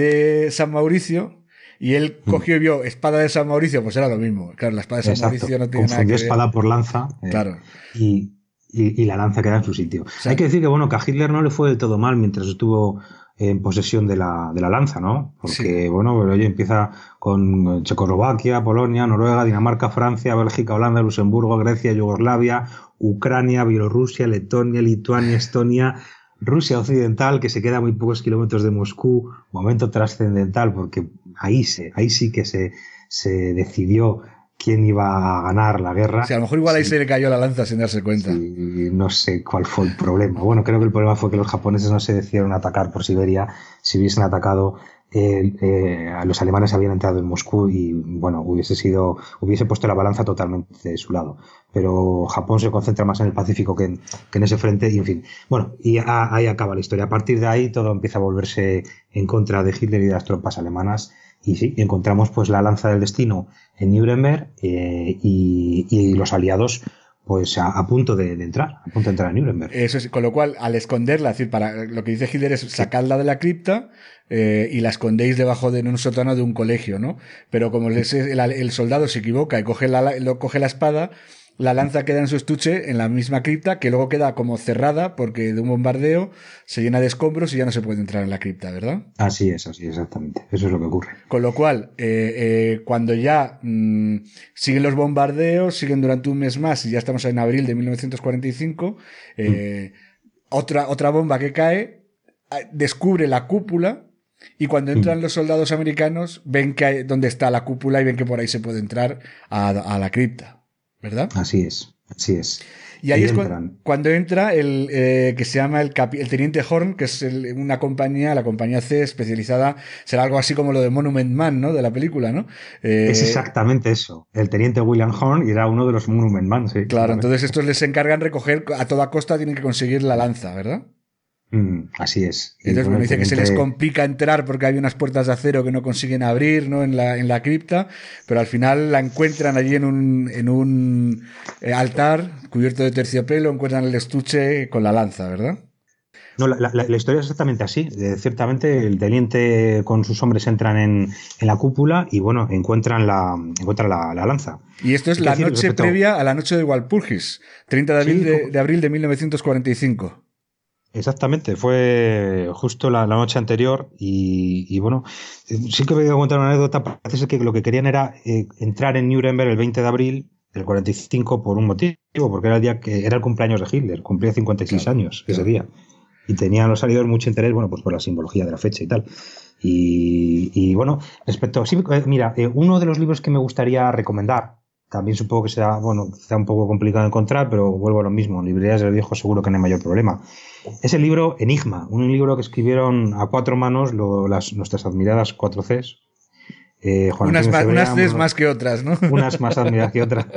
Speaker 1: de San Mauricio y él cogió y vio espada de San Mauricio, pues era lo mismo. Claro, la espada de San Exacto. Mauricio no tiene
Speaker 3: Confundió
Speaker 1: nada que ver.
Speaker 3: espada por lanza. Eh,
Speaker 1: claro.
Speaker 3: Y, y, y la lanza queda en su sitio. O sea, hay que decir que, bueno, que a Hitler no le fue del todo mal mientras estuvo en posesión de la, de la lanza, ¿no? Porque, sí. bueno, oye, empieza con Checoslovaquia, Polonia, Noruega, Dinamarca, Francia, Bélgica, Holanda, Luxemburgo, Grecia, Yugoslavia, Ucrania, Bielorrusia, Letonia, Lituania, Estonia, Rusia Occidental, que se queda a muy pocos kilómetros de Moscú, momento trascendental, porque ahí, se, ahí sí que se, se decidió quién iba a ganar la guerra.
Speaker 1: O sea, a lo mejor igual ahí
Speaker 3: sí.
Speaker 1: se le cayó la lanza sin darse cuenta.
Speaker 3: Sí, no sé cuál fue el problema. Bueno, creo que el problema fue que los japoneses no se decidieron a atacar por Siberia. Si hubiesen atacado, eh, eh, los alemanes habían entrado en Moscú y, bueno, hubiese sido, hubiese puesto la balanza totalmente de su lado. Pero Japón se concentra más en el Pacífico que en, que en ese frente y, en fin. Bueno, y a, ahí acaba la historia. A partir de ahí todo empieza a volverse en contra de Hitler y de las tropas alemanas. Y sí, encontramos pues la lanza del destino en Nuremberg eh, y, y los aliados pues a, a punto de, de entrar, a punto de entrar en Nuremberg.
Speaker 1: Eso es, con lo cual, al esconderla, es decir, para lo que dice Hitler es sacarla de la cripta eh, y la escondéis debajo de un sótano de un colegio, ¿no? Pero como el, el soldado se equivoca y coge la, lo, coge la espada, la lanza queda en su estuche en la misma cripta, que luego queda como cerrada porque de un bombardeo se llena de escombros y ya no se puede entrar en la cripta, ¿verdad?
Speaker 3: Así es, así exactamente. Eso es lo que ocurre.
Speaker 1: Con lo cual, eh, eh, cuando ya mmm, siguen los bombardeos, siguen durante un mes más y ya estamos en abril de mil novecientos cuarenta y cinco, eh, mm. otra, otra bomba que cae descubre la cúpula Y cuando entran mm. los soldados americanos, ven que hay, dónde está la cúpula y ven que por ahí se puede entrar a, a la cripta, ¿verdad?
Speaker 3: Así es, así es.
Speaker 1: Y ahí, ahí es cu- cuando entra el eh, que se llama el, capi- el Teniente Horn, que es el, una compañía, la compañía C, especializada, será algo así como lo de Monument Man, ¿no? De la película, ¿no?
Speaker 3: Eh, es exactamente eso. El Teniente William Horn era uno de los Monument Man, sí.
Speaker 1: Claro, entonces estos les encargan recoger, a toda costa tienen que conseguir la lanza, ¿verdad?
Speaker 3: Mm, así es.
Speaker 1: Y entonces, bueno, dice teniente... que se les complica entrar porque hay unas puertas de acero que no consiguen abrir, ¿no? En la, en la cripta, pero al final la encuentran allí en un, en un altar cubierto de terciopelo, encuentran el estuche con la lanza, ¿verdad?
Speaker 3: No, la, la, la historia es exactamente así. Eh, ciertamente el teniente con sus hombres entran en, en la cúpula y, bueno, encuentran la, encuentran la, la lanza.
Speaker 1: Y esto es la decir, noche respecto... previa a la noche de Walpurgis, treinta de abril, sí, de, de abril de mil novecientos cuarenta y cinco.
Speaker 3: Exactamente, fue justo la, la noche anterior y, y bueno, sí que voy a contar una anécdota. Parece ser que lo que querían era eh, entrar en Nuremberg el veinte de abril del cuarenta y cinco por un motivo, porque era el día que era el cumpleaños de Hitler, cumplía cincuenta y seis claro, años ese claro. día y tenían los aliados mucho interés, bueno, pues por la simbología de la fecha y tal. Y, y bueno, respecto, sí, mira, eh, uno de los libros que me gustaría recomendar, también supongo que será, bueno, sea un poco complicado de encontrar, pero vuelvo a lo mismo. En librerías del viejo seguro que no hay mayor problema. Es el libro Enigma, un libro que escribieron a cuatro manos lo, las, nuestras admiradas cuatro Cs.
Speaker 1: Eh, Juan unas más, Cebrián, unas Cs más que otras, ¿no?
Speaker 3: Unas más admiradas que otras.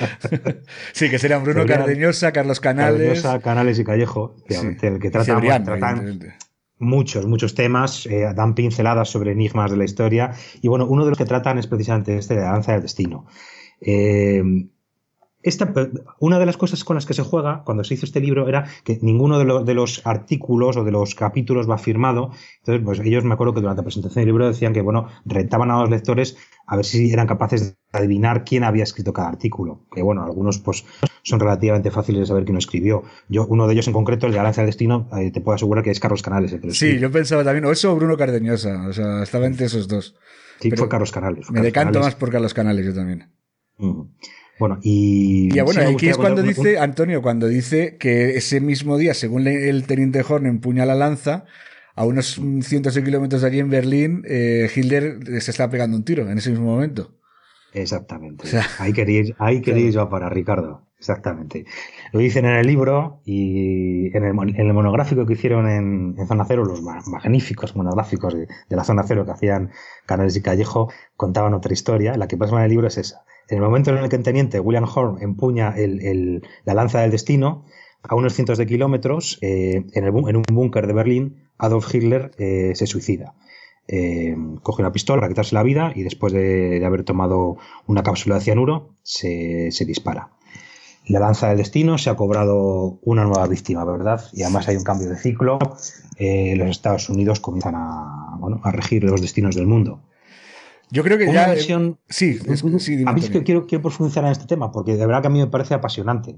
Speaker 1: Sí, que serían Bruno Cebrián, Cardeñosa, Carlos Canales.
Speaker 3: Cardeñosa, Canales y Callejo, que, sí. que, que tratan, Cebrián, bueno, tratan muchos, muchos temas, eh, dan pinceladas sobre enigmas de la historia. Y bueno, uno de los que tratan es precisamente este de la danza del destino. Eh, esta, una de las cosas con las que se juega cuando se hizo este libro era que ninguno de, lo, de los artículos o de los capítulos va firmado. Entonces, pues ellos, me acuerdo que durante la presentación del libro decían que, bueno, retaban a los lectores a ver si eran capaces de adivinar quién había escrito cada artículo. Que, bueno, algunos pues son relativamente fáciles de saber quién lo escribió. Yo, uno de ellos en concreto, el de la danza del destino, eh, te puedo asegurar que es Carlos Canales. El que lo
Speaker 1: sí, yo pensaba también, o eso o Bruno Cardeñosa, o sea, estaba entre esos dos.
Speaker 3: Sí, pero fue Carlos Canales. Fue
Speaker 1: me
Speaker 3: Carlos
Speaker 1: decanto
Speaker 3: Canales.
Speaker 1: más por Carlos Canales, yo también.
Speaker 3: Mm. Bueno, y...
Speaker 1: y bueno,
Speaker 3: sí,
Speaker 1: aquí es cuando dice, Antonio, cuando dice que ese mismo día, según el teniente Horn empuña la lanza, a unos cientos de kilómetros de allí en Berlín, eh, Hitler se está pegando un tiro en ese mismo momento.
Speaker 3: Exactamente. O sea, ahí quería ir, ahí quería ir yo para Ricardo. Exactamente. Lo dicen en el libro y en el, en el monográfico que hicieron en, en Zona Cero, los magníficos monográficos de, de la Zona Cero que hacían Canales y Callejo, contaban otra historia. La que pasa en el libro es esa. En el momento en el que el teniente William Horn empuña el, el, la lanza del destino, a unos cientos de kilómetros, eh, en, el, en un búnker de Berlín, Adolf Hitler eh, se suicida. Eh, coge una pistola para quitarse la vida y después de, de haber tomado una cápsula de cianuro, se, se dispara. La lanza del destino se ha cobrado una nueva víctima, ¿verdad? Y además hay un cambio de ciclo. Eh, los Estados Unidos comienzan a, bueno, a regir los destinos del mundo.
Speaker 1: Yo creo que
Speaker 3: una
Speaker 1: ya...
Speaker 3: versión,
Speaker 1: sí, es, sí
Speaker 3: a mí es que quiero, quiero profundizar en este tema porque de verdad que a mí me parece apasionante.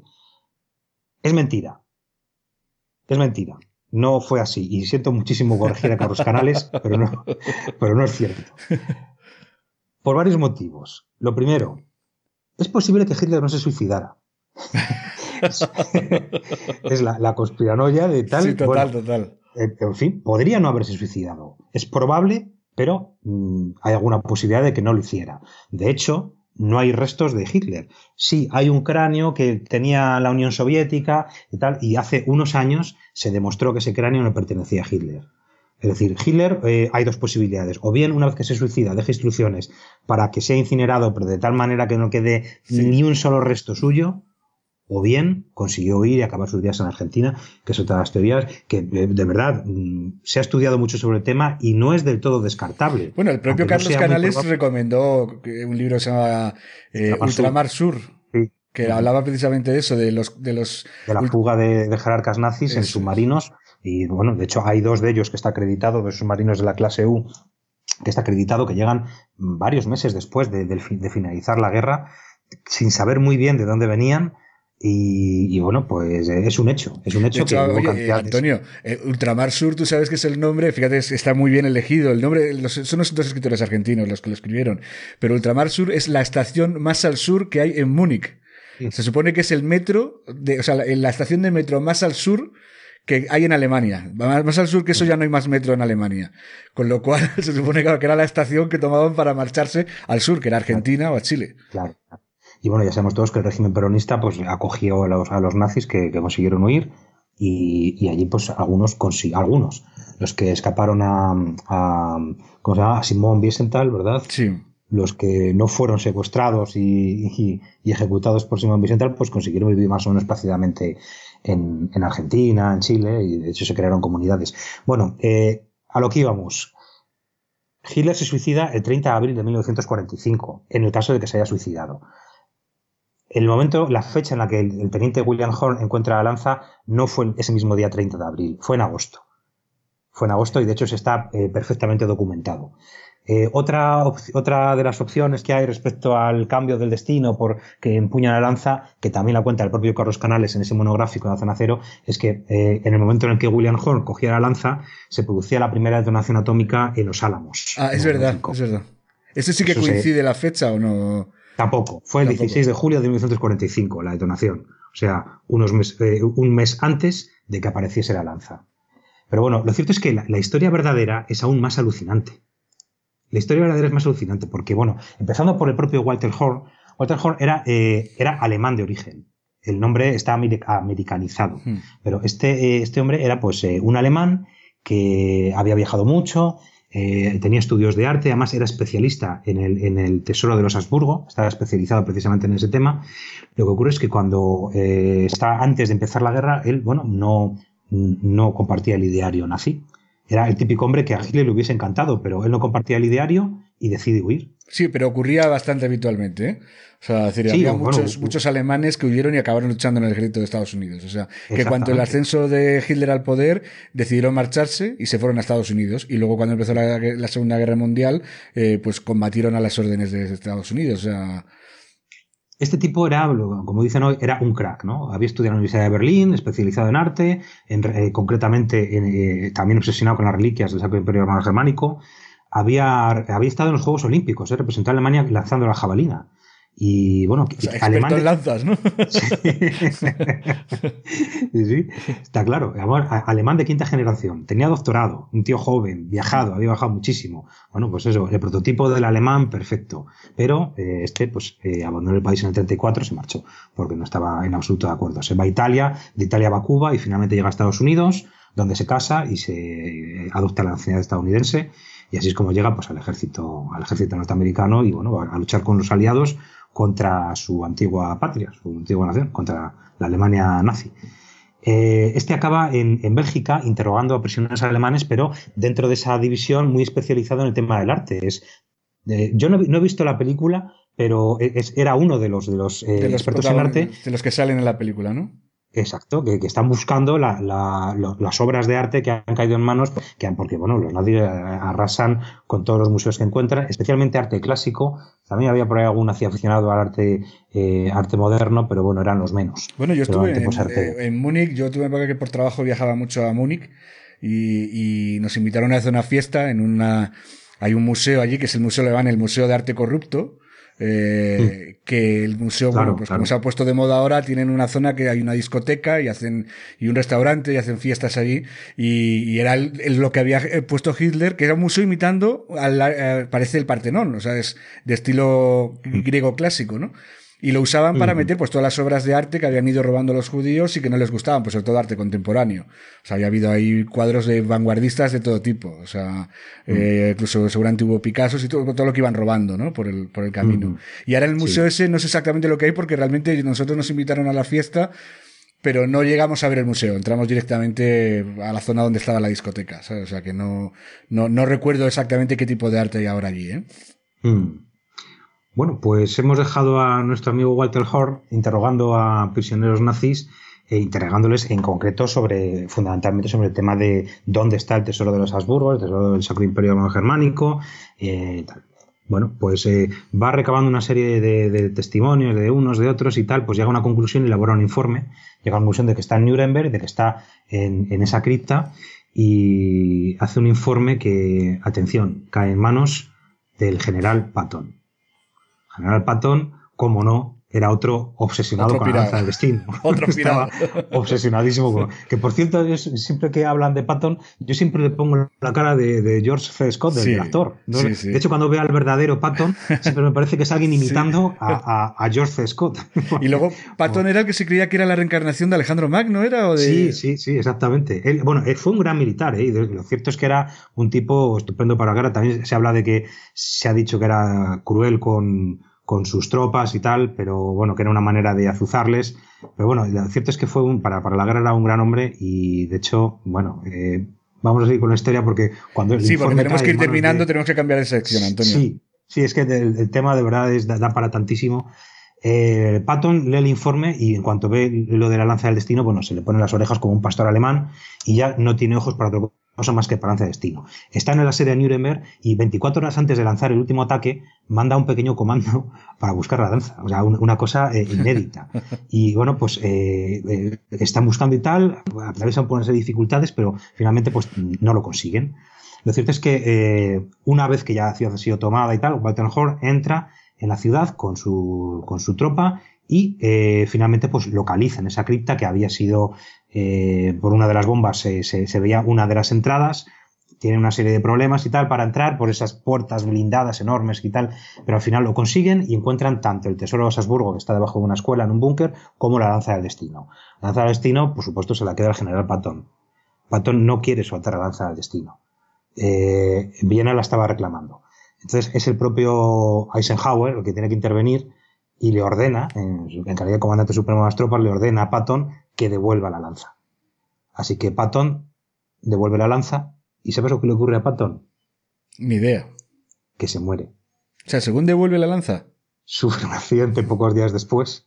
Speaker 3: Es mentira. Es mentira. No fue así. Y siento muchísimo corregir a Carlos Canales, pero no, pero no es cierto. Por varios motivos. Lo primero, es posible que Hitler no se suicidara. es es la, la conspiranoia de tal...
Speaker 1: Sí, total,
Speaker 3: bueno,
Speaker 1: total.
Speaker 3: En fin, podría no haberse suicidado. Es probable, pero mmm, hay alguna posibilidad de que no lo hiciera. De hecho, no hay restos de Hitler. Sí, hay un cráneo que tenía la Unión Soviética y tal, y hace unos años se demostró que ese cráneo no pertenecía a Hitler. Es decir, Hitler, eh, hay dos posibilidades. O bien, una vez que se suicida, deja instrucciones para que sea incinerado, pero de tal manera que no quede sí. ni un solo resto suyo, o bien consiguió huir y acabar sus días en Argentina, que es otra de las teorías que, de, de verdad, mmm, se ha estudiado mucho sobre el tema y no es del todo descartable.
Speaker 1: Bueno, el propio Carlos no Canales recomendó un libro que se llama eh, Ultramar Sur, sí. que sí. hablaba precisamente de eso, de los... De, los
Speaker 3: de la fuga de, de jerarcas nazis eso en submarinos. Y bueno, de hecho hay dos de ellos que está acreditado, dos submarinos de la clase U, que está acreditado que llegan varios meses después de, de, de finalizar la guerra, sin saber muy bien de dónde venían. Y, y bueno, pues es un hecho, es un hecho,
Speaker 1: hecho
Speaker 3: que
Speaker 1: oye, cantidades... Antonio, eh, Ultramar Sur, tú sabes que es el nombre, fíjate, está muy bien elegido, el nombre, los, son los dos escritores argentinos los que lo escribieron, pero Ultramar Sur es la estación más al sur que hay en Múnich. Sí. Se supone que es el metro, de, o sea, la, la estación de metro más al sur que hay en Alemania. Más al sur que eso ya no hay más metro en Alemania. Con lo cual se supone que era la estación que tomaban para marcharse al sur, que era Argentina o a Chile.
Speaker 3: Claro. Y bueno, ya sabemos todos que el régimen peronista pues acogió a los, a los nazis que, que consiguieron huir y, y allí pues algunos consiguieron, algunos, los que escaparon a, a ¿cómo se llama? A Simón Wiesenthal, ¿verdad?
Speaker 1: Sí.
Speaker 3: Los que no fueron secuestrados y, y, y ejecutados por Simón Wiesenthal pues consiguieron vivir más o menos plácidamente en, en Argentina, en Chile, y de hecho se crearon comunidades. Bueno, eh, a lo que íbamos. Hitler se suicida el treinta de abril de mil novecientos cuarenta y cinco, en el caso de que se haya suicidado. El momento, la fecha en la que el, el teniente William Horn encuentra la lanza no fue ese mismo día treinta de abril, fue en agosto. Fue en agosto y de hecho se está eh, perfectamente documentado. Eh, otra, otra de las opciones que hay respecto al cambio del destino por que empuña la lanza, que también la cuenta el propio Carlos Canales en ese monográfico de la Zona Cero, es que eh, en el momento en el que William Horn cogía la lanza, se producía la primera detonación atómica en Los Álamos.
Speaker 1: Ah, es verdad, es verdad. ¿Ese sí que Eso coincide se... la fecha o no?
Speaker 3: Tampoco. Fue el Tampoco. dieciséis de julio de mil novecientos cuarenta y cinco la detonación. O sea, unos mes, eh, un mes antes de que apareciese la lanza. Pero bueno, lo cierto es que la, la historia verdadera es aún más alucinante. La historia verdadera es más alucinante porque, bueno, empezando por el propio Walter Horn, Walter Horn era, eh, era alemán de origen. El nombre está americanizado. Hmm. Pero este, eh, este hombre era pues eh, un alemán que había viajado mucho, eh, tenía estudios de arte, además era especialista en el, en el Tesoro de los Habsburgo, estaba especializado precisamente en ese tema. Lo que ocurre es que cuando eh, está antes de empezar la guerra, él, bueno, no, no compartía el ideario nazi. Era el típico hombre que a Hitler le hubiese encantado, pero él no compartía el ideario y decide huir.
Speaker 1: Sí, pero ocurría bastante habitualmente, ¿eh? O sea, es decir, sí, había bueno, muchos, bueno, muchos alemanes que huyeron y acabaron luchando en el ejército de Estados Unidos. O sea, que cuando el ascenso de Hitler al poder, decidieron marcharse y se fueron a Estados Unidos. Y luego cuando empezó la, la Segunda Guerra Mundial, eh, pues combatieron a las órdenes de Estados Unidos. O sea...
Speaker 3: Este tipo era, como dicen hoy, era un crack, ¿no? Había estudiado en la Universidad de Berlín, especializado en arte, en, eh, concretamente en, eh, también obsesionado con las reliquias del Sacro Imperio Romano Germánico. Había, había estado en los Juegos Olímpicos, ¿eh? Representó a Alemania lanzando la jabalina. Y bueno,
Speaker 1: o sea,
Speaker 3: alemán
Speaker 1: en lanzas, ¿no?
Speaker 3: Sí. Sí, sí, está claro. Alemán de quinta generación, tenía doctorado, un tío joven, viajado, había viajado muchísimo. Bueno, pues eso, el prototipo del alemán perfecto. Pero eh, este, pues, eh, abandonó el país en el treinta y cuatro, se marchó, porque no estaba en absoluto de acuerdo. Se va a Italia, de Italia va a Cuba y finalmente llega a Estados Unidos, donde se casa y se adopta la nacionalidad estadounidense. Y así es como llega pues al ejército, al ejército norteamericano y bueno, a luchar con los aliados contra su antigua patria, su antigua nación, contra la Alemania nazi. Eh, este acaba en, en Bélgica interrogando a prisioneros alemanes, pero dentro de esa división muy especializado en el tema del arte. Es, eh, yo no, no he visto la película, pero es, era uno de los, de los, eh,
Speaker 1: de los
Speaker 3: expertos en arte.
Speaker 1: De los que salen en la película, ¿no?
Speaker 3: Exacto, que, que están buscando la, la, lo, las obras de arte que han caído en manos, que han, porque bueno, los nazis arrasan con todos los museos que encuentran, especialmente arte clásico. También había por ahí algún nazi aficionado al arte, eh, arte moderno, pero bueno, eran los menos.
Speaker 1: Bueno, yo estuve en, arte... en Múnich, yo tuve época que por trabajo viajaba mucho a Múnich y, y nos invitaron a hacer una fiesta en una, hay un museo allí que es el Museo Alemán, el Museo de Arte Corrupto. Eh, mm. que el museo, claro, bueno, pues claro. Como se ha puesto de moda ahora, tienen una zona que hay una discoteca y hacen, y un restaurante y hacen fiestas allí, y, y era el, el, lo que había puesto Hitler, que era un museo imitando al, a, parece el Partenón, o sea, es de estilo griego clásico, ¿no? Y lo usaban para meter pues todas las obras de arte que habían ido robando los judíos y que no les gustaban, pues sobre todo arte contemporáneo. O sea, había habido ahí cuadros de vanguardistas de todo tipo. O sea, mm. eh, incluso seguramente hubo Picassos y todo, todo lo que iban robando, ¿no? Por el, por el camino. Mm. Y ahora en el museo sí. ese no sé exactamente lo que hay porque realmente nosotros nos invitaron a la fiesta, pero no llegamos a ver el museo. Entramos directamente a la zona donde estaba la discoteca, ¿sabes? O sea, que no, no, no recuerdo exactamente qué tipo de arte hay ahora allí, ¿eh?
Speaker 3: Mm. Bueno, pues hemos dejado a nuestro amigo Walter Horn interrogando a prisioneros nazis e interrogándoles en concreto sobre, fundamentalmente sobre el tema de dónde está el tesoro de los Habsburgo, el tesoro del Sacro Imperio Romano Germánico, eh, tal. Bueno, pues eh, va recabando una serie de, de testimonios de unos, de otros y tal, pues llega a una conclusión y elabora un informe, llega a una conclusión de que está en Nuremberg, de que está en, en esa cripta y hace un informe que, atención, cae en manos del general Patton. General Patton, como no, era otro obsesionado
Speaker 1: otro
Speaker 3: con
Speaker 1: pirado.
Speaker 3: la lanza del destino.
Speaker 1: Otro
Speaker 3: Estaba
Speaker 1: pirado.
Speaker 3: obsesionadísimo con... Que por cierto, yo, siempre que hablan de Patton, yo siempre le pongo la cara de, de George C. Scott, del,
Speaker 1: Sí,
Speaker 3: del actor. ¿no?
Speaker 1: sí, sí.
Speaker 3: De hecho, cuando veo al verdadero Patton, siempre me parece que es alguien imitando
Speaker 1: Sí.
Speaker 3: a, a, a George C. Scott.
Speaker 1: Y luego Patton era el que se creía que era la reencarnación de Alejandro Magno, ¿era? ¿O de...
Speaker 3: Sí, sí, sí, exactamente. Él, bueno, él fue un gran militar, ¿eh? Y lo cierto es que era un tipo estupendo para la guerra. También se habla de que se ha dicho que era cruel con, con sus tropas y tal, pero bueno, que era una manera de azuzarles. Pero bueno, lo cierto es que fue un, para, para la guerra era un gran hombre y de hecho, bueno, eh, vamos a seguir con la historia porque cuando el
Speaker 1: Sí, porque
Speaker 3: informe
Speaker 1: tenemos
Speaker 3: cae
Speaker 1: que ir
Speaker 3: en manos
Speaker 1: terminando,
Speaker 3: de-
Speaker 1: tenemos que cambiar de sección, Antonio.
Speaker 3: Sí, sí, es que el, el tema de verdad es, da, da para tantísimo. Eh, Patton lee el informe y en cuanto ve lo de la lanza del destino, bueno, se le ponen las orejas como un pastor alemán y ya no tiene ojos para otra cosa más que para lanza del destino. Está en el asedio de Nuremberg y veinticuatro horas antes de lanzar el último ataque manda un pequeño comando para buscar la lanza. O sea, un, una cosa eh, inédita. Y bueno, pues eh, eh, están buscando y tal, atraviesan por una serie de dificultades, pero finalmente pues no lo consiguen. Lo cierto es que eh, una vez que ya la ciudad ha sido tomada y tal, Batenhorn entra en la ciudad con su, con su tropa y eh, finalmente pues localizan esa cripta que había sido eh, por una de las bombas se, se, se veía una de las entradas, tienen una serie de problemas y tal para entrar por esas puertas blindadas enormes y tal, pero al final lo consiguen y encuentran tanto el tesoro de Salzburgo, que está debajo de una escuela en un búnker, como la lanza del destino. La lanza del destino, por supuesto, se la queda el general Patton. Patton no quiere soltar la lanza del destino. Eh, Viena la estaba reclamando. Entonces es el propio Eisenhower el que tiene que intervenir y le ordena, en, en calidad de comandante supremo de las tropas, le ordena a Patton que devuelva la lanza. Así que Patton devuelve la lanza y ¿sabes lo que le ocurre a Patton?
Speaker 1: Ni idea.
Speaker 3: Que se muere.
Speaker 1: O sea, según devuelve la lanza.
Speaker 3: Sufre un accidente pocos días después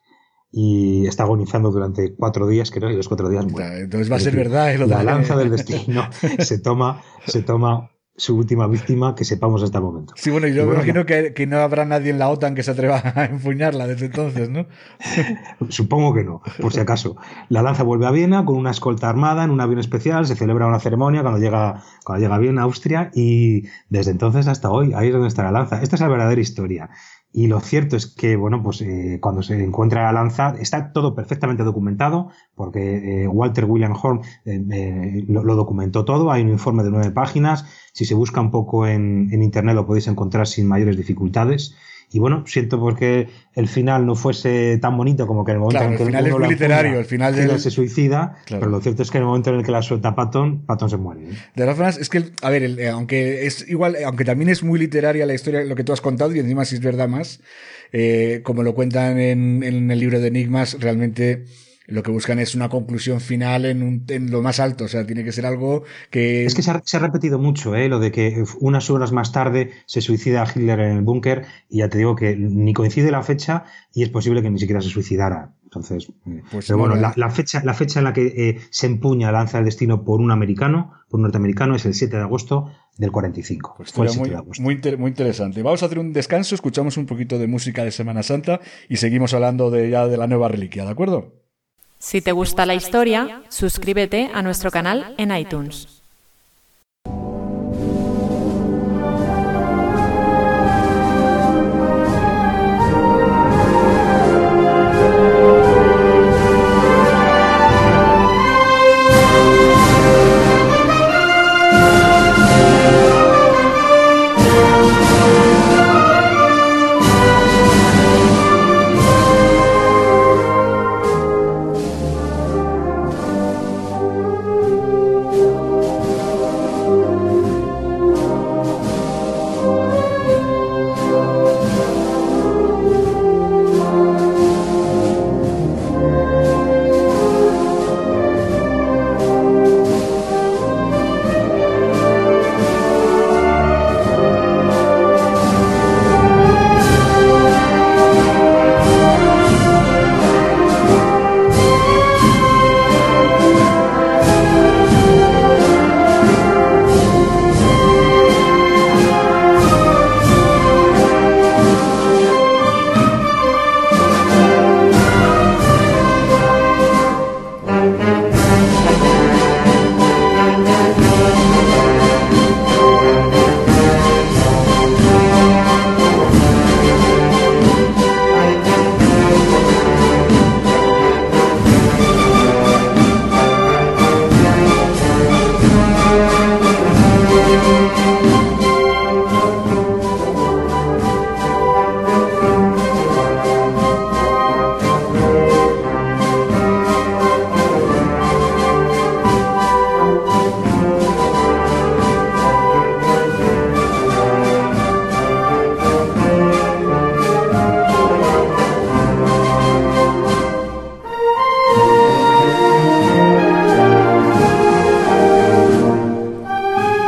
Speaker 3: y está agonizando durante cuatro días, creo, y los cuatro días muere.
Speaker 1: Entonces va a ser verdad. ¿eh? Lo
Speaker 3: La
Speaker 1: de...
Speaker 3: lanza del destino se toma, se toma su última víctima que sepamos hasta el momento.
Speaker 1: Sí, bueno, yo
Speaker 3: y
Speaker 1: me
Speaker 3: bueno,
Speaker 1: imagino que, que no habrá nadie en la OTAN que se atreva a empuñarla desde entonces, ¿no?
Speaker 3: Supongo que no, por si acaso. La lanza vuelve a Viena con una escolta armada en un avión especial, se celebra una ceremonia cuando llega, cuando llega a Viena, Austria, y desde entonces hasta hoy, ahí es donde está la lanza. Esta es la verdadera historia. Y lo cierto es que, bueno, pues eh, cuando se encuentra la lanza, está todo perfectamente documentado, porque eh, Walter William Horn eh, eh, lo, lo documentó todo, hay un informe de nueve páginas, si se busca un poco en, en internet lo podéis encontrar sin mayores dificultades. Y bueno, siento porque el final no fuese tan bonito como que en el momento
Speaker 1: Claro,
Speaker 3: en que
Speaker 1: el final
Speaker 3: uno
Speaker 1: es muy
Speaker 3: la
Speaker 1: literario,
Speaker 3: empuña,
Speaker 1: el final
Speaker 3: Hitler
Speaker 1: del...
Speaker 3: se suicida,
Speaker 1: Claro.
Speaker 3: pero lo cierto es que en el momento en el que la suelta Patton, Patton se muere. ¿eh?
Speaker 1: De todas formas, es que, a ver, el, eh, aunque es igual, aunque también es muy literaria la historia, lo que tú has contado, y encima si es verdad más, eh, como lo cuentan en, en el libro de Enigmas, realmente lo que buscan es una conclusión final en, un, en lo más alto, o sea, tiene que ser algo que...
Speaker 3: Es que se ha, se ha repetido mucho, ¿eh? Lo de que unas horas más tarde se suicida Hitler en el búnker y ya te digo que ni coincide la fecha y es posible que ni siquiera se suicidara. Entonces,
Speaker 1: Pues
Speaker 3: pero
Speaker 1: no,
Speaker 3: bueno,
Speaker 1: no.
Speaker 3: la, la fecha la fecha en la que eh, se empuña la lanza del destino por un americano, por un norteamericano, es el siete de agosto del cuarenta y cinco.
Speaker 1: Pues
Speaker 3: Fue el
Speaker 1: muy,
Speaker 3: siete de agosto.
Speaker 1: muy, inter- muy interesante. Vamos a hacer un descanso, escuchamos un poquito de música de Semana Santa y seguimos hablando de ya de la nueva reliquia, ¿de acuerdo?
Speaker 2: Si te gusta la historia, suscríbete a nuestro canal en iTunes.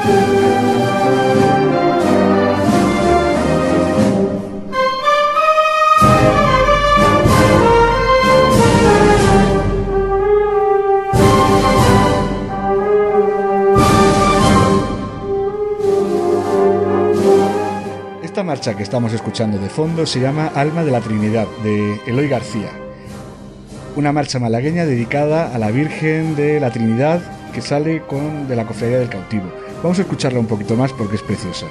Speaker 1: Esta marcha que estamos escuchando de fondo se llama Alma de la Trinidad, de Eloy García. Una marcha malagueña dedicada a la Virgen de la Trinidad que sale con, de la Cofradía del Cautivo. Vamos a escucharla un poquito más porque es preciosa.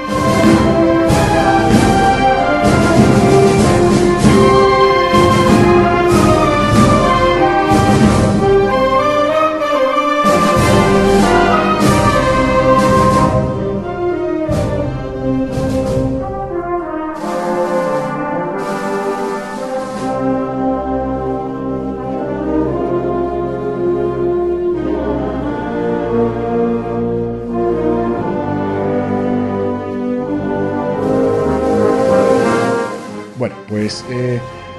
Speaker 1: Pues eh,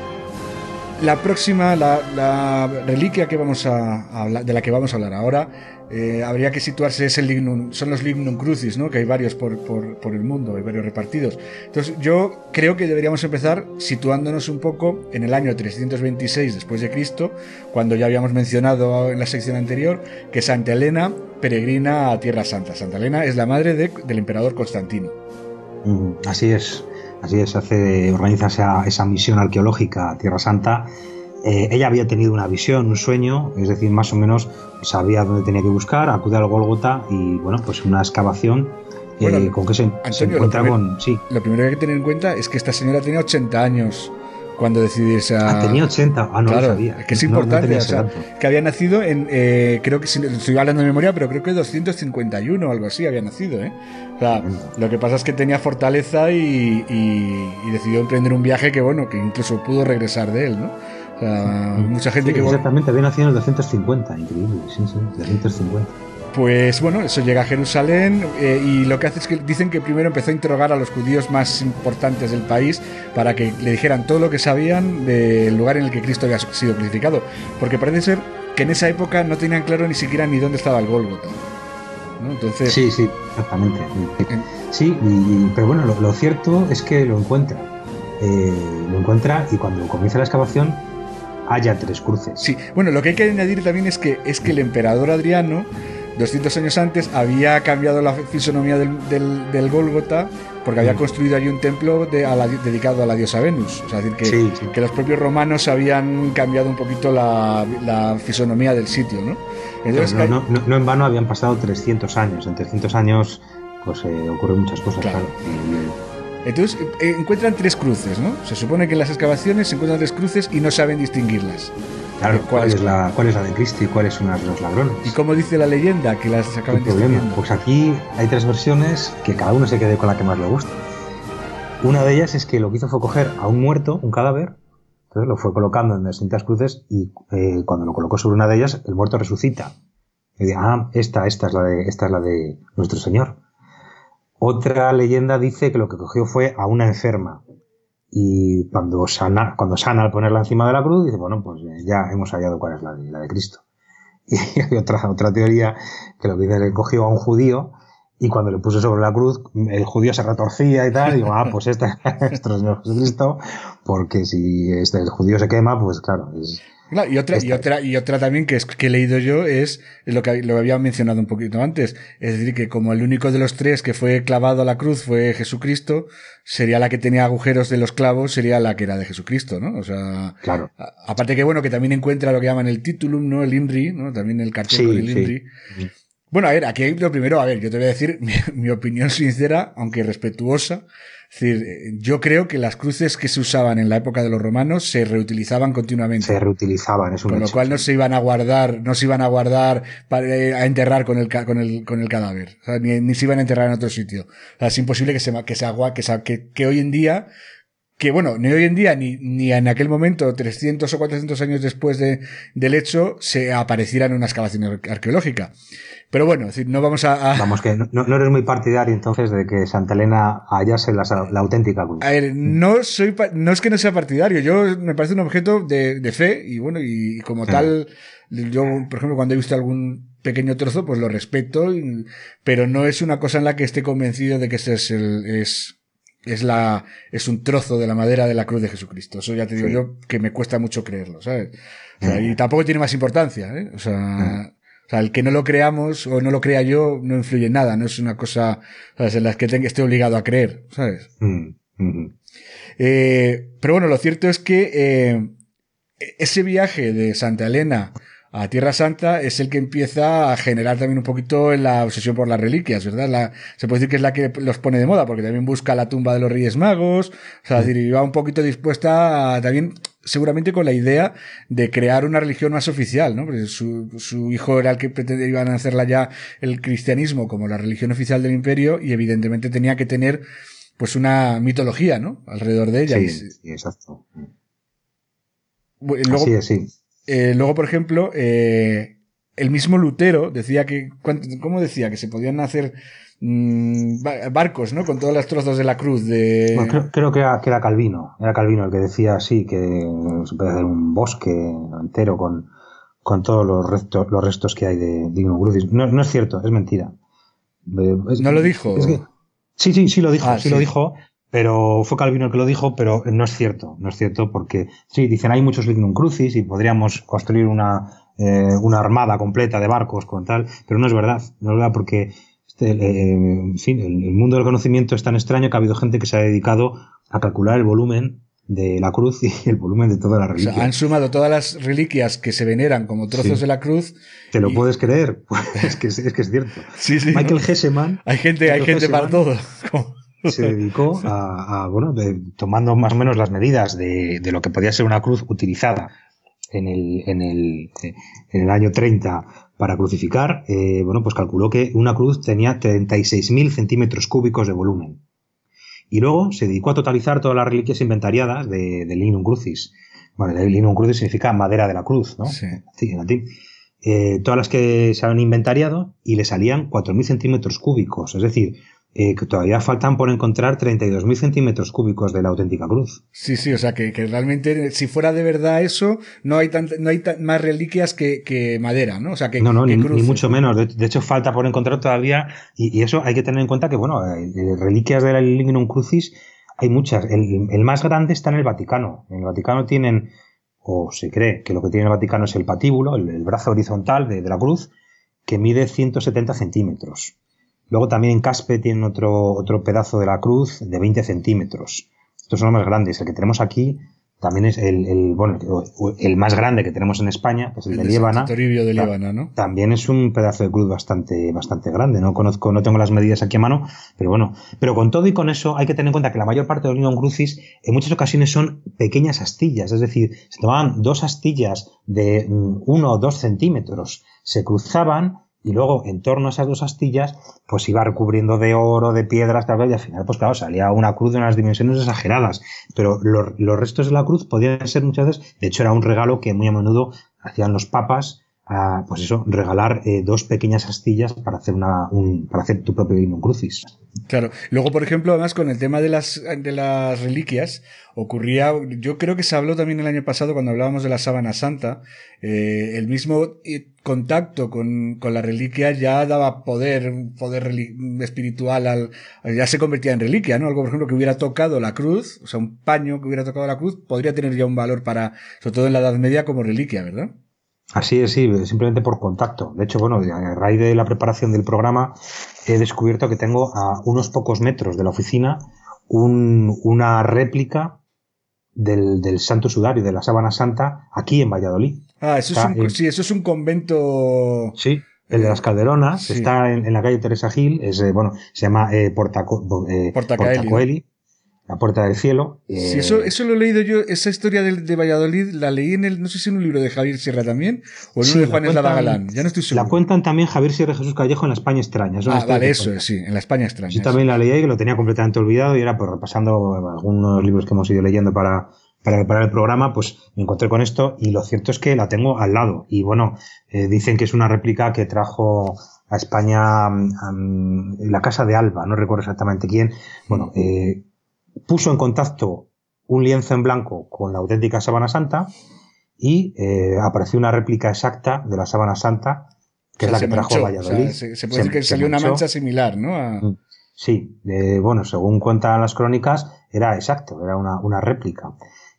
Speaker 1: la próxima, la, la reliquia que vamos a, a hablar, de la que vamos a hablar ahora, eh, habría que situarse, es el lignum, son los lignum crucis, ¿no? Que hay varios por, por, por el mundo, hay varios repartidos. Entonces yo creo que deberíamos empezar situándonos un poco en el año trescientos veintiséis después de Cristo, cuando ya habíamos mencionado en la sección anterior que Santa Elena peregrina a Tierra Santa. Santa Elena es la madre de, del emperador Constantino.
Speaker 3: Mm, así es. Así es, hace, organiza esa, esa misión arqueológica a Tierra Santa. Eh, ella había tenido una visión, un sueño, es decir, más o menos sabía dónde tenía que buscar, acude al Gólgota y, bueno, pues una excavación eh, bueno, con que se, Antonio, se encuentra
Speaker 1: primer,
Speaker 3: con... Sí.
Speaker 1: Lo primero que hay que tener en cuenta es que esta señora tenía ochenta años cuando decidió esa...
Speaker 3: Ah, tenía ochenta, ah, no
Speaker 1: claro,
Speaker 3: lo sabía.
Speaker 1: Es que es importante,
Speaker 3: no, no
Speaker 1: o sea, que había nacido en, eh, creo que, estoy hablando de memoria, pero creo que doscientos cincuenta y uno o algo así había nacido, ¿eh? O sea, lo que pasa es que tenía fortaleza y, y, y decidió emprender un viaje que, bueno, que incluso pudo regresar de él, ¿no? O sea, sí, mucha gente
Speaker 3: sí,
Speaker 1: que...
Speaker 3: Exactamente, había nacido en el doscientos cincuenta, increíble, sí, sí, doscientos cincuenta.
Speaker 1: Pues bueno, eso llega a Jerusalén eh, y lo que hace es que dicen que primero empezó a interrogar a los judíos más importantes del país para que le dijeran todo lo que sabían del lugar en el que Cristo había sido crucificado, porque parece ser que en esa época no tenían claro ni siquiera ni dónde estaba el Gólgota, ¿no? Entonces,
Speaker 3: sí, sí, exactamente. Sí, y, y, pero bueno, lo, lo cierto es que lo encuentra, eh, lo encuentra y cuando comienza la excavación halla tres cruces.
Speaker 1: Sí, bueno, lo que hay que añadir también es que es que el emperador Adriano doscientos años antes había cambiado la fisonomía del, del, del Gólgota porque había construido allí un templo de, a la, dedicado a la diosa Venus. O sea, es decir, que, sí, sí. que los propios romanos habían cambiado un poquito la, la fisonomía del sitio, ¿no?
Speaker 3: Entonces, no, no, no, no en vano habían pasado trescientos años. En trescientos años pues eh, ocurren muchas cosas, claro. claro.
Speaker 1: Entonces eh, encuentran tres cruces, ¿no? Se supone que en las excavaciones se encuentran tres cruces y no saben distinguirlas.
Speaker 3: Claro, ¿cuál, ¿cuál, es la, ¿cuál es la de Cristo y cuáles son las de los ladrones?
Speaker 1: ¿Y cómo dice la leyenda que las acaban distinguiendo?
Speaker 3: Pues aquí hay tres versiones que cada uno se quede con la que más le gusta. Una de ellas es que lo que hizo fue coger a un muerto, un cadáver, entonces lo fue colocando en distintas cruces y eh, cuando lo colocó sobre una de ellas, el muerto resucita. Y dice, ah, esta, esta es la de, esta es la de nuestro Señor. Otra leyenda dice que lo que cogió fue a una enferma. Y cuando sana, cuando sana al ponerla encima de la cruz, dice, bueno, pues ya hemos hallado cuál es la de, la de Cristo. Y hay otra, otra teoría que lo que dice es que cogió a un judío y cuando le puso sobre la cruz, el judío se retorcía y tal, y digo, ah, pues esta es nuestro Señor Jesucristo, porque si este, el judío se quema, pues claro, es...
Speaker 1: Claro, y otra, y otra, y otra también que, es, que he leído yo es lo que lo había mencionado un poquito antes. Es decir, que como el único de los tres que fue clavado a la cruz fue Jesucristo, sería la que tenía agujeros de los clavos, sería la que era de Jesucristo, ¿no? O sea,
Speaker 3: claro.
Speaker 1: A, aparte que bueno, que también encuentra lo que llaman el titulum, ¿no? El INRI, ¿no? También el cartel
Speaker 3: sí,
Speaker 1: con el INRI.
Speaker 3: Sí.
Speaker 1: Bueno, a ver, aquí hay lo primero, a ver, yo te voy a decir mi, mi opinión sincera, aunque respetuosa. Es decir, yo creo que las cruces que se usaban en la época de los romanos se reutilizaban continuamente.
Speaker 3: Se reutilizaban, es un
Speaker 1: Con lo
Speaker 3: hecho.
Speaker 1: cual no se iban a guardar, no se iban a guardar para, eh, a enterrar con el, con el, con el cadáver. O sea, ni, ni se iban a enterrar en otro sitio. O sea, es imposible que se, que se agua, que, se, que, que hoy en día, que bueno, ni hoy en día, ni, ni en aquel momento, trescientos o cuatrocientos años después de, del hecho, se apareciera en una excavación arqueológica. Pero bueno, es decir, no vamos a... a...
Speaker 3: Vamos, que no, no eres muy partidario entonces de que Santa Elena hallase la, la auténtica cruz.
Speaker 1: A ver, no soy, no es que no sea partidario, yo me parece un objeto de, de fe y bueno, y, y como sí. tal, yo, por ejemplo, cuando he visto algún pequeño trozo, pues lo respeto, y, pero no es una cosa en la que esté convencido de que este es el, es, es la, es un trozo de la madera de la cruz de Jesucristo. Eso ya te digo sí. yo que me cuesta mucho creerlo, ¿sabes? O sea, y tampoco tiene más importancia, ¿eh? O sea, mm. o sea, el que no lo creamos o no lo crea yo no influye en nada, no es una cosa, ¿sabes?, en la que tenga, esté obligado a creer, ¿sabes?
Speaker 3: Mm. Mm-hmm.
Speaker 1: Eh, pero bueno, lo cierto es que, eh, ese viaje de Santa Elena a Tierra Santa es el que empieza a generar también un poquito la obsesión por las reliquias, ¿verdad? La, se puede decir que es la que los pone de moda, porque también busca la tumba de los Reyes Magos, o sea, sí. es decir, iba un poquito dispuesta a, también, seguramente con la idea de crear una religión más oficial, ¿no? Porque su, su hijo era el que pretendía, iban a hacerla ya el cristianismo como la religión oficial del imperio, y evidentemente tenía que tener, pues, una mitología, ¿no?, alrededor de ella.
Speaker 3: Sí, sí, exacto.
Speaker 1: Luego,
Speaker 3: Así es, sí.
Speaker 1: Eh, luego, por ejemplo, eh, el mismo Lutero decía que, ¿cómo decía? Que se podían hacer mmm, barcos, ¿no? Con todos los trozos de la cruz de...
Speaker 3: Bueno, creo, creo que, era, que era Calvino, era Calvino el que decía así, que se puede hacer un bosque entero con, con todos los restos, los restos que hay de Dignum Crucis. No, no es cierto, es mentira.
Speaker 1: Es, ¿No lo dijo?
Speaker 3: Es que, sí, sí, sí lo dijo,
Speaker 1: ah,
Speaker 3: sí,
Speaker 1: sí
Speaker 3: lo dijo. Pero fue Calvino el que lo dijo, pero no es cierto, no es cierto porque sí, dicen hay muchos Lignum Crucis y podríamos construir una, eh, una armada completa de barcos con tal, pero no es verdad, no es verdad porque este, eh, en fin, el, el mundo del conocimiento es tan extraño que ha habido gente que se ha dedicado a calcular el volumen de la cruz y el volumen de toda la reliquia.
Speaker 1: O sea, han sumado todas las reliquias que se veneran como trozos sí. de la cruz.
Speaker 3: ¿Te lo y... puedes creer? Pues es, que, es que es cierto.
Speaker 1: Sí, sí,
Speaker 3: Michael
Speaker 1: ¿no?
Speaker 3: Hesemann.
Speaker 1: Hay gente, hay gente
Speaker 3: Hesemann,
Speaker 1: para todo.
Speaker 3: Se dedicó a, a bueno, de, tomando más o menos las medidas de, de lo que podía ser una cruz utilizada en el, en el, en el año treinta para crucificar, eh, bueno, pues calculó que una cruz tenía treinta y seis mil centímetros cúbicos de volumen. Y luego se dedicó a totalizar todas las reliquias inventariadas de, de Lignum Crucis. Bueno, el Lignum Crucis significa madera de la cruz, ¿no?
Speaker 1: Sí.
Speaker 3: Sí, en latín. Eh, todas las que se han inventariado y le salían cuatro mil centímetros cúbicos, es decir, Eh, que todavía faltan por encontrar treinta y dos mil centímetros cúbicos de la auténtica cruz.
Speaker 1: Sí, sí, o sea que, que realmente si fuera de verdad eso, no hay tan, no hay tan, más reliquias que, que madera, ¿no? O sea que
Speaker 3: no, no,
Speaker 1: que
Speaker 3: ni,
Speaker 1: cruces,
Speaker 3: ni mucho
Speaker 1: ¿no?
Speaker 3: menos. De, de hecho, falta por encontrar todavía, y, y eso hay que tener en cuenta que, bueno, eh, reliquias de la Lignum Crucis hay muchas. El, el más grande está en el Vaticano. En el Vaticano tienen, o se cree que lo que tiene el Vaticano es el patíbulo, el, el brazo horizontal de, de la cruz, que mide ciento setenta centímetros. Luego también en Caspe tienen otro, otro pedazo de la cruz de veinte centímetros. Estos son los más grandes. El que tenemos aquí también es el, el, bueno, el más grande que tenemos en España, que es el, el de, de Liébana.
Speaker 1: Toribio de Liébana, ¿no?
Speaker 3: También es un pedazo de cruz bastante, bastante grande. No conozco, no tengo las medidas aquí a mano, pero bueno. Pero con todo y con eso hay que tener en cuenta que la mayor parte de los Lignum Crucis en muchas ocasiones son pequeñas astillas. Es decir, se tomaban dos astillas de uno o dos centímetros, se cruzaban, y luego, en torno a esas dos astillas, pues iba recubriendo de oro, de piedras, tal vez, y al final, pues claro, salía una cruz de unas dimensiones exageradas. Pero los, los restos de la cruz podían ser muchas veces, de hecho era un regalo que muy a menudo hacían los papas, a, pues eso, regalar eh, dos pequeñas astillas para hacer una, un, para hacer tu propio Lignum Crucis.
Speaker 1: Claro. Luego, por ejemplo, además con el tema de las, de las reliquias, ocurría, yo creo que se habló también el año pasado cuando hablábamos de la sábana santa, eh, el mismo contacto con, con la reliquia ya daba poder, poder espiritual al, ya se convertía en reliquia, ¿no? Algo, por ejemplo, que hubiera tocado la cruz, o sea, un paño que hubiera tocado la cruz, podría tener ya un valor para, sobre todo en la Edad Media, como reliquia, ¿verdad?
Speaker 3: Así es, sí, simplemente por contacto. De hecho, bueno, a raíz de la preparación del programa he descubierto que tengo a unos pocos metros de la oficina un, una réplica del, del Santo Sudario, de la Sábana Santa, aquí en Valladolid.
Speaker 1: Ah, eso está es un, en, sí, eso es un convento...
Speaker 3: Sí, el de las Calderonas,
Speaker 1: sí.
Speaker 3: Está en, en la calle Teresa Gil, es, eh, bueno, se llama eh, Portaco, eh,
Speaker 1: Portacaeli.
Speaker 3: Portacoeli. La Puerta del Cielo.
Speaker 1: Eh... Sí, eso, eso lo he leído yo, esa historia de, de Valladolid la leí en el, no sé si en un libro de Javier Sierra también, o en sí, uno de Juan Eslava Galán, ya no estoy seguro.
Speaker 3: La cuentan también Javier Sierra y Jesús Callejo en La España Extraña. Es
Speaker 1: ah, vale, eso es, sí, en La España Extraña.
Speaker 3: Yo también la leí y que lo tenía completamente olvidado y era pues repasando algunos libros que hemos ido leyendo para, para preparar el programa, pues me encontré con esto y lo cierto es que la tengo al lado. Y bueno, eh, dicen que es una réplica que trajo a España um, la Casa de Alba, no recuerdo exactamente quién. Bueno, eh, puso en contacto un lienzo en blanco con la auténtica Sábana Santa y eh, apareció una réplica exacta de la Sábana Santa que
Speaker 1: o sea,
Speaker 3: es la que trajo
Speaker 1: manchó,
Speaker 3: Valladolid.
Speaker 1: O sea, se, se puede decir que salió
Speaker 3: manchó.
Speaker 1: una mancha similar, ¿no? A...
Speaker 3: Sí, eh, bueno, según cuentan las crónicas, era exacto, era una, una réplica.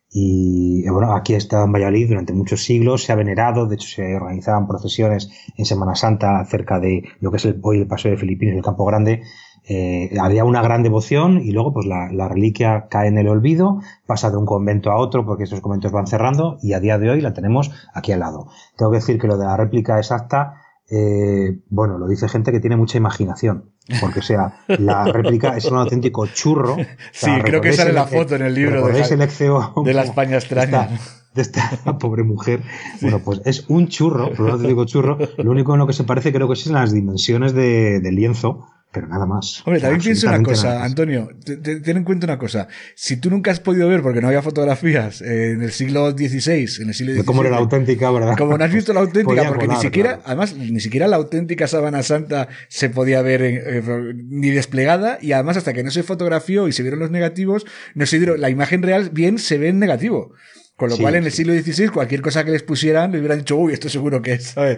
Speaker 3: Y bueno, aquí ha estado en Valladolid durante muchos siglos, se ha venerado, de hecho se organizaban procesiones en Semana Santa cerca de lo que es el, hoy el Paseo de Filipinos, el Campo Grande. Eh, había una gran devoción y luego pues la, la reliquia cae en el olvido, pasa de un convento a otro porque estos conventos van cerrando y a día de hoy la tenemos aquí al lado. Tengo que decir que lo de la réplica exacta, eh, bueno, lo dice gente que tiene mucha imaginación, porque o sea, la réplica es un auténtico churro. O sea,
Speaker 1: sí, creo que sale
Speaker 3: el,
Speaker 1: la foto en el libro de,
Speaker 3: el exeo,
Speaker 1: de la España extraña.
Speaker 3: De esta, de esta pobre mujer. Sí. Bueno, pues es un churro, pero no te digo churro, lo único en lo que se parece creo que es en las dimensiones de, del lienzo, pero nada más.
Speaker 1: Hombre,
Speaker 3: o sea,
Speaker 1: también pienso una cosa,
Speaker 3: nada.
Speaker 1: Antonio, ten en cuenta una cosa. Si tú nunca has podido ver, porque no había fotografías, eh, en el siglo dieciséis, en el siglo diecisiete...
Speaker 3: Como era la auténtica, ¿verdad?
Speaker 1: Como no has visto la auténtica, porque
Speaker 3: colar,
Speaker 1: ni siquiera,
Speaker 3: claro.
Speaker 1: además, ni siquiera la auténtica sábana santa se podía ver eh, ni desplegada, y además hasta que no se fotografió y se vieron los negativos, no se dieron, la imagen real bien se ve en negativo. Con lo sí, cual, en el sí. siglo dieciséis, cualquier cosa que les pusieran, les hubieran dicho, uy, esto seguro que es, ¿sabes?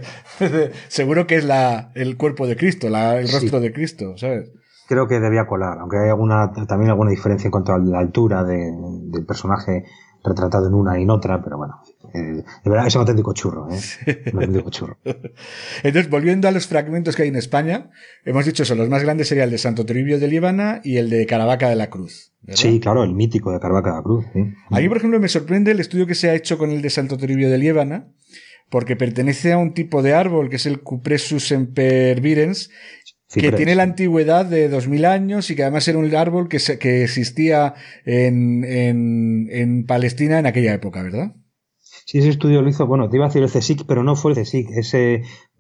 Speaker 1: Seguro que es la, el cuerpo de Cristo, la, el rostro sí. de Cristo, ¿sabes?
Speaker 3: Creo que debía colar, aunque hay alguna, también alguna diferencia en cuanto a la altura de, del personaje retratado en una y en otra, pero bueno, eh, de verdad es un auténtico churro, ¿eh? Un auténtico churro.
Speaker 1: Entonces, volviendo a los fragmentos que hay en España, hemos dicho eso, los más grandes serían el de Santo Toribio de Liébana y el de Caravaca de la Cruz, ¿verdad?
Speaker 3: Sí, claro, el mítico de Caravaca de la Cruz, sí.
Speaker 1: A mí, por ejemplo, me sorprende el estudio que se ha hecho con el de Santo Toribio de Liébana, porque pertenece a un tipo de árbol que es el Cupressus sempervirens, que Ciprés. Tiene la antigüedad de dos mil años y que además era un árbol que, se, que existía en, en, en Palestina en aquella época, ¿verdad?
Speaker 3: Sí, ese estudio lo hizo, bueno, te iba a decir el CSIC, pero no fue el CSIC. Ese,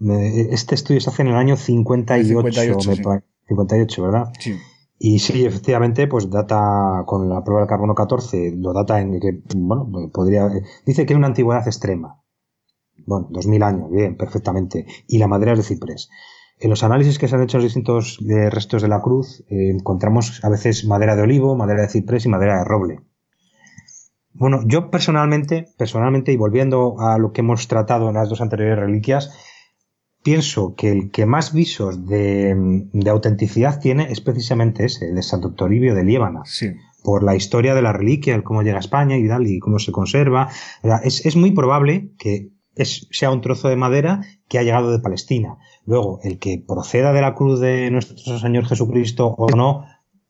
Speaker 3: este estudio se hace en el año cincuenta y ocho, cincuenta y ocho, me sí. cincuenta y ocho, ¿verdad?
Speaker 1: Sí.
Speaker 3: Y sí, efectivamente, pues data con la prueba del carbono catorce, lo data en que, bueno, podría, dice que es una antigüedad extrema. Bueno, dos mil años, bien, perfectamente. Y la madera es de ciprés. En los análisis que se han hecho en los distintos eh, restos de la cruz, eh, encontramos a veces madera de olivo, madera de ciprés y madera de roble. Bueno, yo personalmente, personalmente, y volviendo a lo que hemos tratado en las dos anteriores reliquias, pienso que el que más visos de, de autenticidad tiene es precisamente ese, el de Santo Toribio de Liébana.
Speaker 1: Sí.
Speaker 3: Por la historia de la reliquia, el cómo llega a España y tal, y cómo se conserva. Es, es muy probable que es, sea un trozo de madera que ha llegado de Palestina. Luego, el que proceda de la cruz de nuestro Señor Jesucristo o no,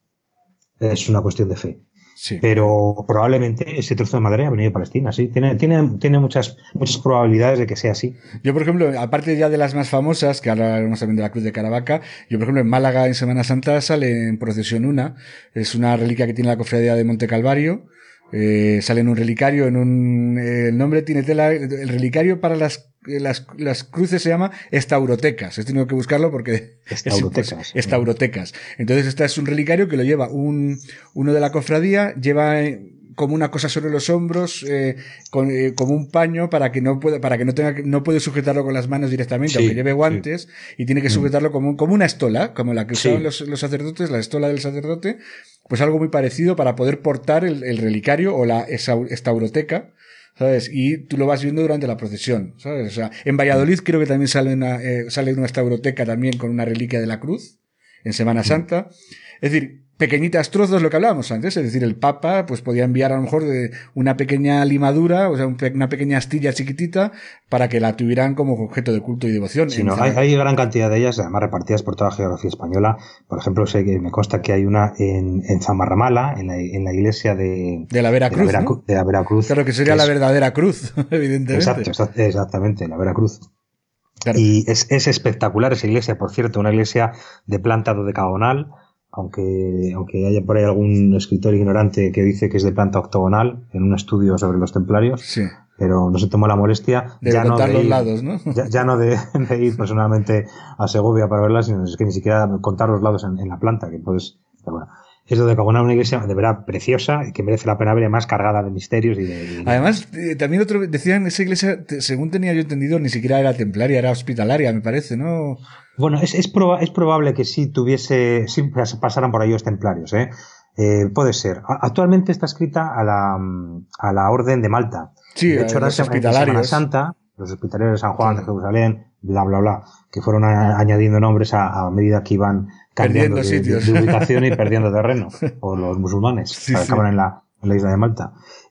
Speaker 3: es una cuestión de fe.
Speaker 1: Sí.
Speaker 3: Pero probablemente ese trozo de madera ha venido de Palestina, sí. Tiene, tiene, tiene muchas, muchas probabilidades de que sea así.
Speaker 1: Yo, por ejemplo, aparte ya de las más famosas, que ahora hablamos también de la cruz de Caravaca, yo, por ejemplo, en Málaga en Semana Santa sale en procesión una, es una reliquia que tiene la cofradía de Monte Calvario. Eh, sale en un relicario, en un, eh, el nombre tiene tela, el relicario para las, las, las cruces se llama estaurotecas. He tenido que buscarlo porque
Speaker 3: estaurotecas.
Speaker 1: Es, estaurotecas. Entonces, este es un relicario que lo lleva un, uno de la cofradía, lleva como una cosa sobre los hombros, eh, con, eh, como un paño para que no pueda, para que no tenga, no puede sujetarlo con las manos directamente, sí, aunque lleve guantes, sí. Y tiene que sujetarlo como, como una estola, como la que usaban sí. los, los sacerdotes, la estola del sacerdote. Pues algo muy parecido para poder portar el, el relicario o la estauroteca, ¿sabes? Y tú lo vas viendo durante la procesión, ¿sabes? O sea, en Valladolid creo que también sale una, eh, sale una estauroteca también con una reliquia de la cruz, en Semana Santa. Es decir, pequeñitas trozos, lo que hablábamos antes, es decir, el Papa pues podía enviar a lo mejor de una pequeña limadura, o sea, una pequeña astilla chiquitita, para que la tuvieran como objeto de culto y devoción.
Speaker 3: Sí, no, hay, hay gran cantidad de ellas, además repartidas por toda la geografía española. Por ejemplo, sé que me consta que hay una en, en Zamarramala, en la, en la iglesia de,
Speaker 1: de la Veracruz,
Speaker 3: de la, Vera,
Speaker 1: ¿no?
Speaker 3: de la Veracruz.
Speaker 1: Claro, que sería que la es, verdadera cruz, evidentemente.
Speaker 3: Exacto, exactamente, la Veracruz.
Speaker 1: Claro.
Speaker 3: Y es, es espectacular esa iglesia, por cierto, una iglesia de planta dodecagonal, aunque, aunque haya por ahí algún escritor ignorante que dice que es de planta octogonal en un estudio sobre los templarios,
Speaker 1: sí.
Speaker 3: Pero no se tomó la molestia
Speaker 1: de
Speaker 3: ya no de
Speaker 1: los
Speaker 3: ir,
Speaker 1: lados, ¿no?
Speaker 3: ya, ya no de, de ir personalmente a Segovia para verla, sino es que ni siquiera contar los lados en, en la planta, que puedes, pero bueno. Es de Cagonal, una iglesia de verdad preciosa y que merece la pena ver, más cargada de misterios y de... de...
Speaker 1: Además, eh, también otro, decían, esa iglesia, según tenía yo entendido, ni siquiera era templaria, era hospitalaria, me parece, ¿no?
Speaker 3: Bueno, es, es, proba es probable que sí tuviese, sí pasaran por ahí los templarios, ¿eh? Eh, puede ser. Actualmente está escrita a la, a la Orden de Malta.
Speaker 1: Sí,
Speaker 3: de hecho, ahora en Semana Santa, los hospitaleros de San Juan, de Jerusalén, bla, bla, bla, que fueron a, añadiendo nombres a, a medida que iban cambiando de, de, de ubicación y perdiendo terreno, o los musulmanes, sí, que acaban sí. en, la, en la isla de Malta.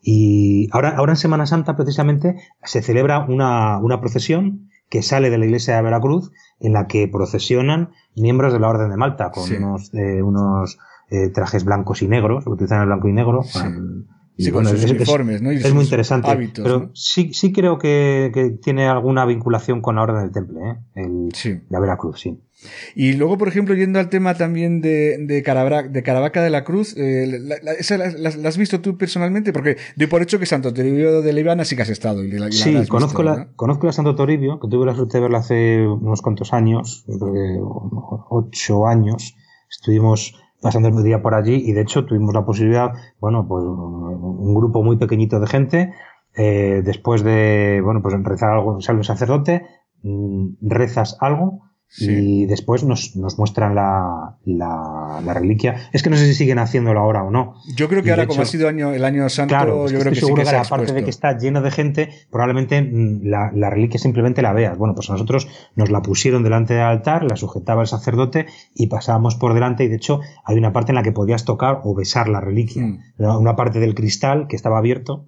Speaker 3: Y ahora, ahora en Semana Santa, precisamente, se celebra una, una procesión que sale de la iglesia de Veracruz, en la que procesionan miembros de la Orden de Malta, con sí. unos, eh, unos eh, trajes blancos y negros, utilizan el blanco y negro.
Speaker 1: Sí.
Speaker 3: Um,
Speaker 1: Sí, y bueno, con sus es, uniformes, ¿no? Y
Speaker 3: es
Speaker 1: sus
Speaker 3: muy interesante,
Speaker 1: hábitos,
Speaker 3: pero
Speaker 1: ¿no?
Speaker 3: sí, sí creo que, que tiene alguna vinculación con la Orden del Temple, ¿eh? El,
Speaker 1: sí.
Speaker 3: La Veracruz, sí.
Speaker 1: Y luego, por ejemplo, yendo al tema también de, de, Caravaca, de Caravaca de la Cruz, eh, la, la, ¿esa la, la, la has visto tú personalmente? Porque doy por hecho que Santo Toribio de Líbana sí que has estado. Y la, y
Speaker 3: sí,
Speaker 1: la
Speaker 3: conozco,
Speaker 1: visto,
Speaker 3: la, conozco la Santo Toribio, que tuve la suerte de verla hace unos cuantos años, creo que ocho años. Estuvimos pasando el día por allí y de hecho tuvimos la posibilidad, bueno, pues un grupo muy pequeñito de gente, eh, después de, bueno, pues rezar algo, sale un sacerdote, rezas algo sí. y después nos, nos muestran la, la, la reliquia. Es que no sé si siguen haciéndolo ahora o no.
Speaker 1: Yo creo que
Speaker 3: y
Speaker 1: ahora,
Speaker 3: hecho,
Speaker 1: como ha sido año, el año santo,
Speaker 3: claro,
Speaker 1: yo
Speaker 3: es
Speaker 1: creo que,
Speaker 3: que
Speaker 1: sí
Speaker 3: seguro
Speaker 1: que,
Speaker 3: que
Speaker 1: que
Speaker 3: aparte de que está lleno de gente, probablemente la, la reliquia simplemente la veas. Bueno, pues a nosotros nos la pusieron delante del altar, la sujetaba el sacerdote y pasábamos por delante y de hecho hay una parte en la que podías tocar o besar la reliquia. Mm. Una parte del cristal que estaba abierto.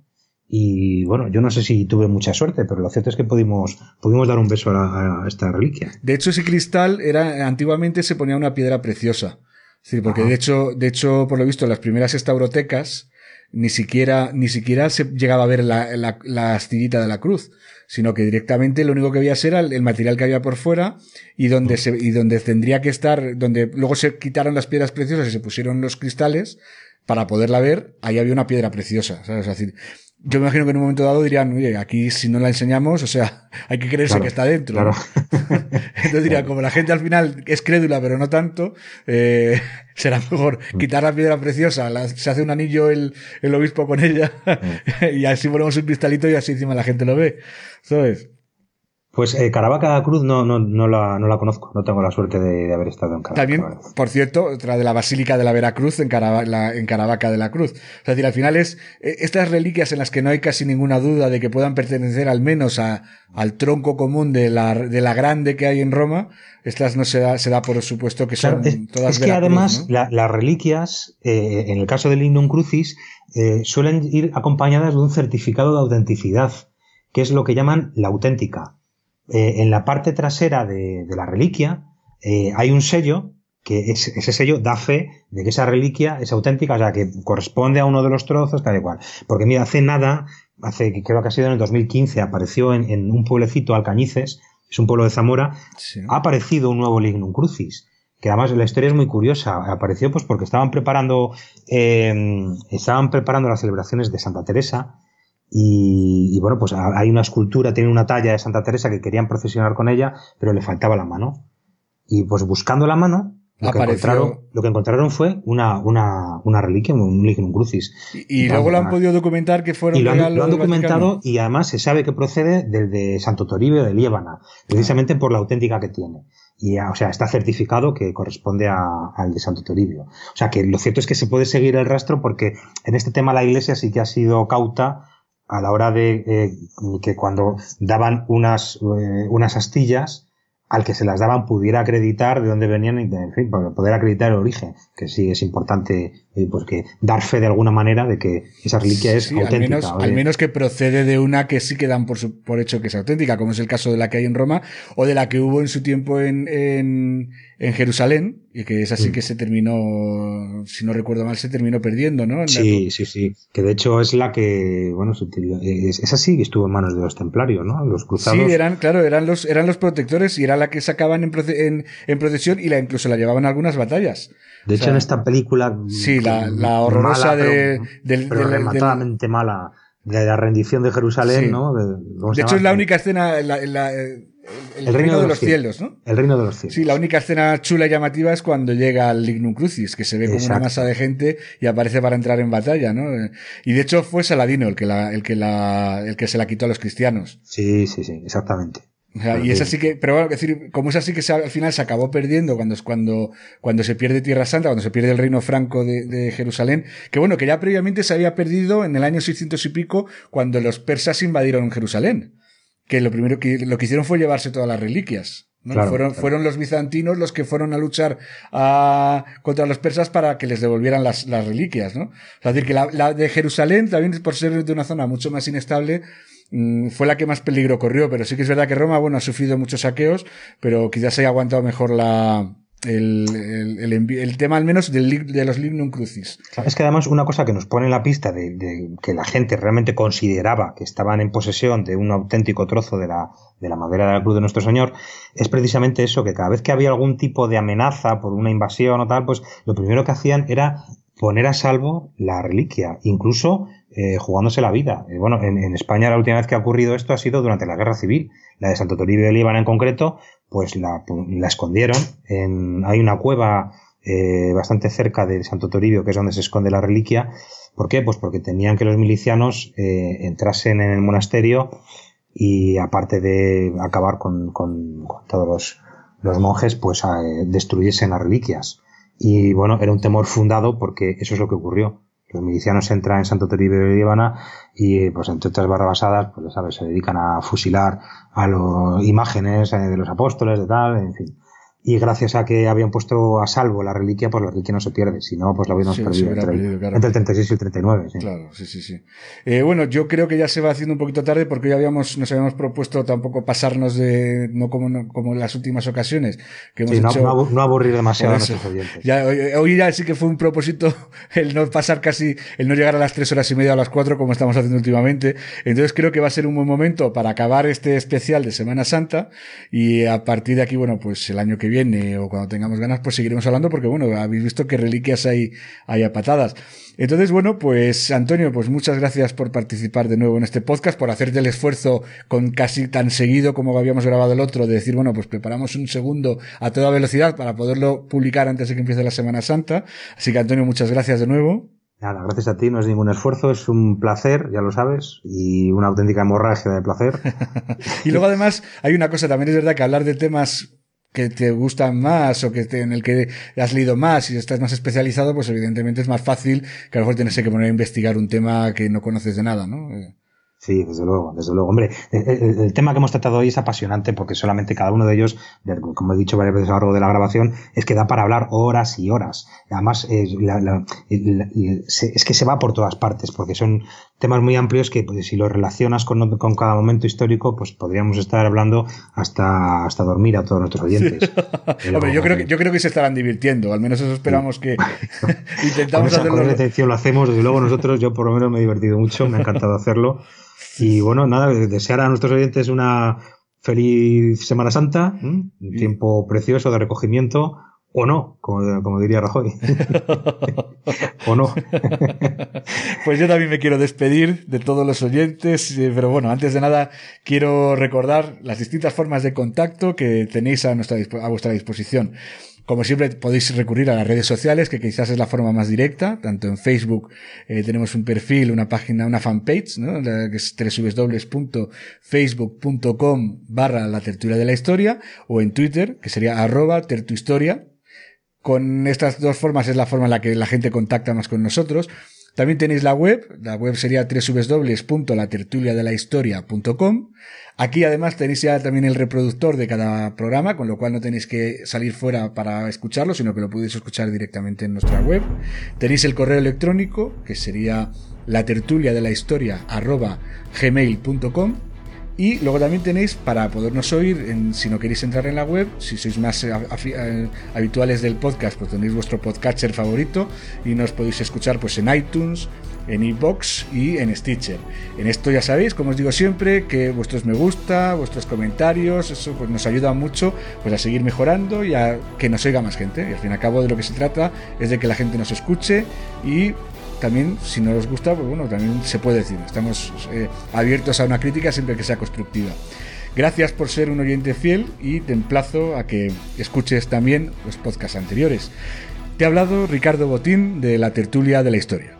Speaker 3: Y bueno, yo no sé si tuve mucha suerte, pero lo cierto es que pudimos, pudimos dar un beso a, la, a esta reliquia.
Speaker 1: De hecho, ese cristal era, antiguamente se ponía una piedra preciosa. Sí, porque Ajá. de hecho, de hecho, por lo visto, las primeras estaurotecas ni siquiera, ni siquiera se llegaba a ver la, la, la astillita de la cruz, sino que directamente lo único que veías era el, el material que había por fuera y donde uh-huh. se, y donde tendría que estar, donde luego se quitaron las piedras preciosas y se pusieron los cristales para poderla ver, ahí había una piedra preciosa, ¿sabes? Es decir, yo me imagino que en un momento dado dirían, oye, aquí si no la enseñamos, o sea, hay que creerse claro, que está dentro.
Speaker 3: Claro.
Speaker 1: ¿no? Entonces diría, claro. como la gente al final es crédula, pero no tanto, eh, será mejor quitar la piedra preciosa, la, se hace un anillo el, el obispo con ella, y así ponemos un cristalito y así encima la gente lo ve, ¿sabes?
Speaker 3: Pues eh, Caravaca de la Cruz no, no, no, la, no la conozco, no tengo la suerte de, de haber estado en Caravaca.
Speaker 1: También, por cierto, otra de la Basílica de la Veracruz en, Carava, la, en Caravaca de la Cruz. Es decir, al final es estas reliquias en las que no hay casi ninguna duda de que puedan pertenecer al menos a, al tronco común de la, de la grande que hay en Roma, estas no se da, se da por supuesto que son
Speaker 3: claro, es,
Speaker 1: todas
Speaker 3: es que
Speaker 1: Veracruz,
Speaker 3: además
Speaker 1: ¿no?
Speaker 3: la, las reliquias, eh, en el caso del Lignum Crucis, eh, suelen ir acompañadas de un certificado de autenticidad, que es lo que llaman la auténtica. Eh, en la parte trasera de, de la reliquia eh, hay un sello que es, ese sello da fe de que esa reliquia es auténtica, o sea, que corresponde a uno de los trozos, tal y cual. Porque mira, hace nada, hace creo que ha sido en el dos mil quince, apareció en, en un pueblecito, Alcañices, es un pueblo de Zamora, sí. ha aparecido un nuevo Lignum Crucis, que además la historia es muy curiosa. Apareció pues porque estaban preparando eh, estaban preparando las celebraciones de Santa Teresa. Y, y bueno, pues hay una escultura, tiene una talla de Santa Teresa que querían procesionar con ella, pero le faltaba la mano. Y pues buscando la mano, lo, que encontraron, lo que encontraron fue una, una, una reliquia, un Lignum Crucis.
Speaker 1: Y, y luego lo han podido documentar que fueron
Speaker 3: y lo han,
Speaker 1: regalos
Speaker 3: lo han documentado
Speaker 1: Vaticano.
Speaker 3: Y además se sabe que procede del de Santo Toribio de Líbana, precisamente ah. por la auténtica que tiene. Y, o sea, está certificado que corresponde a, al de Santo Toribio. O sea, que lo cierto es que se puede seguir el rastro porque en este tema la Iglesia sí que ha sido cauta a la hora de eh, que cuando daban unas, eh, unas astillas, al que se las daban pudiera acreditar de dónde venían, en fin, para poder acreditar el origen, que sí es importante, eh, pues que dar fe de alguna manera de que esa reliquia es
Speaker 1: sí,
Speaker 3: auténtica.
Speaker 1: Al menos, al menos que procede de una que sí que dan por, su, por hecho que es auténtica, como es el caso de la que hay en Roma, o de la que hubo en su tiempo en, en, en Jerusalén, y que es así mm. que se terminó, si no recuerdo mal, se terminó perdiendo, ¿no? En
Speaker 3: sí, la... sí, sí. Que de hecho es la que, bueno, es, es así que estuvo en manos de los templarios, ¿no? Los cruzados.
Speaker 1: Sí, eran, claro, eran los, eran los protectores y era la que sacaban en, en, en procesión y la incluso la llevaban a algunas batallas.
Speaker 3: De hecho, o sea, en esta película.
Speaker 1: Sí, la, la horrorosa
Speaker 3: mala,
Speaker 1: de.
Speaker 3: Pero,
Speaker 1: del,
Speaker 3: pero
Speaker 1: del,
Speaker 3: rematadamente
Speaker 1: del,
Speaker 3: mala. De la rendición de Jerusalén,
Speaker 1: sí.
Speaker 3: ¿no? De,
Speaker 1: de hecho, es la única escena. La, la, el, el, el reino, reino de los cielos, cielos, ¿no?
Speaker 3: El reino de los cielos.
Speaker 1: Sí, la única escena chula y llamativa es cuando llega al Lignum Crucis, que se ve como Exacto. una masa de gente y aparece para entrar en batalla, ¿no? Y de hecho fue Saladino el que la, el que la, el que se la quitó a los cristianos.
Speaker 3: Sí, sí, sí, exactamente.
Speaker 1: O sea, y es así que, pero bueno, es decir, como es así que se, al final se acabó perdiendo cuando, cuando, cuando se pierde Tierra Santa, cuando se pierde el reino franco de, de Jerusalén, que bueno, que ya previamente se había perdido en el año seiscientos y pico cuando los persas invadieron Jerusalén. que lo primero que lo que hicieron fue llevarse todas las reliquias, ¿no?
Speaker 3: Claro,
Speaker 1: fueron,
Speaker 3: claro.
Speaker 1: fueron los bizantinos los que fueron a luchar a, contra los persas para que les devolvieran las, las reliquias, ¿no? O sea, es decir, que la, la de Jerusalén, también por ser de una zona mucho más inestable, mmm, fue la que más peligro corrió, pero sí que es verdad que Roma, bueno, ha sufrido muchos saqueos, pero quizás haya aguantado mejor la... El, el, el, envi- el tema al menos del, de los Lignum Crucis.
Speaker 3: Es que además una cosa que nos pone en la pista de, de que la gente realmente consideraba que estaban en posesión de un auténtico trozo de la, de la madera de la cruz de nuestro Señor es precisamente eso, que cada vez que había algún tipo de amenaza por una invasión o tal, pues lo primero que hacían era poner a salvo la reliquia, incluso eh, jugándose la vida. Eh, bueno, en, en España la última vez que ha ocurrido esto ha sido durante la Guerra Civil, la de Santo Toribio de Líbana en concreto, pues la, la escondieron. En, hay una cueva eh, bastante cerca de Santo Toribio, que es donde se esconde la reliquia. ¿Por qué? Pues porque tenían que los milicianos eh, entrasen en el monasterio y aparte de acabar con, con, con todos los, los monjes, pues eh, destruyesen las reliquias. Y bueno, era un temor fundado porque eso es lo que ocurrió. Los milicianos entran en Santo Toribio de Líbana y, pues, entre otras barrabasadas, pues, ya sabes, se dedican a fusilar a las imágenes de los apóstoles, de tal, en fin. Y gracias a que habían puesto a salvo la reliquia, pues la reliquia no se pierde. Si no, pues la hubiéramos
Speaker 1: Sí, se
Speaker 3: perdido,
Speaker 1: hubiera
Speaker 3: entre,
Speaker 1: perdido, claro.
Speaker 3: entre el treinta y seis y el treinta y nueve. Sí.
Speaker 1: Claro, sí, sí, sí. Eh, bueno, yo creo que ya se va haciendo un poquito tarde porque ya habíamos, nos habíamos propuesto tampoco pasarnos de, no como, no, como en las últimas ocasiones, que hemos
Speaker 3: Sí, no,
Speaker 1: hecho.
Speaker 3: no, abu- no aburrir demasiado a
Speaker 1: Por eso.
Speaker 3: nuestros oyentes.
Speaker 1: Ya, hoy, hoy ya sí que fue un propósito el no pasar casi, el no llegar a las tres horas y media a las cuatro como estamos haciendo últimamente. Entonces creo que va a ser un buen momento para acabar este especial de Semana Santa y a partir de aquí, bueno, pues el año que viene o cuando tengamos ganas, pues seguiremos hablando porque, bueno, habéis visto que reliquias hay, hay a patadas. Entonces, bueno, pues Antonio, pues muchas gracias por participar de nuevo en este podcast, por hacerte el esfuerzo con casi tan seguido como habíamos grabado el otro, de decir, bueno, pues preparamos un segundo a toda velocidad para poderlo publicar antes de que empiece la Semana Santa. Así que, Antonio, muchas gracias de nuevo.
Speaker 3: Nada, gracias a ti, no es ningún esfuerzo, es un placer, ya lo sabes, y una auténtica hemorragia de placer.
Speaker 1: Y luego, además, hay una cosa, también es verdad que hablar de temas que te gustan más o que te, en el que has leído más y estás más especializado, pues evidentemente es más fácil que a lo mejor tienes que poner a investigar un tema que no conoces de nada, ¿no?
Speaker 3: Sí, desde luego, desde luego. Hombre, el, el, el tema que hemos tratado hoy es apasionante porque solamente cada uno de ellos, como he dicho varias veces a lo largo de la grabación, es que da para hablar horas y horas. Además, eh, la, la, la, la, se, es que se va por todas partes porque son temas muy amplios que, pues, si los relacionas con, con cada momento histórico, pues podríamos estar hablando hasta, hasta dormir a todos nuestros oyentes.
Speaker 1: Sí. Hombre, yo creo que, yo creo que se estarán divirtiendo, al menos eso esperamos que intentamos
Speaker 3: con esa,
Speaker 1: hacerlo.
Speaker 3: Con esa intención lo hacemos, desde luego nosotros, yo por lo menos me he divertido mucho, me ha encantado hacerlo. Y bueno, nada, desear a nuestros oyentes una feliz Semana Santa, ¿eh? Un tiempo precioso de recogimiento, o no, como, como diría Rajoy. O no.
Speaker 1: Pues yo también me quiero despedir de todos los oyentes, pero bueno, antes de nada quiero recordar las distintas formas de contacto que tenéis a, nuestra, a vuestra disposición. Como siempre, podéis recurrir a las redes sociales, que quizás es la forma más directa. Tanto en Facebook eh, tenemos un perfil, una página, una fanpage, ¿no? La, que es doble u doble u doble u punto facebook punto com barra la tertulia de la historia, o en Twitter, que sería arroba tertuhistoria. Con estas dos formas es la forma en la que la gente contacta más con nosotros. También tenéis la web, la web sería doble u doble u doble u punto la tertulia de la historia punto com. Aquí además tenéis ya también el reproductor de cada programa, con lo cual no tenéis que salir fuera para escucharlo, sino que lo podéis escuchar directamente en nuestra web. Tenéis el correo electrónico, que sería la tertulia de la historia arroba gmail punto com. Y luego también tenéis, para podernos oír, en, si no queréis entrar en la web, si sois más eh, eh, habituales del podcast, pues tenéis vuestro podcatcher favorito y nos podéis escuchar pues en iTunes, en iVoox y en Stitcher. En esto ya sabéis, como os digo siempre, que vuestros me gusta, vuestros comentarios, eso pues nos ayuda mucho pues a seguir mejorando y a que nos oiga más gente. Y al fin y al cabo de lo que se trata es de que la gente nos escuche y también, si no os gusta, pues bueno, también se puede decir. Estamos eh, abiertos a una crítica siempre que sea constructiva. Gracias por ser un oyente fiel y te emplazo a que escuches también los podcasts anteriores. Te ha hablado Ricardo Botín de la Tertulia de la Historia.